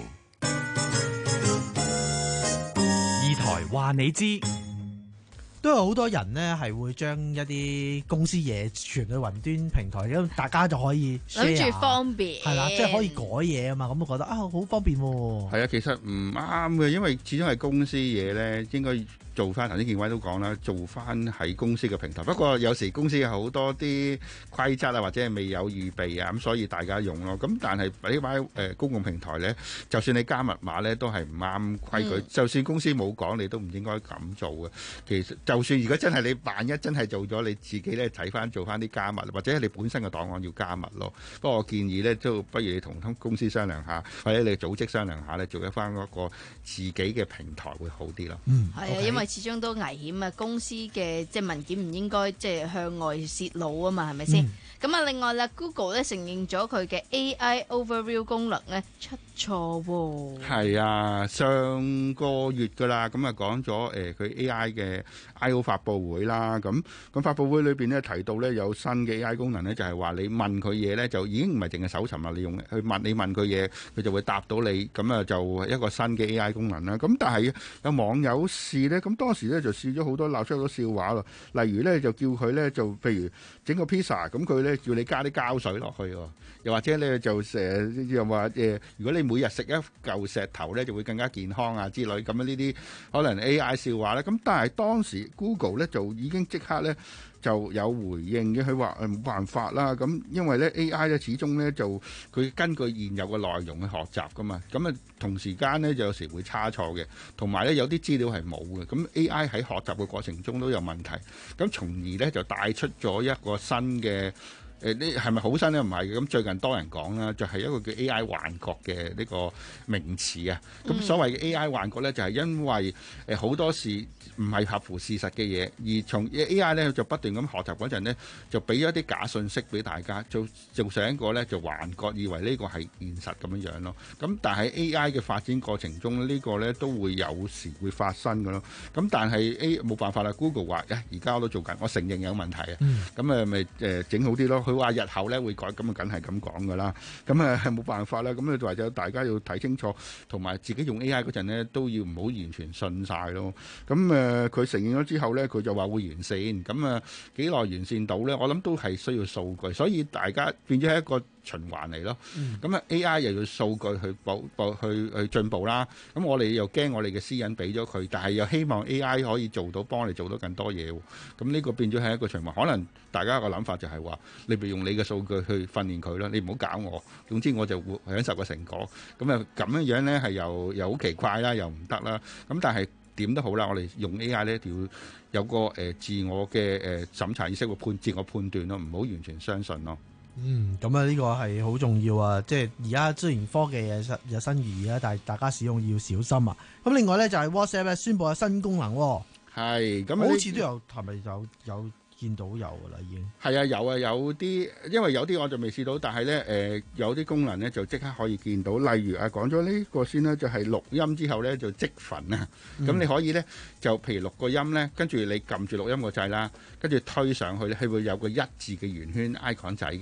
二台話你知， 都有好多人呢係會將一啲公司嘢傳去雲端平台，咁大家就可以諗住方便， 係啦，即係可以改嘢啊嘛，咁我覺得啊好方便喎。 係啊，其實唔啱嘅，因為始終係公司嘢咧，應該做翻頭先建威都講啦，做翻喺公司嘅平台。不過有時公司有好多啲規則啊，或者係未有預備啊，咁所以大家用咯。咁但係呢擺誒公共平台咧，就算你加密碼咧，都係唔啱規矩。嗯、就算公司冇講，你都唔應該咁做嘅。其實就算如果真係你萬一真係做咗，你自己咧睇翻做翻啲加密，或者係你本身嘅檔案要加密咯。不過我建議咧，都不如你同公司商量下，或者你組織商量下咧，做一翻嗰個自己嘅平台會好啲咯。 嗯， 係啊，因為始終都危險啊！公司嘅即係文件唔應該即係向外泄露啊嘛，係咪先？咁啊、嗯，另外啦 ，Google 咧承認咗佢嘅 A I Overview 功能咧出錯喎。 係啊，上個月噶啦，咁啊講咗誒佢 A I 嘅 I O 發佈會啦，咁咁發佈會裏邊咧提到咧有新嘅 A I 功能咧，就係話你問佢嘢咧就已經唔係淨係搜尋啦，你用去問你問佢嘢，佢就會答到你，咁啊就一個新嘅 A I 功能啦。咁但係有網友試咧，咁當時咧就試咗好多鬧出好多笑話咯，例如咧就叫佢咧就譬如整個 pizza，咁佢咧叫你加啲膠水落去喎，又或者咧就誒又話誒，如果你每日食一嚿石頭咧就會更加健康啊之類咁樣呢啲可能 A I 笑話咧，咁但係當時 Google 咧就已經即刻咧就有回應嘅，佢話誒冇辦法啦，咁因為咧 A I 咧始終咧就佢根據現有嘅內容去學習噶嘛，咁啊同時間咧就有時會差錯嘅，同埋咧有啲資料係冇嘅，咁 A I 喺學習嘅過程中都有問題，咁從而咧就帶出咗一個新嘅。誒呢係咪好新咧？唔係嘅，咁最近多人講啦，就係、是、一個叫 A I 幻覺嘅呢個名詞啊。咁、嗯、所謂嘅 A I 幻覺咧，就係、是、因為誒好多時唔係合乎事實嘅嘢，而從 A I 咧就不斷咁學習嗰陣咧，就俾咗啲假信息俾大家，做做成一個咧就幻覺，以為呢個係現實咁樣樣咯。咁但係 A I 嘅發展過程中呢、這個咧都會有時會發生嘅咯。咁但係 A 冇辦法啦 ，Google 話誒而家我都做緊，我承認有問題啊。咁誒咪誒整好啲咯。佢話日後咧會改，咁啊梗係咁講噶啦。咁啊係冇辦法啦。咁啊或者大家要睇清楚，同埋自己用 A I 嗰陣咧都要唔好完全信晒咯。咁誒佢承認咗之後咧，佢就話會完善。咁啊幾耐完善到咧？我諗都係需要數據，所以大家變咗係一個循環嚟咯。咁啊、嗯、A I 又要數據去補補去去進步啦。咁我哋又驚我哋嘅私隱俾咗佢，但係又希望 A I 可以做到幫我哋做到更多嘢。咁呢個變咗係一個循環。可能大家個諗法就係話，你咪用你嘅數據去訓練佢咯，你唔好搞我。總之我就會享受個成果。咁啊咁樣樣咧係又又好奇怪啦，又唔得啦。咁但係點都好啦，我哋用 A I 咧一定要有個誒、呃、自我嘅誒審查意識，會判自我判斷咯，唔好完全相信咯。 嗯，咁啊呢個係好重要啊！即係而家雖然科技日日新月異啊，但係大家使用要小心啊。咁另外咧就係 WhatsApp 咧宣布有新功能喎。係，咁好似都有係咪有有？有見到有㗎啦，已經係啊，有啊，有啲，因為有啲我就未試到，但係咧誒有啲功能咧就即刻可以見到。例如啊，講咗呢個先啦，就係、是、錄音之後咧就即焚啊。咁、嗯、你可以咧就譬如錄個音咧，跟住你撳住錄音個掣啦，跟住推上去咧，係會有個一字嘅圓圈 icon 仔嘅。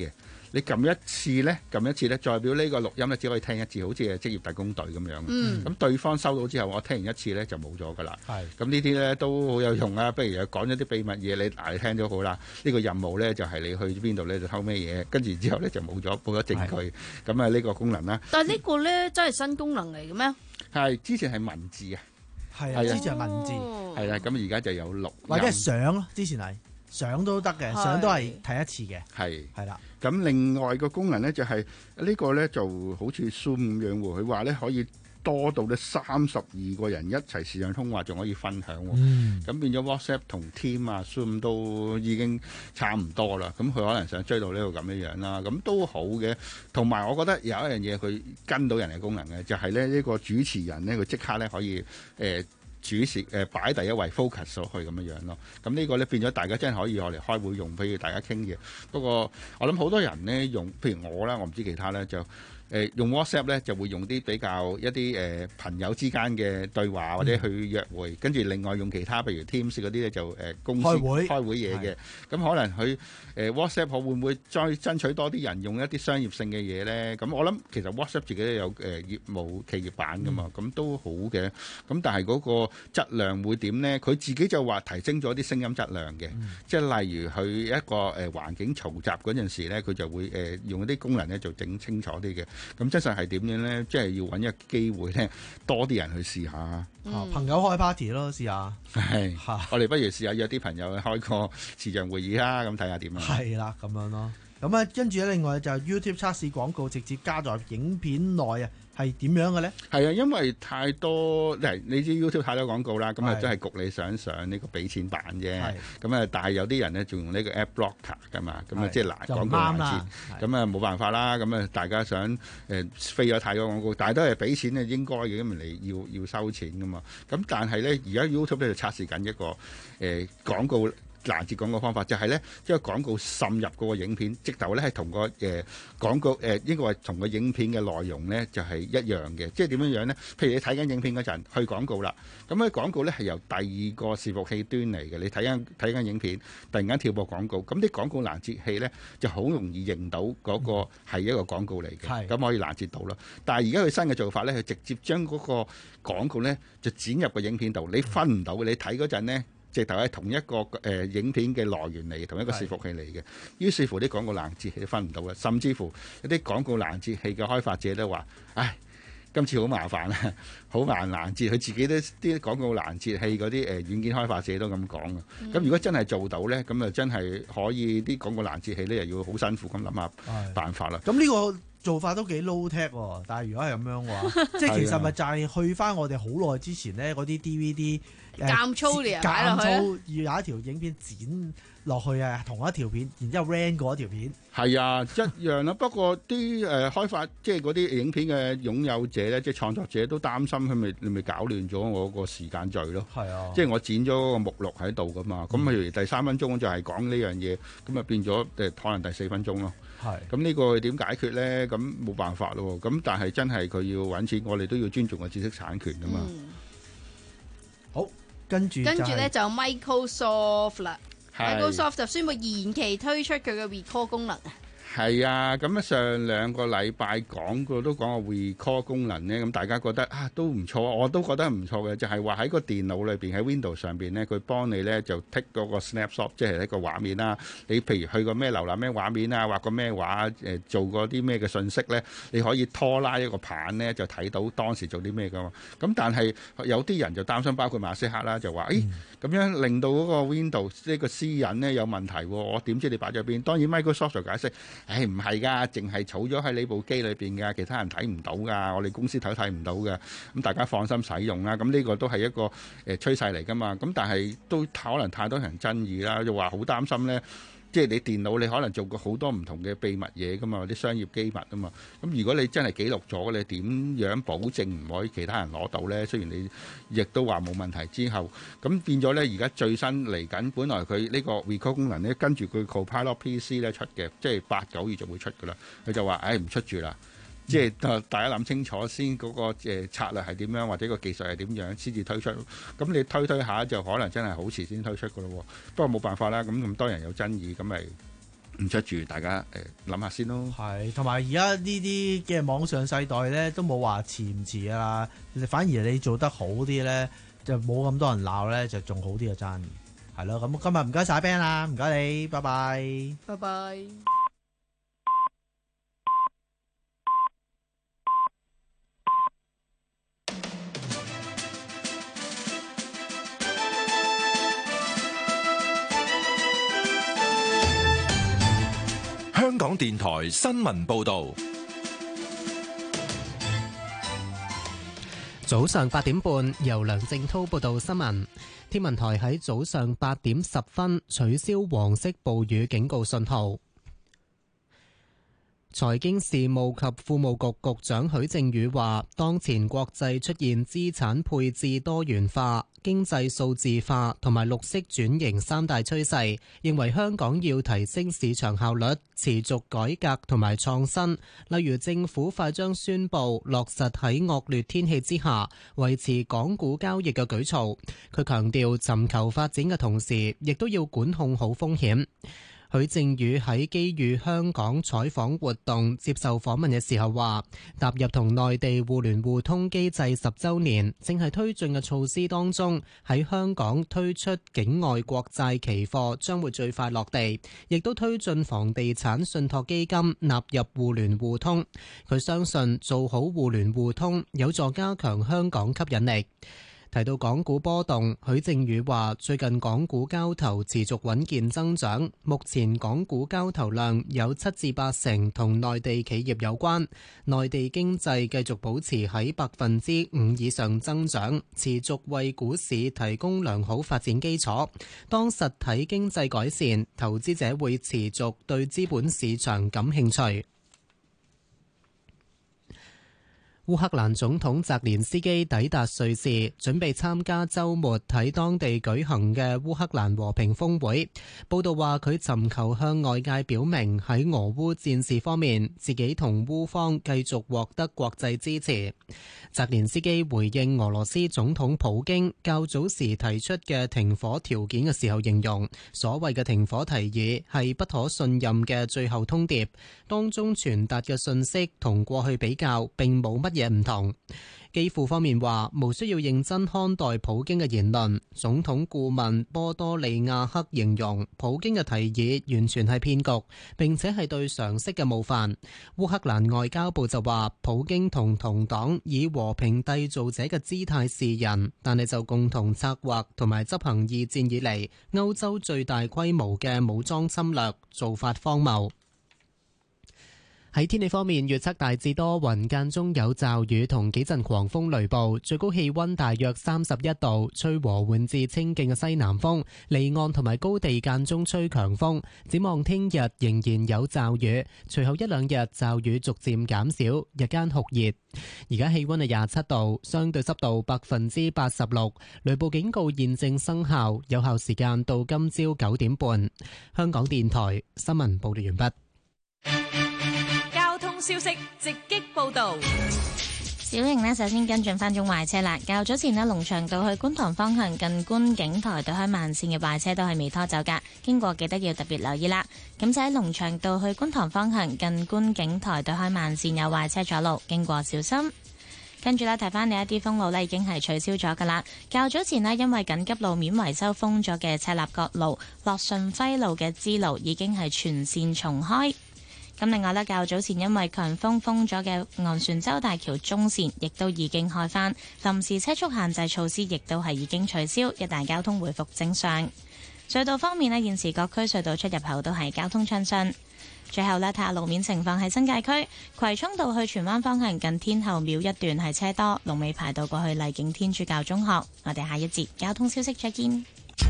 你撳一次咧，撳一次咧，代表呢個錄音咧只可以聽一次，好似係職業特工隊咁樣。咁、嗯、對方收到之後，我聽完一次咧就冇咗㗎啦。係。咁呢啲咧都好有用啊！不如又講咗啲秘密嘢，你嗱你聽咗好啦。呢、呢個任務咧就係、是、你去邊度咧就偷咩嘢，跟住之後咧就冇咗冇咗證據。咁啊呢個功能啦。 但係呢個咧真係新功能嚟嘅咩？係之前係文字啊。 係啊，之前係文字。 係啊，咁而家就有錄或者係相咯，之前係。相都得嘅，相都係睇一次嘅。 係係啦。 咁另外個功能咧就係、是、呢個咧就好似 Zoom 咁樣喎，佢話咧可以多到咧三十二個人一齊視像通話，仲可以分享喎。咁、嗯、變咗 WhatsApp 同 Team 啊 Zoom 都已經差唔多啦。咁佢可能想追到呢個咁樣樣啦，咁都好嘅。同埋我覺得有一樣嘢佢跟到人嘅功能嘅，就係咧呢個主持人咧佢即刻咧可以誒。呃主持誒擺第一位 focus 咗去咁樣樣咯，咁呢個咧變咗大家真係可以我嚟開會用，譬如大家傾嘢。不過我諗好多人咧用，譬如我啦，我唔知其他咧就。誒用 WhatsApp 咧就會用啲比較一啲誒、呃、朋友之間嘅對話或者去約會，跟、嗯、住另外用其他譬如 Teams 嗰啲咧就誒、呃、公司開會開會嘢嘅，咁可能佢誒、呃、WhatsApp 會唔會再爭取多啲人用一啲商業性嘅嘢咧？咁我諗其實 WhatsApp 自己都有誒、呃、業務企業版噶嘛，咁、嗯、都好嘅。咁但係嗰個質量會點咧？佢自己就話提升咗啲聲音質量嘅、嗯，即係例如佢一個誒、呃、環境嘈雜嗰陣時咧，佢就會誒、呃、用一啲功能咧就整清楚啲嘅。咁真實係點樣咧？即係要揾一個機會咧，多啲人去試下。 嗯、朋友開 party 咯，試下。係， 我哋不如試下約啲朋友去開個視像會議啦，咁睇下點樣。 係啦，咁樣咯。咁啊，跟住咧，另外就係 YouTube 測試廣告直接加在影片內啊。係點樣嘅咧？係啊，因為太多，你知 YouTube 太多廣告啦，咁啊真係焗你想上呢個俾錢版啫。咁啊，但係有啲人咧仲用呢個 Ad Blocker 噶嘛，咁啊即係難廣告難切。咁啊冇辦法啦，咁啊大家想誒、呃、飛咗太多廣告，但係都係俾錢係應該嘅，因為你要要收錢噶嘛。咁但係咧，而家 YouTube 咧就測試緊一個誒、呃、廣告攔截廣告方法，就係咧將廣告滲入嗰個影片，直頭咧係同個誒、呃、廣告誒、呃、應該話同個影片嘅內容咧就係、是、一樣嘅。即係點樣樣咧？譬如你睇緊影片嗰陣去廣告啦，咁咧廣告咧係由第二個伺服器端嚟嘅。你睇緊睇緊影片，突然間跳播廣告，咁啲廣告攔截器咧就好容易認到嗰個係一個廣告嚟嘅，咁、嗯、可以攔截到啦。但係而家佢新嘅做法咧，佢直接將嗰個廣告咧就剪入個影片度，你分唔到嘅。你睇嗰陣咧。直頭係同一個誒、呃、影片嘅來源嚟，同一個伺服器嚟嘅。於是乎啲廣告攔截器都分唔到啦，甚至乎一啲廣告攔截器嘅開發者都話：唉，今次好麻煩啊，好難攔截。佢自己都啲廣告攔截器嗰啲誒軟件開發者都咁講啊。咁、嗯、如果真係做到咧，咁啊真係可以啲廣告攔截器咧又要好辛苦咁諗下辦法啦。 咁呢個做法都幾 low tech 喎，但係如果係咁樣嘅話，即係其實咪就係去翻我哋好耐之前咧嗰啲 D V D。 監粗嚟啊！ 監粗要有一條影片剪落去啊，同一條片，然之後 render 嗰條片。 係啊，一樣啦。不過啲誒、呃、開發即係嗰啲影片嘅擁有者咧，即係創作者都擔心佢咪你咪搞亂咗我個時間序咯。係啊，即係我剪咗個目錄喺度噶嘛。咁、嗯、譬如第三分鐘就係講呢樣嘢，咁啊變咗誒可能第四分鐘咯。係。咁呢個點解決咧？咁冇辦法咯。咁但係真係佢要揾錢，我哋都要尊重個知識產權噶嘛。嗯、 好。跟住， 跟住咧就 Microsoft 啦 ，Microsoft 就宣布延期推出佢嘅 Recall 功能啊。 係啊，咁啊上兩個禮拜講過都講個 Recall 功能咧，咁大家覺得啊都唔錯，我都覺得唔錯嘅，就係話喺個電腦裏邊喺 Windows 上邊咧，佢幫你咧就 take 嗰個 snapshot， 即係一個畫面啦。你譬如去過咩瀏覽咩畫面啊，畫過咩畫，誒、呃、做過啲咩嘅信息咧，你可以拖拉一個盤咧，就睇到當時做啲咩噶嘛。咁但係有啲人就擔心，包括馬斯克啦，就話誒咁樣令到嗰個 Windows 呢個私隱咧有問題喎，我點知你擺咗邊？當然 Microsoft 就解釋。誒唔係㗎，淨係儲咗喺你部機裏邊㗎，其他人睇唔到㗎，我哋公司睇睇唔到㗎，咁大家放心使用啦。咁呢個都係一個誒趨勢嚟㗎嘛。咁但係都可能太多人爭議啦，就話好擔心咧。即係你電腦你可能做過好多唔同嘅秘密嘢㗎嘛，啲商業機密啊嘛。咁如果你真係記錄咗，你點樣保證唔可以其他人攞到咧？雖然你亦都話冇問題之後，咁變咗咧，而家最新嚟緊，本來佢呢個 Recall 功能咧，跟住佢 Copilot P C 咧出嘅，即係八九月就會出㗎啦。佢就話：唉，唔出住啦。即係大家諗清楚先，嗰個誒策略係點樣，或者個技術係點樣先至推出。咁你推推下就可能真係好遲先推出㗎咯。不過冇辦法啦，咁咁多人有爭議，咁咪唔出住，大家誒諗下先咯。 係，同埋而家呢啲嘅網上世代咧，都冇話遲唔遲噶啦，反而你做得好啲咧，就冇咁多人鬧咧，就仲好啲嘅爭。係咯，咁今日唔該晒 Ben 啦，唔該你，拜拜， 拜拜。 香港電台新聞報道。 早上八點半，由梁正滔報道新聞。天文台喺早上八點十分取消黃色暴雨警告信號。財經事務及庫務局局長許正宇話，當前國際出現資產配置多元化、經濟數字化同埋綠色轉型三大趨勢，認為香港要提升市場效率，持續改革同埋創新。例如政府快將宣布落實喺惡劣天氣之下維持港股交易嘅舉措。佢強調，尋求發展嘅同時，亦都要管控好風險。許正宇喺基於香港採訪活動接受訪問嘅時候話，踏入同內地互聯互通機制十週年，正係推進嘅措施當中，喺香港推出境外國債期貨將會最快落地，亦都推進房地產信託基金納入互聯互通。佢相信做好互聯互通有助加強香港吸引力。提到港股波動，許正宇話：最近港股交投持續穩健增長，目前港股交投量有七至八成同內地企業有關，內地經濟繼續保持喺百分之五以上增長，持續為股市提供良好發展基礎。當實體經濟改善，投資者會持續對資本市場感興趣。烏克蘭總統澤連斯基抵達瑞士，準備參加週末喺當地舉行嘅烏克蘭和平峰會。報道話佢尋求向外界表明喺俄烏戰事方面，自己同烏方繼續獲得國際支持。澤連斯基回應俄羅斯總統普京較早時提出嘅停火條件嘅時候，形容所謂嘅停火提議係不可信任嘅最後通牒，當中傳達嘅信息同過去比較並冇乜嘢唔同。基輔方面話無需要認真看待普京嘅言論。總統顧問波多利亞克形容普京嘅提議完全係騙局，並且係對常識嘅冒犯。烏克蘭外交部就話普京同同黨以和平締造者嘅姿態示人，但係就共同策劃同埋執行二戰以嚟歐洲最大規模嘅武裝侵略，做法荒謬。喺天氣方面，預測大致多雲，間中有驟雨同幾陣狂風雷暴，最高氣溫大約三十一度，吹和緩至清勁嘅西南風，離岸同埋高地間中吹強風。展望聽日仍然有驟雨，隨後一兩日驟雨逐漸減少，日間酷熱。而家氣溫係廿七度，相對濕度百分之八十六，雷暴警告現正生效，有效時間到今朝九點半。香港電台新聞報道完畢。 消息直擊報道。 小瑩呢，首先跟進翻宗壞車啦。較早前呢，龍翔道去觀塘方向近觀景台對開慢線嘅壞車都係未拖走噶，經過記得要特別留意啦。咁就喺龍翔道去觀塘方向近觀景台對開慢線有壞車阻路，經過小心。跟住呢，提翻你一啲封路呢已經係取消咗噶啦。較早前呢，因為緊急路面維修封咗嘅赤鱲角路、樂順輝路嘅支路已經係全線重開。咁另外呢，較早前因為強風封咗嘅昂船洲大橋中線，亦都已經開返，臨時車速限制措施亦都係已經取消，一帶交通回復正常。隧道方面呢，現時各區隧道出入口都係交通暢順。最後呢，睇下路面情況喺新界區葵涌道去荃灣方向近天后廟一段係車多，龍尾排到過去麗景天主教中學。我哋下一節交通消息再見。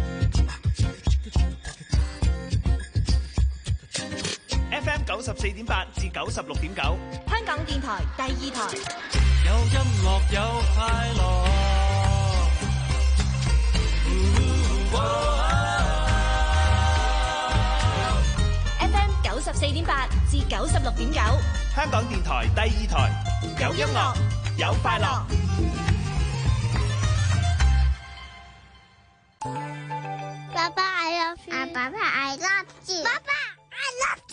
F M 九十四點八至九十六點九， 香港電台第二台。 有音樂有快樂。 F M 九十四點八至九十六點九， 香港電台第二台。有音樂有快樂。 爸爸 I love you，爸爸 I love you，爸爸 I love you。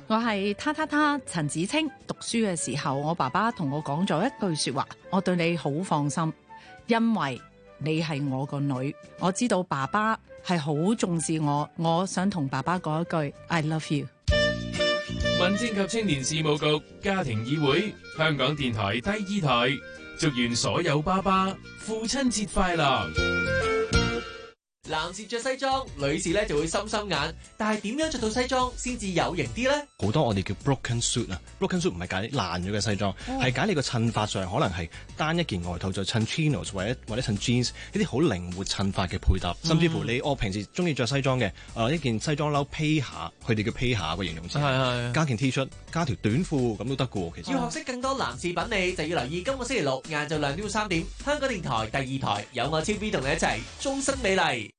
我係他他他陳子清。讀書嘅時候，我爸爸同我講咗一句說話，我對你好放心，因為你係我個女。我知道爸爸係好重視我，我想同爸爸講一句 I love you。 民政及青年事務局家庭議會，香港電台第二台，祝願所有爸爸父親節快樂。 男士着西裝，女士咧就會心心眼。但係點樣着到西裝先至有型啲呢？ 好多我哋叫 broken suit 啊 ，broken suit 唔係解爛咗嘅西裝，係解、哦、你個襯法上可能係單一件外套就襯 chinos 或者或者襯 jeans 呢啲好靈活襯法嘅配搭，嗯、甚至乎你我、哦、平時中意着西裝嘅，誒、呃、一件西裝褸披下，佢哋叫披下個形容詞，係係加件 T 恤加條短褲咁都得嘅喎。其實要學識更多男士品味，就要留意今個星期六晏晝兩點到三點，香港電台第二台有我超 B 同你一齊終身美麗。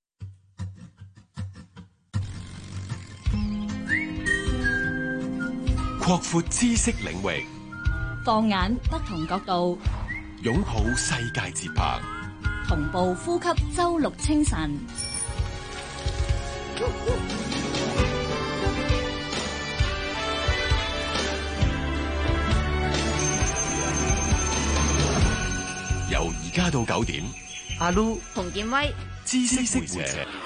擴闊知識領域， 放眼不同角度， 擁抱世界節拍， 同步呼吸周六清晨。 由而家到九點， 阿 Lu、 洪建威、 知識會者。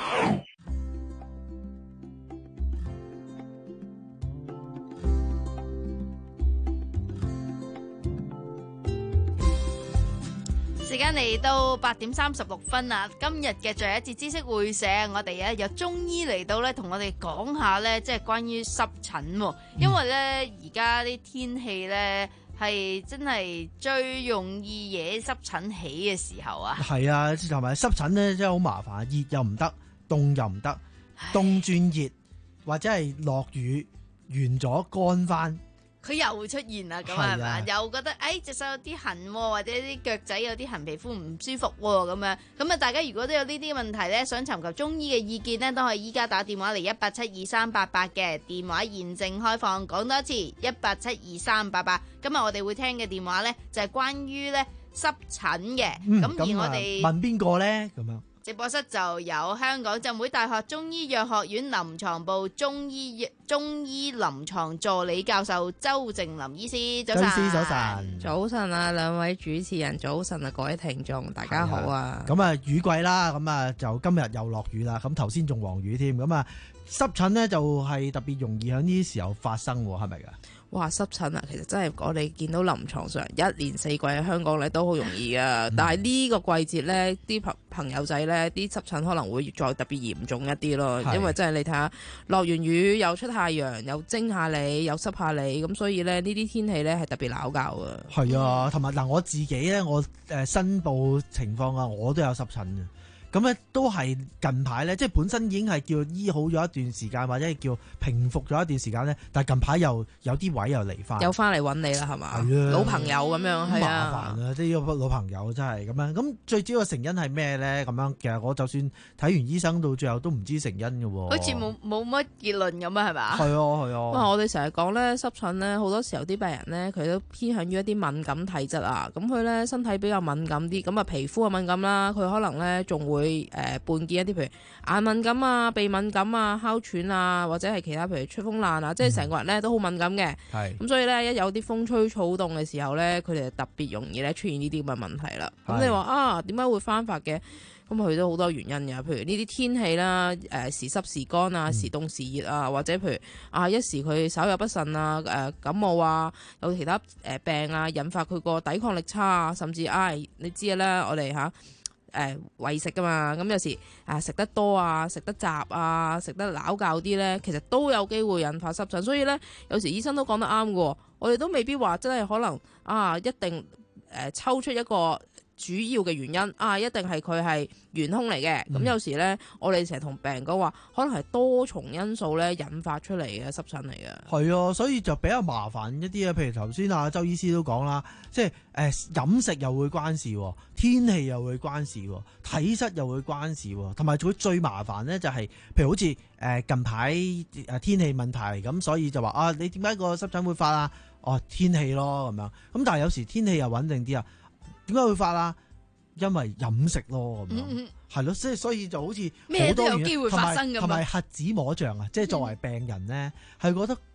時間嚟到八點三十六分啦，今日嘅最後一節知識會社，我哋咧有中醫嚟到咧，同我哋講下咧，即係關於濕疹，因為咧而家啲天氣咧係真係最容易惹濕疹起嘅時候啊。 係啊，同埋濕疹咧真係好麻煩，熱又唔得，凍又唔得，凍轉熱或者係落雨完咗乾翻。 佢又出現啦，咁係咪？又覺得誒隻手有啲痕，或者啲腳仔有啲痕，皮膚唔舒服咁樣。咁啊，大家如果都有呢啲問題咧，想尋求中醫嘅意見呢，都可以依家打電話嚟一八七二三八八嘅電話現正開放。講多一次，一八七二三八八。今日我哋會聽嘅電話咧，就係關於咧濕疹嘅。咁、嗯、而我哋問邊個咧？咁樣。 直播室就有香港浸會大學中醫藥學院臨床部中醫中醫臨床助理教授周靜林醫師，早晨。 周醫師早晨， 早晨啊，兩位主持人早晨啊，各位聽眾大家好啊。 咁啊，雨季啦，咁啊就今日又落雨啦，咁頭先仲黃雨添，咁啊濕疹咧就係特別容易喺呢啲時候發生，係咪噶？ 哇，濕疹啊，其實真係我哋見到臨床上一年四季喺香港咧都好容易噶，但係呢個季節咧啲朋朋友仔咧啲濕疹可能會再特別嚴重一啲咯，因為真係你睇下落完雨又出太陽又蒸下你又濕下你，咁所以咧呢啲天氣咧係特別鬧交啊。 係啊，同埋嗱我自己咧，我誒申報情況啊，我都有濕疹嘅。咁咧都係近排咧，即係本身已經係叫醫好咗一段時間，或者係叫平復咗一段時間咧，但係近排又有啲位又嚟翻， 又翻嚟揾你啦，係嘛？係啊，老朋友咁樣，係啊， 麻煩啊！即係呢個老朋友真係咁樣。咁最主要嘅成因係咩咧？咁樣其實我就算睇完醫生到最後都唔知成因嘅喎。 好似冇冇乜結論咁啊？係嘛？ 係啊係啊。 哇！我哋成日講咧濕疹咧，好多時候啲病人咧佢都偏向於一啲敏感體質啊。咁佢咧身體比較敏感啲，咁啊皮膚啊敏感啦，佢可能咧仲會。誒、呃、伴見一啲譬如眼敏感啊、鼻敏感啊、哮喘啊，或者係其他譬如出風爛啊，嗯、即係成個人咧都好敏感嘅。係咁，所以咧一有啲風吹草動嘅時候咧，佢哋特別容易咧出現呢啲咁嘅問題啦。咁你話啊，點解會翻發嘅？咁佢都好多原因嘅，譬如呢啲天氣啦，誒、呃、時濕時乾啊，時凍時熱啊，或者譬如啊一時佢手有不慎啊，誒、呃、感冒啊，有其他誒病啊，引發佢個抵抗力差啊，甚至唉、哎，你知嘅啦，我哋嚇。誒餵食噶嘛，咁有時啊食得多啊，食得雜啊，食得撈教啲咧，其實都有機會引發濕疹。所以咧，有時醫生都講得啱嘅，我哋都未必話真係可能啊，一定誒、呃、抽出一個主要嘅原因啊，一定係佢係元兇嚟嘅。咁、嗯、有時咧，我哋成日同病人講話，可能係多重因素咧引發出嚟嘅濕疹嚟嘅。係啊，所以就比較麻煩一啲啊。譬如頭先啊，周醫師都講啦，即係誒、呃、飲食又會關事，天氣又會關事，體質又會關事，同埋佢最麻煩咧就係、是，譬如好似誒近排誒天氣問題咁，所以就話啊，你點解個濕疹會發啊？哦，天氣咯咁樣。咁但係有時天氣又穩定啲啊。點解會發啊？因為飲食咯，咁樣係咯，即係所以就好似咩都有機會發生咁， 同埋核子摸象啊！即係作為病人咧，係、嗯、覺得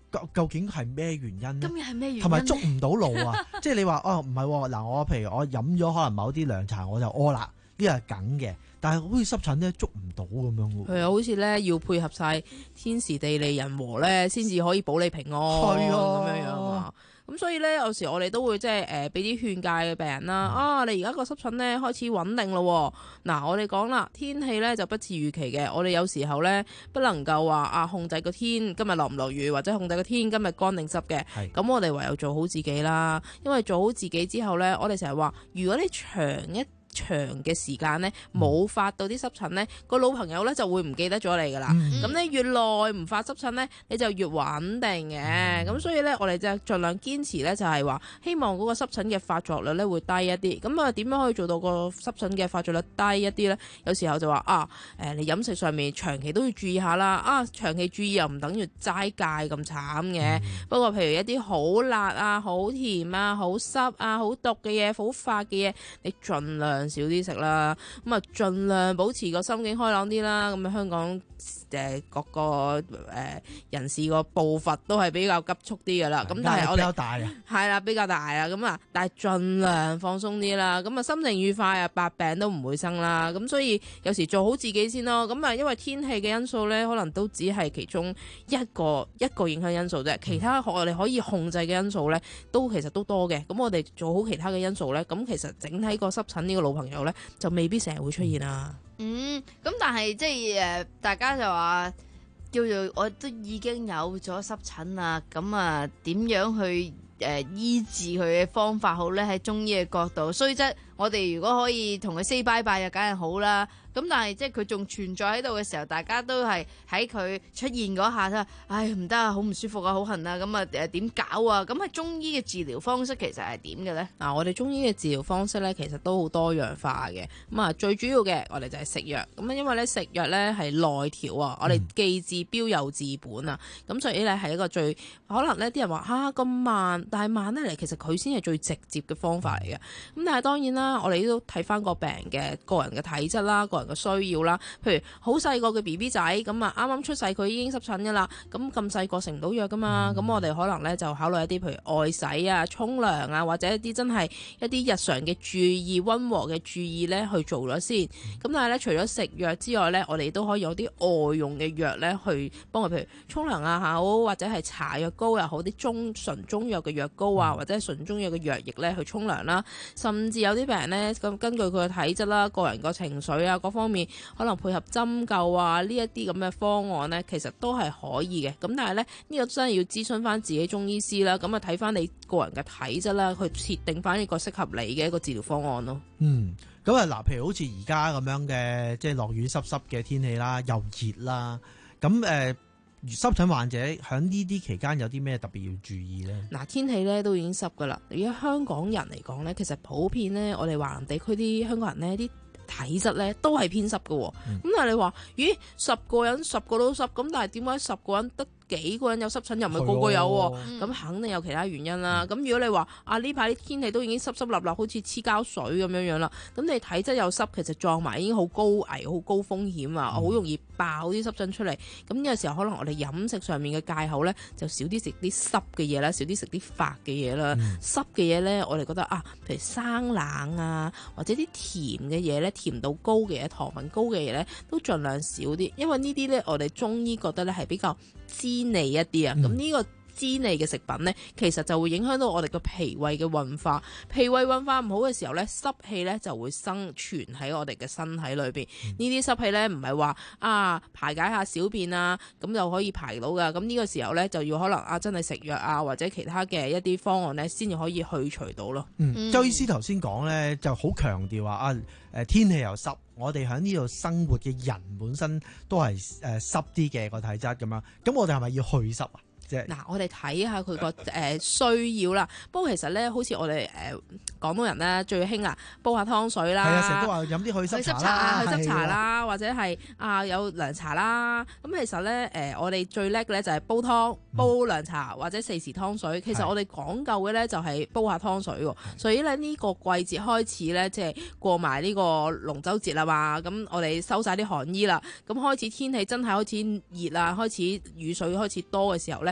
究竟係咩原因呢？ 今日係咩原因？ 同埋捉唔到路啊！即係你話哦，唔係嗱，我譬如我飲咗可能某啲涼茶，我就屙啦，呢個係梗嘅。但係好似濕疹咧捉唔到咁樣喎。 係啊，好似咧要配合晒天時地利人和咧，先至可以保你平安。 係啊， 咁樣樣啊。咁所以咧，有時我哋都會即係誒俾啲勸戒嘅病人啦。嗯、啊，你而家個濕疹咧開始穩定咯。嗱，我哋講啦，天氣咧就不似預期嘅。我哋有時候咧不能夠話啊控制個天今日落唔落雨，或者控制個天今日乾定濕嘅。咁我哋唯有做好自己啦。因為做好自己之後咧，我哋成日話，如果你長一長嘅時間咧冇發到啲濕疹咧，個老朋友咧就會唔記得咗你噶啦。咁、嗯、你越耐唔發濕疹咧，你就越穩定嘅。咁、嗯、所以咧，我哋就盡量堅持咧，就係話希望嗰個濕疹嘅發作率咧會低一啲。咁啊，點樣可以做到個濕疹嘅發作率低一啲咧？有時候就話啊，誒，你飲食上面長期都要注意下啦。啊，長期注意又唔等於齋戒咁慘嘅。嗯、不過譬如一啲好辣啊、好甜啊、好濕啊、好毒嘅嘢、好發嘅嘢，你盡量少啲食啦，咁啊盡量保持個心境開朗啲啦。咁啊香港誒各個誒人士個步伐都係比較急促啲噶啦，咁但係我哋比較大啊，係啦比較大啊，咁啊但係盡量放鬆啲啦，咁啊心情愉快啊，百病都唔會生啦。咁所以有時做好自己先咯。咁啊因為天氣嘅因素咧，可能都只係其中一個一個影響因素啫，其他我哋可以控制嘅因素咧，都其實都多嘅。咁我哋做好其他嘅因素咧，咁其實整體個濕疹呢個老朋友咧，就未必成日會出現啊。 嗯，咁但係即係誒，大家就話叫做我都已經有咗濕疹啦，咁啊點樣去誒、呃、醫治佢嘅方法好咧？喺中醫嘅角度，雖則我哋如果可以同佢 say bye bye 就梗係好啦。咁但係即係佢仲存在喺度嘅時候，大家都係喺佢出現嗰下咧，唉唔得啊，好唔舒服啊，好痕啊，咁啊誒點搞啊？咁喺中醫嘅治療方式其實係點嘅咧？ 嗱，我哋中醫嘅治療方式咧，其實都好多樣化嘅。咁啊，最主要嘅我哋就係食藥。咁啊，因為咧食藥咧係內調啊，我哋既治標又治本啊。咁所以咧係一個最可能咧啲人話嚇咁慢，但係慢得嚟，其實佢先係最直接嘅方法嚟嘅。咁但係當然啦，我哋都睇翻個病嘅個人嘅體質啦，個人嘅需要啦。譬如好細個嘅 B B 仔咁啊，啱啱出世佢已經濕疹噶啦，咁咁細個食唔到藥噶嘛，咁、嗯、我哋可能咧就考慮一啲譬如外洗啊、沖涼啊，或者一啲真係一啲日常嘅注意、溫和嘅注意咧去做咗先。咁、嗯、但係咧除咗食藥之外咧，我哋都可以有啲外用嘅藥咧去幫佢，譬如沖涼啊好，或者係搽藥膏又好，啲中純中藥嘅藥膏啊，或者係純中藥嘅藥液咧去沖涼啦。甚至有啲病人咧咁根據佢嘅體質啦、個人個情緒啊各方面，可能配合針灸啊呢一啲咁嘅方案咧，其實都係可以嘅。咁但係咧呢個真係要諮詢翻自己中醫師啦，咁啊睇翻你個人嘅體質啦，去設定翻一個適合你嘅一個治療方案咯。 嗯，咁啊嗱，譬如好似而家咁樣嘅，即係落雨濕濕嘅天氣啦，又熱啦，咁誒、呃、濕疹患者喺呢啲期間有啲咩特別要注意咧？ 嗱，天氣咧都已經濕噶啦。而家香港人嚟講咧，其實普遍咧，我哋華南地區啲香港人咧啲體質咧都係偏濕嘅。咁、嗯、但係你話，咦，十個人十個都濕，咁但係點解十個人得幾個人有濕疹，又唔係個個有喎？咁、嗯、肯定有其他原因啦。咁、嗯、如果你話啊呢排啲天氣都已經濕濕立立，好似黐膠水咁樣樣啦，咁你體質又濕，其實撞埋已經好高危、好高風險啊，好、嗯、容易爆啲濕疹出嚟。咁呢個時候可能我哋飲食上面嘅戒口咧，就少啲食啲濕嘅嘢啦，少啲食啲發嘅嘢啦。嗯、濕嘅嘢咧，我哋覺得啊，譬如生冷啊，或者啲甜嘅嘢咧，甜度高嘅嘢、糖分高嘅嘢咧，都盡量少啲，因為呢啲咧我哋中醫覺得咧係比較滋膩一啲啊，咁呢、嗯、個滋膩嘅食品呢，其實就會影響到我哋個脾胃嘅運化。脾胃運化唔好嘅時候呢，濕氣呢就會生存喺我哋嘅身體裏邊。呢啲濕氣呢，唔係話啊排解下小便啊，咁就可以排到噶。咁呢個時候呢，就要可能啊真係食藥啊，或者其他嘅一啲方案呢，先至可以去除到咯。 嗯，周醫師頭先講呢，就好強調話啊，誒天氣又濕，我哋喺呢度生活嘅人本身都係誒濕啲嘅個體質咁樣，咁我哋係咪要去濕啊？嗱， 我哋睇下佢個誒需要啦。不過其實咧，好似我哋誒廣東人咧最興啊，煲下湯水啦。係啊，成日都話飲啲去濕茶啦，去濕茶啦，或者係啊有涼茶啦。咁其實咧誒，我哋最叻嘅咧就係煲湯、煲涼茶或者四時湯水。其實我哋講究嘅咧就係煲下湯水喎。所以咧呢個季節開始咧，即係過埋呢個龍舟節啦嘛。咁我哋收晒啲寒衣啦，咁開始天氣真係開始熱啦，開始雨水開始多嘅時候咧。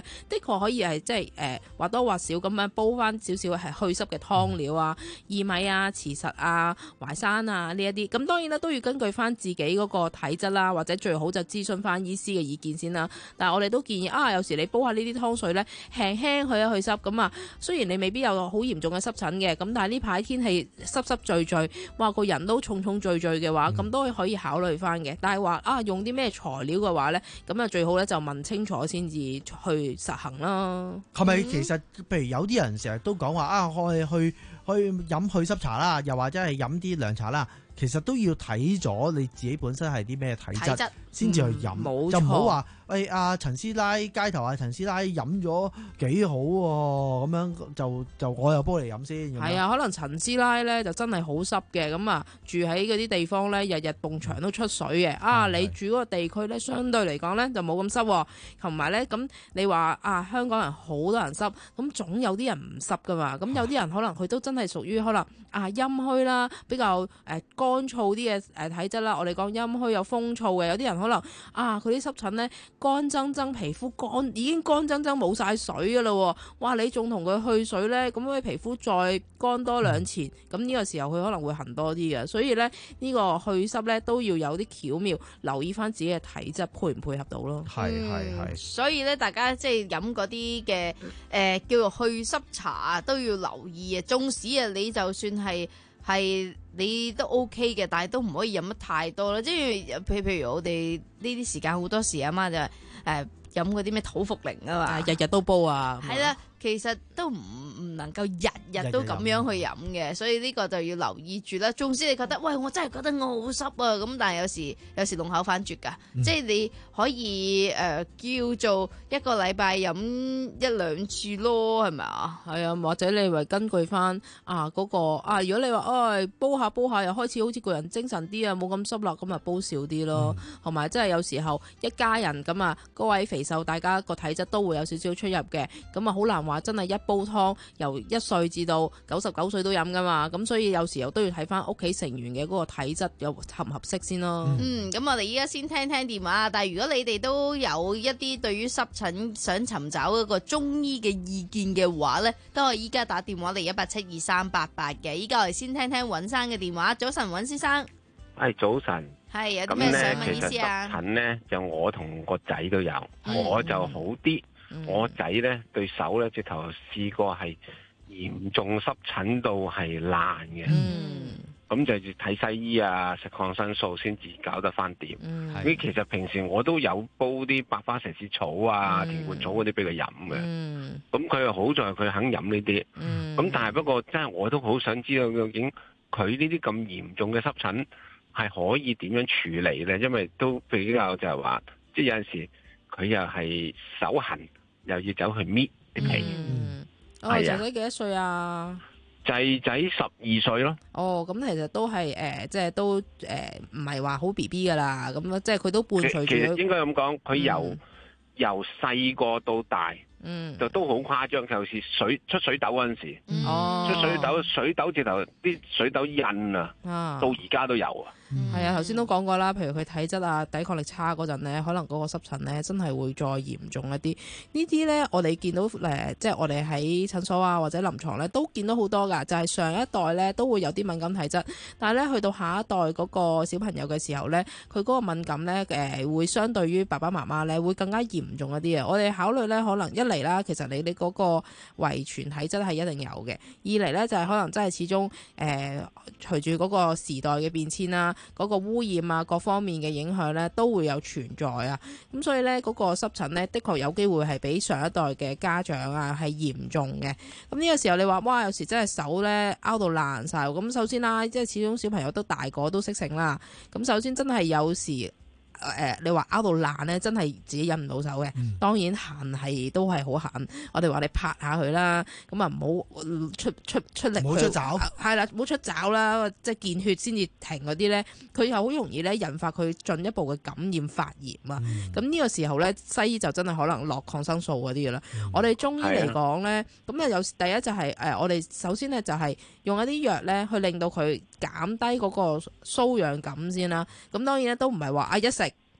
的確可以係即係誒或多或少咁樣煲翻少少係去濕嘅湯料啊、薏米啊、慈實啊、淮山啊呢一啲。咁當然咧都要根據翻自己嗰個體質啦，或者最好就諮詢翻醫師嘅意見先啦。但係我哋都建議啊，有時你煲下呢啲湯水咧，輕輕去一去濕咁啊。雖然你未必有好嚴重嘅濕疹嘅，咁但係呢排天氣濕濕聚聚，哇個人都重重聚聚嘅話，咁、嗯、都可以考慮翻嘅。但係話啊，用啲咩材料嘅話咧，咁啊最好咧就問清楚先至去實行啦。 係咪其實譬如有啲人成日都講話啊，我哋去去飲去濕茶啦，又或者係飲啲涼茶啦，其實都要睇咗你自己本身係啲咩體質先至去飲，嗯、就唔好話喂阿陳師奶街頭啊陳師奶飲咗幾好喎，咁樣就就我又煲嚟飲先。 係啊，可能陳師奶咧就真係好濕嘅，咁啊住喺嗰啲地方咧，日日埲牆都出水嘅。啊，你住嗰個地區咧，相對嚟講咧就冇咁濕，同埋咧咁你話啊香港人好多人濕，咁總有啲人唔濕噶嘛。咁有啲人可能佢都真係屬於可能啊陰虛啦，比較誒乾燥啲嘅誒體質啦。我哋講陰虛有風燥嘅，有啲人可能啊佢啲濕疹咧乾爭爭，皮膚乾已經乾爭爭冇晒水噶啦。哇！你仲同佢去水咧，咁佢皮膚再乾多兩錢，咁呢個時候佢可能會痕多啲嘅。所以咧呢個去濕咧都要有啲巧妙，留意翻自己嘅體質配唔配合到咯。 係係係。 所以咧大家即係飲嗰啲嘅誒叫做去濕茶都要留意啊。縱使啊你就算係係你都 OK 嘅，但係都唔可以飲得太多啦。即係譬譬如我哋呢啲時間好多時啊嘛，就係誒飲嗰啲咩土茯苓啊嘛， 日日都煲啊。 係啦，其實都唔唔能夠日日都咁樣去飲嘅，所以呢個就要留意住啦。縱使你覺得喂，我真係覺得我好濕啊，咁但係有時有時龍口反絕㗎，嗯、即係你可以誒、呃、叫做一個禮拜飲一兩次咯，係咪啊？ 係啊，或者你話根據翻啊嗰、嗰個啊，如果你話誒、哎、煲下煲下又開始好似個人精神啲啊，冇咁濕啦，咁啊煲少啲咯。同埋即係有時候一家人咁啊，嗰位肥瘦大家個體質都會有少少出入嘅，咁啊好難話真係一煲湯由一歲至到九十九歲都飲噶嘛，咁所以有時候都要睇翻屋企成員嘅嗰個體質有合唔合適先咯。 嗯，咁我哋依家先聽聽電話，但係如果你哋都有一啲對於濕疹想尋找一個中醫嘅意見嘅話呢，都可以依家打電話嚟一八七二三八八嘅。依家我哋先聽聽尹生嘅電話。早晨，尹先生。 係早晨。 係有啲咩想問醫師啊？ 咁咧，其實濕疹呢，就我同個仔都有，嗯、我就好啲。嗯、我仔咧對手咧直頭試過係嚴重濕疹到係爛嘅，咁、嗯、就要睇西醫啊，食抗生素先至搞得翻掂。咁、嗯、其實平時我都有煲啲百花蛇舌草啊、田、嗯、冠草嗰啲俾佢飲嘅，咁佢又好在佢肯飲呢啲。咁、嗯、但係不過真係我都好想知道究竟佢呢啲咁嚴重嘅濕疹係可以點樣處理咧？因為都比較就係話，即係有陣時佢又係手痕。又要走去搣啲皮， 嗯、哦，仔仔幾多歲啊？ 仔仔十二歲咯。 哦，咁其實都係誒、呃，即係都誒，唔係話好 B B 噶啦，咁即係佢都伴隨住。 其實應該咁講，佢由、嗯、由細個到大， 嗯， 就都好誇張。尤其是水出水痘嗰陣時， 嗯、 出水痘水痘直頭啲水痘印啊， 啊到而家都有啊。 係、嗯、啊，頭先都講過啦，譬如佢體質啊、抵抗力差嗰陣咧，可能嗰個濕疹咧真係會再嚴重一啲。呢啲咧，我哋見到誒、呃，即係我哋喺診所啊或者臨床咧都見到好多㗎，就係、是、上一代咧都會有啲敏感體質，但係咧去到下一代嗰個小朋友嘅時候咧，佢嗰個敏感咧誒、呃、會相對於爸爸媽媽咧會更加嚴重一啲嘅。我哋考慮咧可能一嚟啦，其實你你嗰個遺傳體質係一定有嘅；二嚟咧就係、是、可能真係始終誒、呃、隨住嗰個時代嘅變遷啦。嗰個污染啊，各方面嘅影響咧，都會有存在啊。咁所以咧，嗰個濕疹咧，的確有機會係比上一代嘅家長啊係嚴重嘅。咁呢個時候你話哇，有時真係手咧拗到爛晒。咁首先啦，即係始終小朋友都大個都識性啦。咁首先真係有時。誒、呃，你話拗到爛咧，真係自己忍唔到手嘅。嗯、當然痕係都係好痕。我哋話你拍下佢啦，咁啊唔好出出出力，唔好出爪，係啦，唔好出爪啦，即係見血先至停嗰啲咧。佢又好容易咧引發佢進一步嘅感染發炎啊。咁呢、嗯、個時候咧，西醫就真係可能落抗生素嗰啲嘅啦。嗯、我哋中醫嚟講咧，咁啊有第一就係、是、誒、呃，我哋首先咧就係用一啲藥咧去令到佢減低嗰個瘙癢感先啦。咁當然咧都唔係話啊一食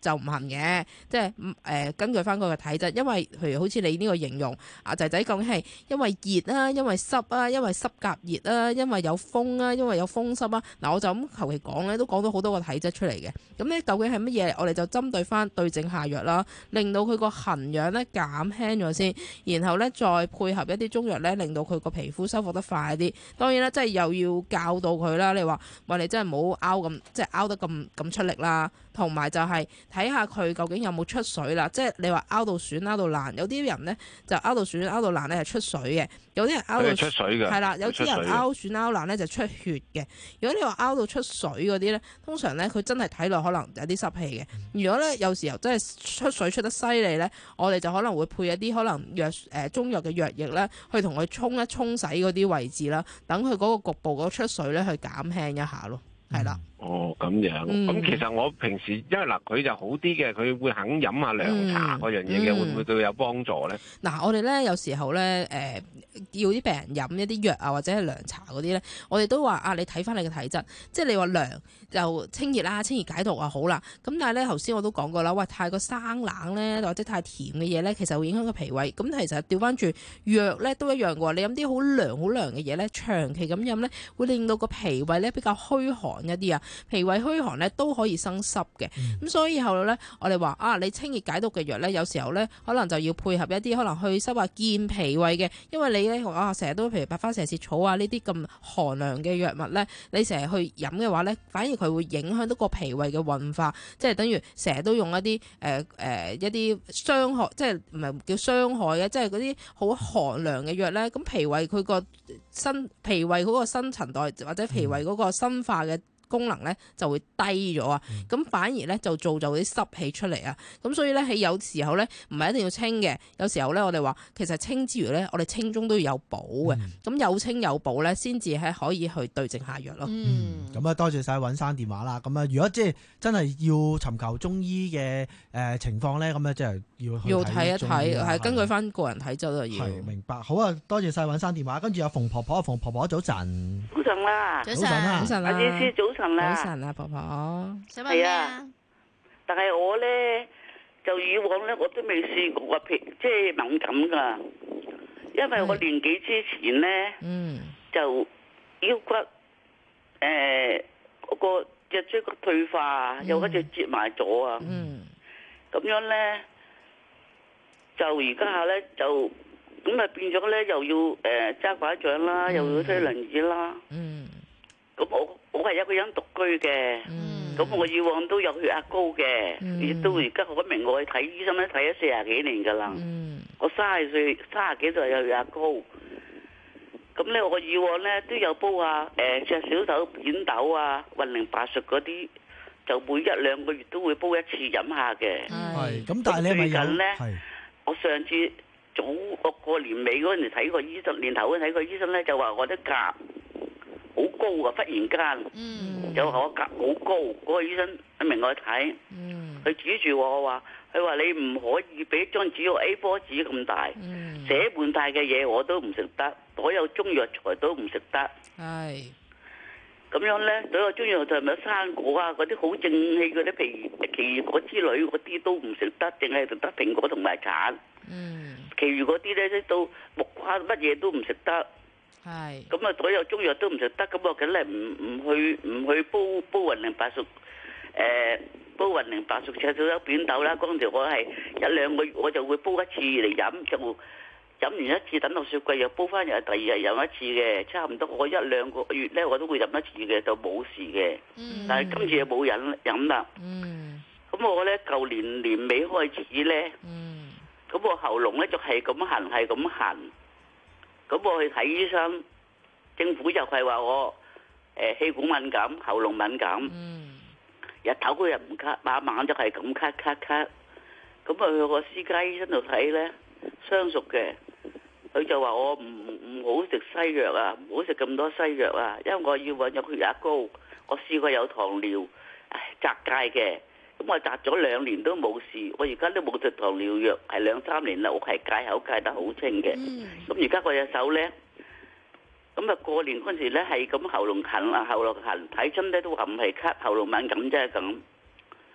就唔行嘅，即係誒、呃、根據翻佢嘅體質，因為譬如好似你呢個形容，阿仔仔究竟係因為熱啊，因為濕啊，因為濕夾熱啊，因為有風啊，因為有風濕啊，嗱我就咁求其講咧，都講到好多個體質出嚟嘅。咁咧究竟係乜嘢？我哋就針對翻對症下藥啦，令到佢個痕癢咧減輕咗先，然後咧再配合一啲中藥咧，令到佢個皮膚修復得快啲。當然啦，即係又要教導佢啦。你話喂，你真係唔好拗咁，即係拗得咁咁出力啦。同埋就係睇下佢究竟有冇出水啦。即係你話拗到損拗到爛，有啲人咧就拗到損拗到爛咧係出水嘅，有啲人拗到出水嘅， 係啦，有啲人拗損拗爛咧就出血嘅。如果你話拗到出水嗰啲咧，通常咧佢真係睇落可能有啲濕氣嘅。如果咧有時候真係出水出得犀利咧，我哋就可能會配一啲可能藥誒、呃、中藥嘅藥液咧，去同佢沖一沖洗嗰啲位置啦，等佢嗰個局部嗰出水咧去減輕一下咯，係啦。 哦，咁樣，咁、嗯、其實我平時因為嗱佢就好啲嘅，佢會肯飲下涼茶嗰樣嘢嘅，嗯、會唔會對佢有幫助咧？ 嗱，我哋咧有時候咧，誒、呃、要啲病人飲一啲藥啊，或者係涼茶嗰啲咧，我哋都話啊，你睇翻你嘅體質，即係你話涼就清熱啦，清熱解毒啊好啦。咁但係咧頭先我都講過啦，喂，太過生冷咧，或者太甜嘅嘢咧，其實會影響個脾胃。咁其實調翻轉藥咧都一樣嘅喎，你飲啲好涼好涼嘅嘢咧，長期咁飲咧，會令到個脾胃咧比較虛寒一啲啊。脾胃虛寒咧都可以生濕嘅，咁、嗯、所以以後咧我哋話啊，你清熱解毒嘅藥咧，有時候咧可能就要配合一啲可能去濕啊健脾胃嘅，因為你咧啊成日都譬如百花蛇舌草啊呢啲咁寒涼嘅藥物咧，你成日去飲嘅話咧，反而佢會影響到個脾胃嘅運化，即係等於成日都用一啲誒誒一啲傷害，即係唔係叫傷害嘅，即係嗰啲好寒涼嘅藥咧，咁脾胃佢個新脾胃嗰個新陳代謝或者脾胃嗰個生化嘅功能咧就會低咗啊，咁、嗯、反而咧就造就啲濕氣出嚟啊，咁所以咧喺有時候咧唔係一定要清嘅，有時候咧我哋話其實清之餘咧，我哋清中都要有補嘅，咁、嗯、有清有補咧先至係可以去對症下藥咯。 嗯，咁啊多謝晒尹生電話啦，咁啊如果即係真係要尋求中醫嘅誒情況咧，咁咧即係要去要睇一睇，係根據翻個人體質啊要。 係明白，好啊，多謝晒尹生電話，跟住有馮婆婆，馮婆婆早晨。 早晨啦， 早晨啦，早晨啦， 阿醫師早晨啦， 早晨啊，婆婆， 係啊，但係我咧就以往咧我都未試過個皮即係敏感噶，因為我年幾之前咧，嗯，就腰骨誒嗰、呃那個脊椎骨退化，嗯、有嗰隻折埋咗啊，嗯，咁樣咧就而家下咧就咁啊變咗咧又要誒揸拐杖啦，又要推輪椅啦，嗯，咁我。我係一個人獨居嘅，咁、嗯、我以往都有血壓高嘅，亦、嗯、都而家好明我去睇醫生咧，睇咗四十幾年噶啦。嗯、我三十歲、三十幾歲有血壓高，咁咧我以往咧都有煲下誒隻小手扁豆啊、雲苓白術嗰啲，就每一兩個月都會煲一次飲下嘅。 係，咁但係你係咪有？ 咧，我上次早個過年尾嗰陣時睇個醫生，年頭嗰陣睇個醫生咧就話我啲鉀好高啊！忽然間，嗯、就話我鉀好高，嗰、那個醫生明我睇，佢、嗯、指住我話，佢話你唔可以俾張紙個 A 四 紙咁大，嗯、寫滿大嘅嘢我都唔食得，所有中藥材都唔食得。係咁樣咧，所有中藥材咪生果啊，嗰啲好正氣嗰啲，譬如奇異果之類嗰啲都唔食得，淨係食得蘋果同埋橙。嗯，其餘嗰啲咧都木瓜乜嘢都唔食得。係，咁啊所有中藥都唔食得，咁我梗係唔唔去唔去煲煲雲苓白術，誒、呃、煲雲苓白術赤小豆扁豆啦。嗰陣時我係一兩個月我就會煲一次嚟飲，就飲完一次等落雪櫃又煲翻，又第二日飲一次嘅，差唔多我一兩個月咧我都會飲一次嘅，就冇事嘅。嗯、但係今次又冇飲飲啦。嗯，咁我咧舊年年尾開始咧，嗯，咁我喉嚨咧就係咁痕，係咁痕。咁我去睇醫生，政府就係話我誒氣管敏感、喉嚨敏感，嗯、日頭佢又唔咳，晚晚就係咁咳咳咳。咁啊去個私家醫生度睇咧，相熟嘅，佢就話我唔唔好食西藥啊，唔好食咁多西藥啊，因為我要揾有血壓高，我試過有糖尿，唉，擇戒嘅。咁我擇咗兩年都冇事，我而家都冇食糖尿藥，係兩三年啦，我係戒口戒得好清嘅。咁而家我隻手咧，咁啊過年嗰陣時咧係咁喉嚨痕啊，喉嚨痕睇親咧都話唔係咳，喉嚨敏感啫咁。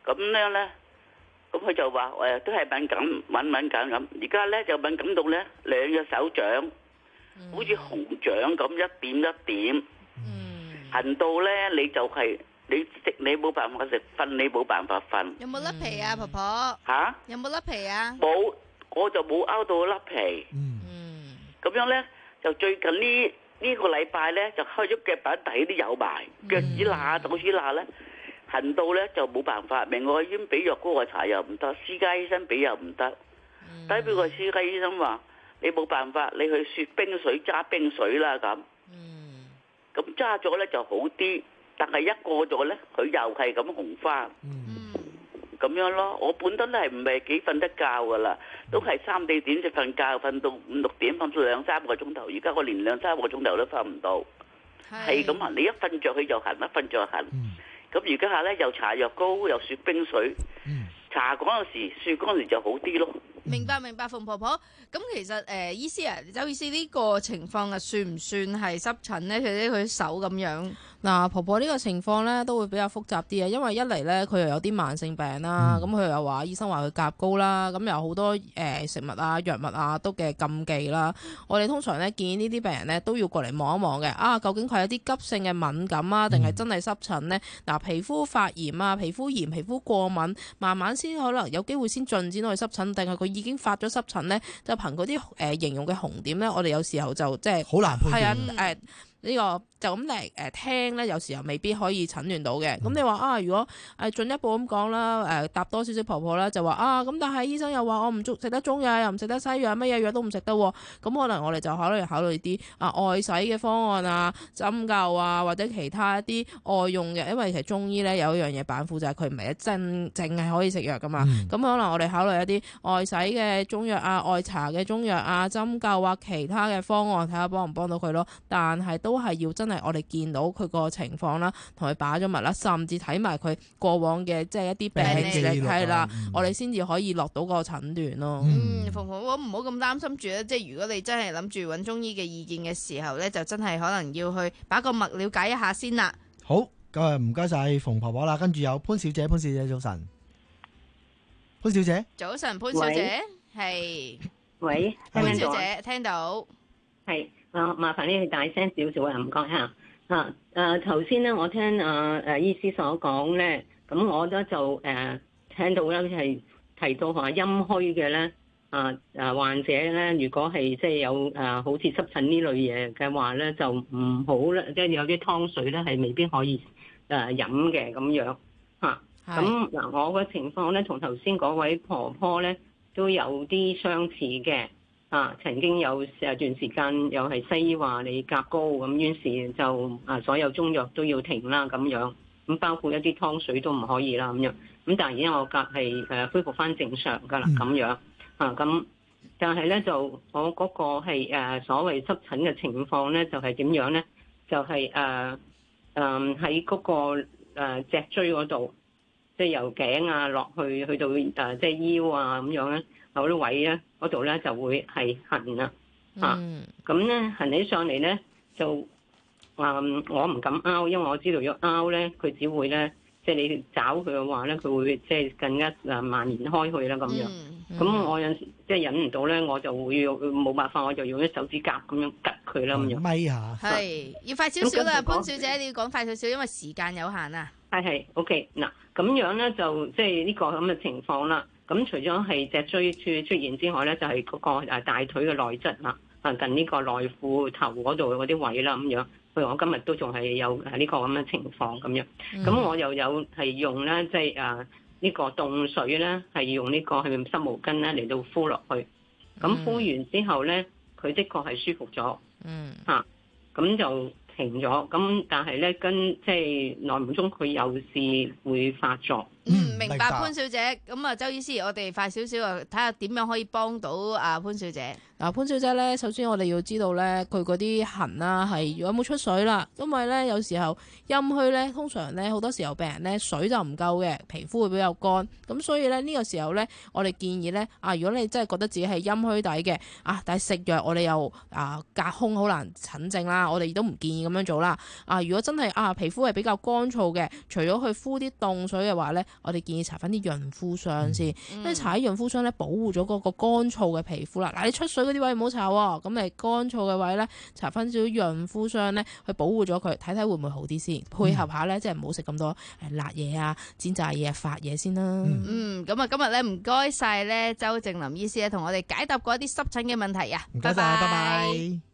咁樣咧，咁佢就話誒都係敏感，敏敏感咁。而家咧就敏感到咧兩隻手掌，好似紅掌咁一點一點，痕到咧你就係你食你冇辦法食，瞓你冇辦法瞓。 有冇甩皮啊，婆婆？ 嚇？ 有冇甩皮啊？ 冇，我就冇拗到甩皮。嗯，咁樣咧就最近呢呢個禮拜咧就開咗腳板底都有埋，腳趾罅、手指罅咧。痕到咧就冇辦法，明愛醫院俾藥膏我搽又唔得，私家醫生俾又唔得，低俾個私家醫生話你冇辦法，你去雪冰水揸冰水啦咁。咁揸咗咧就好啲，但係一過咗咧佢又係咁紅翻。咁樣咯，我本身係唔係幾瞓得覺噶啦，都係三四點就瞓覺，瞓到五六點，瞓到兩三個鐘頭。而家我連兩三個鐘頭都瞓唔到，係咁啊！你一瞓着佢就痕，一瞓着痕。咁而家下咧又搽藥膏又雪冰水，搽嗰陣時雪嗰陣時就好啲咯。 明白明白，馮婆婆。咁其實誒、呃、醫師啊，周醫師呢個情況啊，算唔算係濕疹咧？佢啲佢手咁樣。 嗱，婆婆呢個情況咧都會比較複雜啲啊，因為一嚟咧佢又有啲慢性病啦，咁佢、嗯、又話醫生話佢甲高啦，咁有好多誒、呃、食物啊、藥物啊都嘅禁忌啦。我哋通常咧建議呢啲病人咧都要過嚟望一望嘅，啊究竟佢有啲急性嘅敏感啊，定係真係濕疹咧？嗱、嗯，皮膚發炎啊、皮膚炎、皮膚過敏，慢慢先可能有機會先進展到去濕疹，定係佢已經發咗濕疹咧？就憑嗰啲誒形容嘅紅點咧，我哋有時候就即係好難判斷。 係啊誒。呢、這個就咁嚟誒聽咧，有時候未必可以診斷到嘅。咁、嗯、你話啊，如果誒進一步咁講啦，誒、呃、答多少少婆婆啦，就話啊，咁但係醫生又話我唔中食得中藥，又唔食得西藥，乜嘢藥都唔食得。咁可能我哋就考慮考慮啲啊外洗嘅方案啊、針灸啊，或者其他一啲外用嘅。因為其實中醫咧有一樣嘢板斧就係佢唔係一真淨係可以食藥噶嘛。咁、嗯、可能我哋考慮一啲外洗嘅中藥啊、外搽嘅中藥啊、針灸啊，其他嘅方案，睇下幫唔幫到佢咯。但係都係要真係我哋見到佢個情況啦，同佢把咗脈啦，甚至睇埋佢過往嘅即係一啲病歷係啦，我哋先至可以落到個診斷咯。 嗯，馮婆婆唔好咁擔心住咧，即係如果你真係諗住揾中醫嘅意見嘅時候咧，就真係可能要去把個脈了解一下先啦。 好，咁啊唔該晒馮婆婆啦，跟住有潘小姐，潘小姐早晨，潘小姐早晨，潘小姐係， 喂， 潘小姐聽到係。啊，麻煩你哋大聲少少啊，唔該嚇。啊誒，頭先咧，我聽啊誒醫師所講咧，咁我咧就誒、呃、聽到咧係提到話陰虛嘅咧，啊誒患者咧，如果係即係有誒、啊、好似濕疹呢類嘢嘅話咧，就唔好咧，即係有啲湯水咧係未必可以誒飲嘅咁樣嚇。咁嗱，我嘅情況咧，同頭先嗰位婆婆咧都有啲相似嘅。啊，曾經有成段時間又係西醫話你甲高咁，於是就啊所有中藥都要停啦咁樣，咁包括一啲湯水都唔可以啦咁樣。咁但係而家我甲係誒恢復翻正常㗎啦咁樣啊咁，但係咧就我嗰個係誒所謂濕疹嘅情況咧，就係點樣咧？就係誒誒喺嗰個誒脊椎嗰度，即係由頸啊落去去到誒即係腰啊咁樣咧。嗰啲位咧，嗰度咧就會係痕啦，嚇、嗯，咁咧痕起上嚟咧就，誒、嗯，我唔敢拗，因為我知道要拗咧，佢只會咧，即係你找佢嘅話咧，佢會即係更加誒蔓延開去啦咁樣。咁、嗯嗯、我有時即係忍唔到咧，我就會冇辦法，我就用啲手指甲咁樣拮佢啦咁樣。咪下係要快少少啦，潘小姐你要講快少少，因為時間有限啊。 係係 OK 嗱，咁樣咧就即係呢個咁嘅情況啦。咁除咗係脊椎處出現之外咧，就係、是、嗰個誒大腿嘅內側啦，啊近呢個內褲頭嗰度嗰啲位啦咁樣。譬如我今日都仲係有誒呢個咁嘅情況咁樣。咁、嗯、我又有係用咧，即係誒呢個凍水咧，係用呢個係咪濕毛巾咧嚟到敷落去。咁敷完之後咧，佢的確係舒服咗。嗯。嚇，咁就停咗。咁但係咧，跟即係耐唔中佢又是會發作。 嗯，明白潘小姐。咁啊，周醫師，我哋快少少啊，睇下點樣可以幫到啊潘小姐。 嗱，潘小姐咧，首先我哋要知道咧，佢嗰啲痕啊係有冇出水啦。因為咧，有時候陰虛咧，通常咧好多時候病人咧水就唔夠嘅，皮膚會比較乾。咁所以咧呢個時候咧，我哋建議咧啊，如果你真係覺得自己係陰虛底嘅啊，但係食藥我哋又啊隔空好難診症啦，我哋亦都唔建議咁樣做啦。啊，如果真係啊皮膚係比較乾燥嘅，除咗去敷啲凍水嘅話咧。 我哋建議搽翻啲潤膚霜先， 嗯、 因為搽啲潤膚霜咧保護咗嗰個乾燥嘅皮膚啦。嗱，你出水嗰啲位唔好搽喎，咁你乾燥嘅位咧搽翻少少潤膚霜咧去保護咗佢，睇睇會唔會好啲先，配合下咧，即係唔好食咁多誒辣嘢啊、煎炸嘢啊、發嘢先啦。 嗯，咁啊今日咧唔該晒咧周靖林醫師咧同我哋解答過一啲濕疹嘅問題啊， 唔該晒，拜拜。